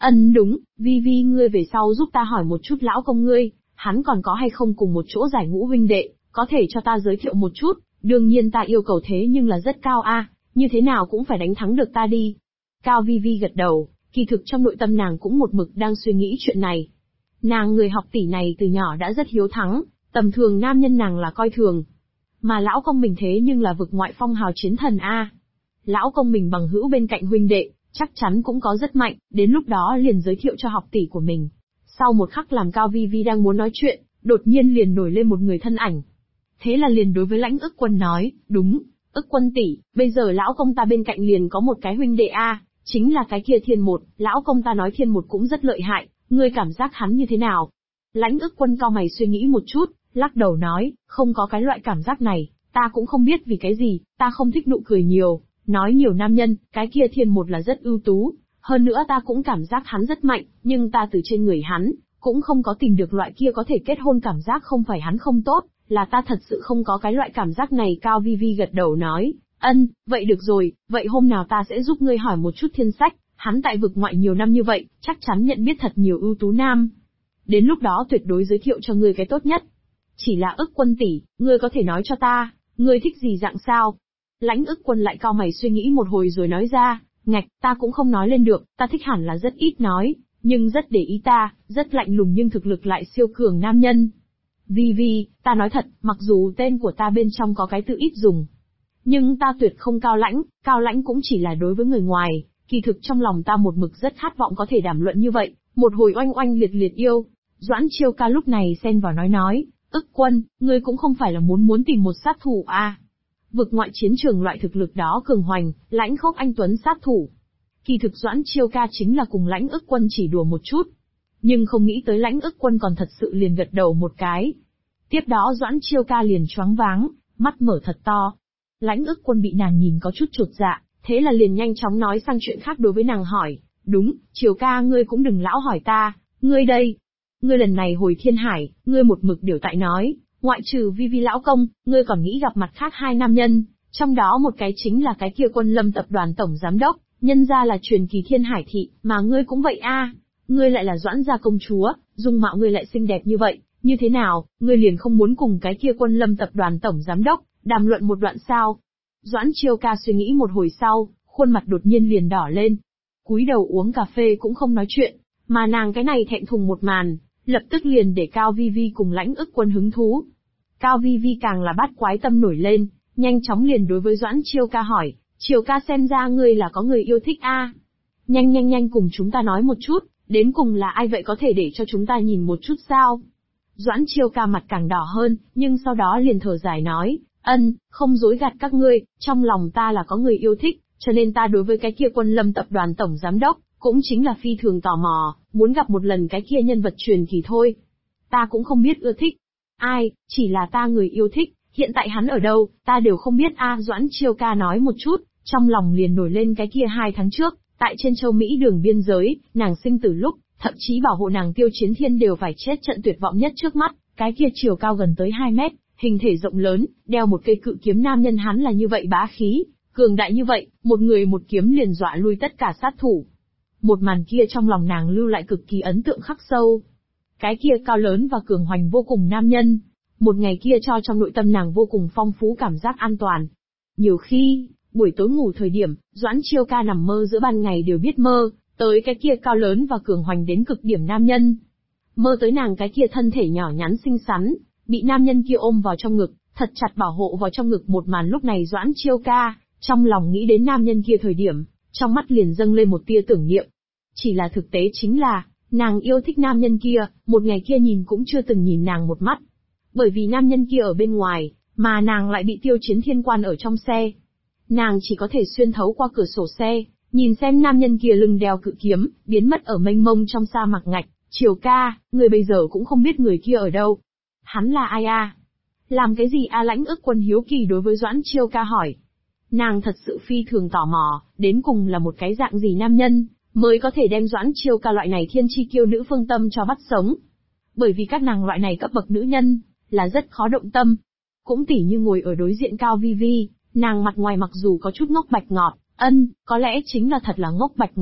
Đúng, Vi Vi ngươi về sau giúp ta hỏi một chút lão công ngươi, hắn còn có hay không cùng một chỗ giải ngũ huynh đệ, có thể cho ta giới thiệu một chút, đương nhiên ta yêu cầu thế nhưng là rất cao a, như thế nào cũng phải đánh thắng được ta đi. Cao Vi Vi gật đầu, kỳ thực trong nội tâm nàng cũng một mực đang suy nghĩ chuyện này. Nàng người học tỷ này từ nhỏ đã rất hiếu thắng, tầm thường nam nhân nàng là coi thường. Mà lão công mình thế nhưng là vực ngoại phong hào chiến thần a. Lão công mình bằng hữu bên cạnh huynh đệ, chắc chắn cũng có rất mạnh, đến lúc đó liền giới thiệu cho học tỷ của mình. Sau một khắc làm Cao Vi Vi đang muốn nói chuyện, đột nhiên liền nổi lên một người thân ảnh. Thế là liền đối với Lãnh Ức Quân nói, đúng, Ức Quân tỷ, bây giờ lão công ta bên cạnh liền có một cái huynh đệ a, chính là cái kia Thiên Một, lão công ta nói Thiên Một cũng rất lợi hại, ngươi cảm giác hắn như thế nào? Lãnh Ức Quân cau mày suy nghĩ một chút, lắc đầu nói, không có cái loại cảm giác này, ta cũng không biết vì cái gì, ta không thích nụ cười nhiều, nói nhiều nam nhân, cái kia Thiên Một là rất ưu tú, hơn nữa ta cũng cảm giác hắn rất mạnh, nhưng ta từ trên người hắn, cũng không có tìm được loại kia có thể kết hôn cảm giác không phải hắn không tốt, là ta thật sự không có cái loại cảm giác này. Cao Vi Vi gật đầu nói, vậy được rồi, vậy hôm nào ta sẽ giúp ngươi hỏi một chút Thiên Sách, hắn tại vực ngoại nhiều năm như vậy, chắc chắn nhận biết thật nhiều ưu tú nam. Đến lúc đó tuyệt đối giới thiệu cho ngươi cái tốt nhất. Chỉ là Ức Quân tỷ, ngươi có thể nói cho ta, ngươi thích gì dạng sao? Lãnh Ức Quân lại cau mày suy nghĩ một hồi rồi nói ra, ngạch, ta cũng không nói lên được, ta thích hẳn là rất ít nói, nhưng rất để ý ta, rất lạnh lùng nhưng thực lực lại siêu cường nam nhân. Vi Vi, ta nói thật, mặc dù tên của ta bên trong có cái tự ít dùng, nhưng ta tuyệt không cao lãnh cũng chỉ là đối với người ngoài, kỳ thực trong lòng ta một mực rất khát vọng có thể đàm luận như vậy, một hồi oanh oanh liệt liệt yêu. Doãn Chiêu Ca lúc này xen vào nói, Ức Quân, ngươi cũng không phải là muốn tìm một sát thủ à? Vực ngoại chiến trường loại thực lực đó cường hoành, lãnh khốc anh tuấn sát thủ. Kỳ thực Doãn Chiêu Ca chính là cùng Lãnh Ức Quân chỉ đùa một chút, nhưng không nghĩ tới Lãnh Ức Quân còn thật sự liền gật đầu một cái. Tiếp đó Doãn Chiêu Ca liền choáng váng, mắt mở thật to. Lãnh Ức Quân bị nàng nhìn có chút chột dạ, thế là liền nhanh chóng nói sang chuyện khác đối với nàng hỏi, đúng, Chiêu Ca ngươi cũng đừng lão hỏi ta, ngươi đây. Ngươi lần này hồi Thiên Hải, ngươi một mực điều tại nói, ngoại trừ Vi Vi lão công, ngươi còn nghĩ gặp mặt khác hai nam nhân, trong đó một cái chính là cái kia Quân Lâm tập đoàn tổng giám đốc, nhân ra là truyền kỳ Thiên Hải thị, mà ngươi cũng vậy a, ngươi lại là Doãn gia công chúa, dung mạo ngươi lại xinh đẹp như vậy, như thế nào, ngươi liền không muốn cùng cái kia Quân Lâm tập đoàn tổng giám đốc đàm luận một đoạn sao? Doãn Chiêu Ca suy nghĩ một hồi sau, khuôn mặt đột nhiên liền đỏ lên, cúi đầu uống cà phê cũng không nói chuyện, mà nàng cái này thẹn thùng một màn, lập tức liền để Cao Vi Vi cùng Lãnh Ức Quân hứng thú. Cao Vi Vi càng là bát quái tâm nổi lên, nhanh chóng liền đối với Doãn Chiêu Ca hỏi, Chiêu Ca xem ra ngươi là có người yêu thích a, nhanh cùng chúng ta nói một chút, đến cùng là ai vậy có thể để cho chúng ta nhìn một chút sao? Doãn Chiêu Ca mặt càng đỏ hơn, nhưng sau đó liền thở dài nói, không dối gạt các ngươi, trong lòng ta là có người yêu thích, cho nên ta đối với cái kia Quân Lâm tập đoàn tổng giám đốc, cũng chính là phi thường tò mò, muốn gặp một lần cái kia nhân vật truyền kỳ thôi. Ta cũng không biết ưa thích ai, chỉ là ta người yêu thích, hiện tại hắn ở đâu, ta đều không biết a. Doãn Chiêu Ca nói một chút, trong lòng liền nổi lên cái kia 2 tháng trước, tại trên châu Mỹ đường biên giới, nàng sinh tử lúc, thậm chí bảo hộ nàng Tiêu Chiến Thiên đều phải chết trận tuyệt vọng nhất trước mắt, cái kia chiều cao gần tới 2 mét, hình thể rộng lớn, đeo một cây cự kiếm nam nhân hắn là như vậy bá khí, cường đại như vậy, một người một kiếm liền dọa lui tất cả sát thủ. Một màn kia trong lòng nàng lưu lại cực kỳ ấn tượng khắc sâu. Cái kia cao lớn và cường hoành vô cùng nam nhân, một ngày kia cho trong nội tâm nàng vô cùng phong phú cảm giác an toàn. Nhiều khi, buổi tối ngủ thời điểm, Doãn Chiêu Ca nằm mơ giữa ban ngày đều biết mơ tới cái kia cao lớn và cường hoành đến cực điểm nam nhân. Mơ tới nàng cái kia thân thể nhỏ nhắn xinh xắn, bị nam nhân kia ôm vào trong ngực, thật chặt bảo hộ vào trong ngực. Một màn lúc này Doãn Chiêu Ca, trong lòng nghĩ đến nam nhân kia thời điểm, trong mắt liền dâng lên một tia tưởng niệm. Chỉ là thực tế chính là, nàng yêu thích nam nhân kia, một ngày kia nhìn cũng chưa từng nhìn nàng một mắt. Bởi vì nam nhân kia ở bên ngoài, mà nàng lại bị Tiêu Chiến Thiên quan ở trong xe. Nàng chỉ có thể xuyên thấu qua cửa sổ xe, nhìn xem nam nhân kia lưng đeo cự kiếm, biến mất ở mênh mông trong sa mạc ngạch. Chiều ca, người bây giờ cũng không biết người kia ở đâu. Hắn là ai a? Làm cái gì a? Lãnh Ức Quân hiếu kỳ đối với Doãn Chiêu Ca hỏi. Nàng thật sự phi thường tò mò, đến cùng là một cái dạng gì nam nhân, mới có thể đem Doãn Chiêu Ca loại này thiên chi kiêu nữ phương tâm cho bắt sống. Bởi vì các nàng loại này cấp bậc nữ nhân, là rất khó động tâm. Cũng tỉ như ngồi ở đối diện Cao Vi Vi, nàng mặt ngoài mặc dù có chút ngốc bạch ngọt, có lẽ chính là thật là ngốc bạch ngọt,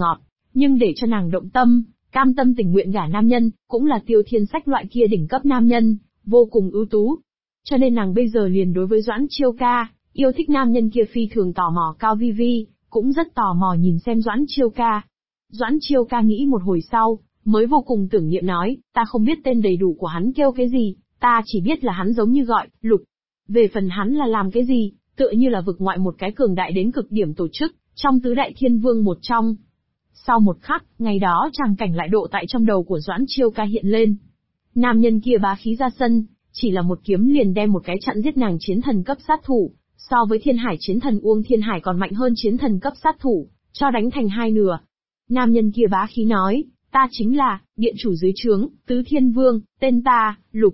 Nhưng để cho nàng động tâm, cam tâm tình nguyện gả nam nhân, cũng là Tiêu Thiên Sách loại kia đỉnh cấp nam nhân, vô cùng ưu tú. Cho nên nàng bây giờ liền đối với Doãn Chiêu Ca, yêu thích nam nhân kia phi thường tò mò. Cao Vi Vi cũng rất tò mò nhìn xem Doãn Chiêu Ca. Doãn Chiêu Ca nghĩ một hồi sau, mới vô cùng tưởng niệm nói, ta không biết tên đầy đủ của hắn kêu cái gì, ta chỉ biết là hắn giống như gọi, Lục. Về phần hắn là làm cái gì, tựa như là vực ngoại một cái cường đại đến cực điểm tổ chức, trong tứ đại thiên vương một trong. Sau một khắc, ngày đó tràng cảnh lại độ tại trong đầu của Doãn Chiêu Ca hiện lên. Nam nhân kia bá khí ra sân, chỉ là một kiếm liền đem một cái chặn giết nàng chiến thần cấp sát thủ, so với Thiên Hải chiến thần Uông Thiên Hải còn mạnh hơn chiến thần cấp sát thủ, cho đánh thành hai nửa. Nam nhân kia bá khí nói, ta chính là, điện chủ dưới trướng, tứ thiên vương, tên ta, Lục.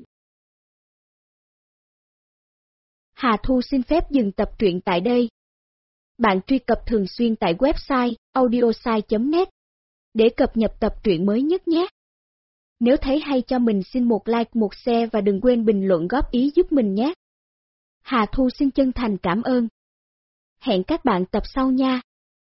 Hà Thu xin phép dừng tập truyện tại đây. Bạn truy cập thường xuyên tại website audiosai.net để cập nhật tập truyện mới nhất nhé. Nếu thấy hay cho mình xin một like, một share và đừng quên bình luận góp ý giúp mình nhé. Hà Thu xin chân thành cảm ơn. Hẹn các bạn tập sau nha.